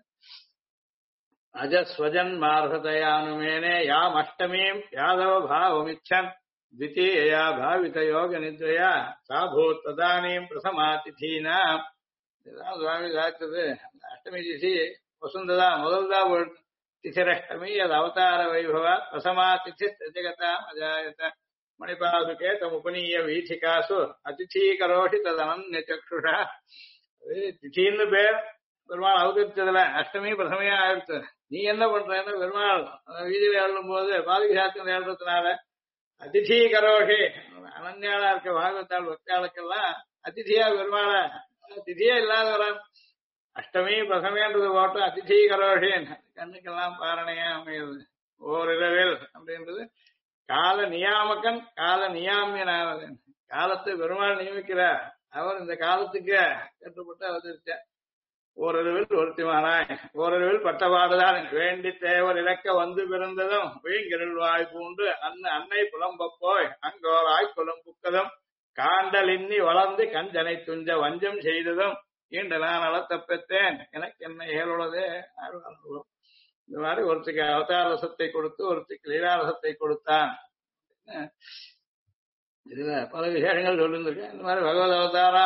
Speaker 2: அஜஸ்வஜன் மார்ஹதயானுமேனே யாம் அஷ்டமீம் யாதவ பாவமிச்சன் द्वितीयया भावित योग निद्रया साभूत तदानीं प्रथमातिथीना. இதுதான் சுவாமி சாத்தது. அஷ்டமி திசி வசுந்ததா முதல்தா திசிரஷ்டமி அது அவதார வைபவ பிரசமா திசி ஜகதாம் அஜாயத மணிபாதுகே தமுபனீய வீதிகாசு அதிதீகரோஷி ததனன்ய சக்ஷுஷா. திதின்னு பேர் பெருமாள் அவதரிச்சதுல அஷ்டமி பிரசமையா ஆயிடுச்சு. நீ என்ன பண்றேன்னு பெருமாள் வீதியில எழுதும் போது பாதுகை சாத்திரம் எழுதுறதுனால அதிதி கரோஷி அனன்யாளா இருக்க பாகவத்தாள் பக்தாளுக்கெல்லாம் அதிதியா பெருமாள திதியா இல்லாதவரான் அஷ்டமி பிரசமேன்றது போட்டு அதிதி கரோஷின் கண்ணுக்கெல்லாம் பாரணையா அமையுது. ஓரிரவில் அப்படின்றது கால நியாமகன் கால நியாமியனாவது. காலத்தை பெருமாள் நியமிக்கிறார், அவர் இந்த காலத்துக்கு கட்டுப்பட்டு அவதரிச்சார். ஓரிரவில் ஒருத்திமானாய் ஓரிரவில் பட்டபாடுதான் வேண்டி தேவர் இலக்க வந்து பிறந்ததும் வீங்கிருள் வாய் பூண்டு அன்னை புலம்ப போய் அங்கோராய் புலம்புக்கதும் காண்டல் இன்னி வளர்ந்து கஞ்சனை துஞ்ச வஞ்சம் செய்ததும் ஈண்ட நான் அளத்தப்பெற்றேன் எனக்கு என்ன இயலுள்ளதே. இந்த மாதிரி ஒருத்திக்கு அவதார ரசத்தை கொடுத்து ஒருத்திக்கு லீலாரசத்தை கொடுத்தான். இதுல பல விசேஷங்கள் சொல்லிருந்திருக்கேன். இந்த மாதிரி பகவத் அவதாரம்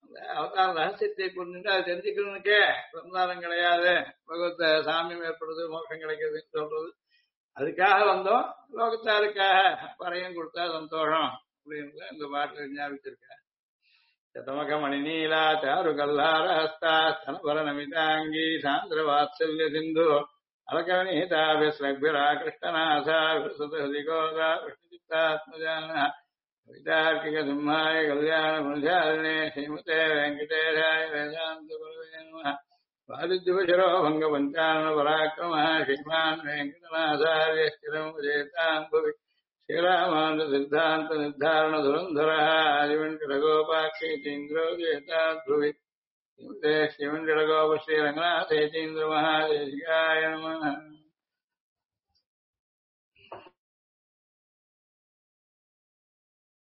Speaker 2: அவதார ரகசியத்தை புரிஞ்சுட்டு அதை தெரிஞ்சுக்கிறவனுக்கே சம்சாரம் கிடையாது, பகவத் சாமியம் ஏற்படுது, மோட்சம் கிடைக்குதுன்னு சொல்றது. அதுக்காக வந்தோம், லோகத்தாருக்காக பறையும் கொடுத்தா சந்தோஷம் அப்படின்னு இந்த பாட்டில் ஞாபகிச்சிருக்கேன். சதமகமணி நீலா சாரு கல்லாரஹஸ்தா ஸ்தனபரநமிதாங்கி சாந்திர வாத்சல்ய சிந்து அலகவனீதாபிஸ்லக்பிரா கிருஷ்ணநாசா விசுதஹதிகோதா விஷ்ணுசித்தாத்மஜான விதார்க்கிக சிம்மாய கல்யாண குணசாலினே ஸ்ரீமதே வெங்கடேஷாய வேதாந்த குரவே நமः. வாதித்யுபசரோ பங்க பஞ்சானன பராக்கிரமः ஸ்ரீமான் வெங்கடநாசார்ய ஸ்திரம் விஜேதாம் புவி ஸ்ரீராமானுஜ சித்தாந்த நிர்தாரண துரந்தரः ஆதிவெங்கடகோபாக்ஷேதீந்திரோ ஜேதாத்ருவி ஸ்ரீமதே ஸ்ரீவெங்கடகோப ஸ்ரீரங்கநாதேதீந்திர மகாதேசிகாய நமः.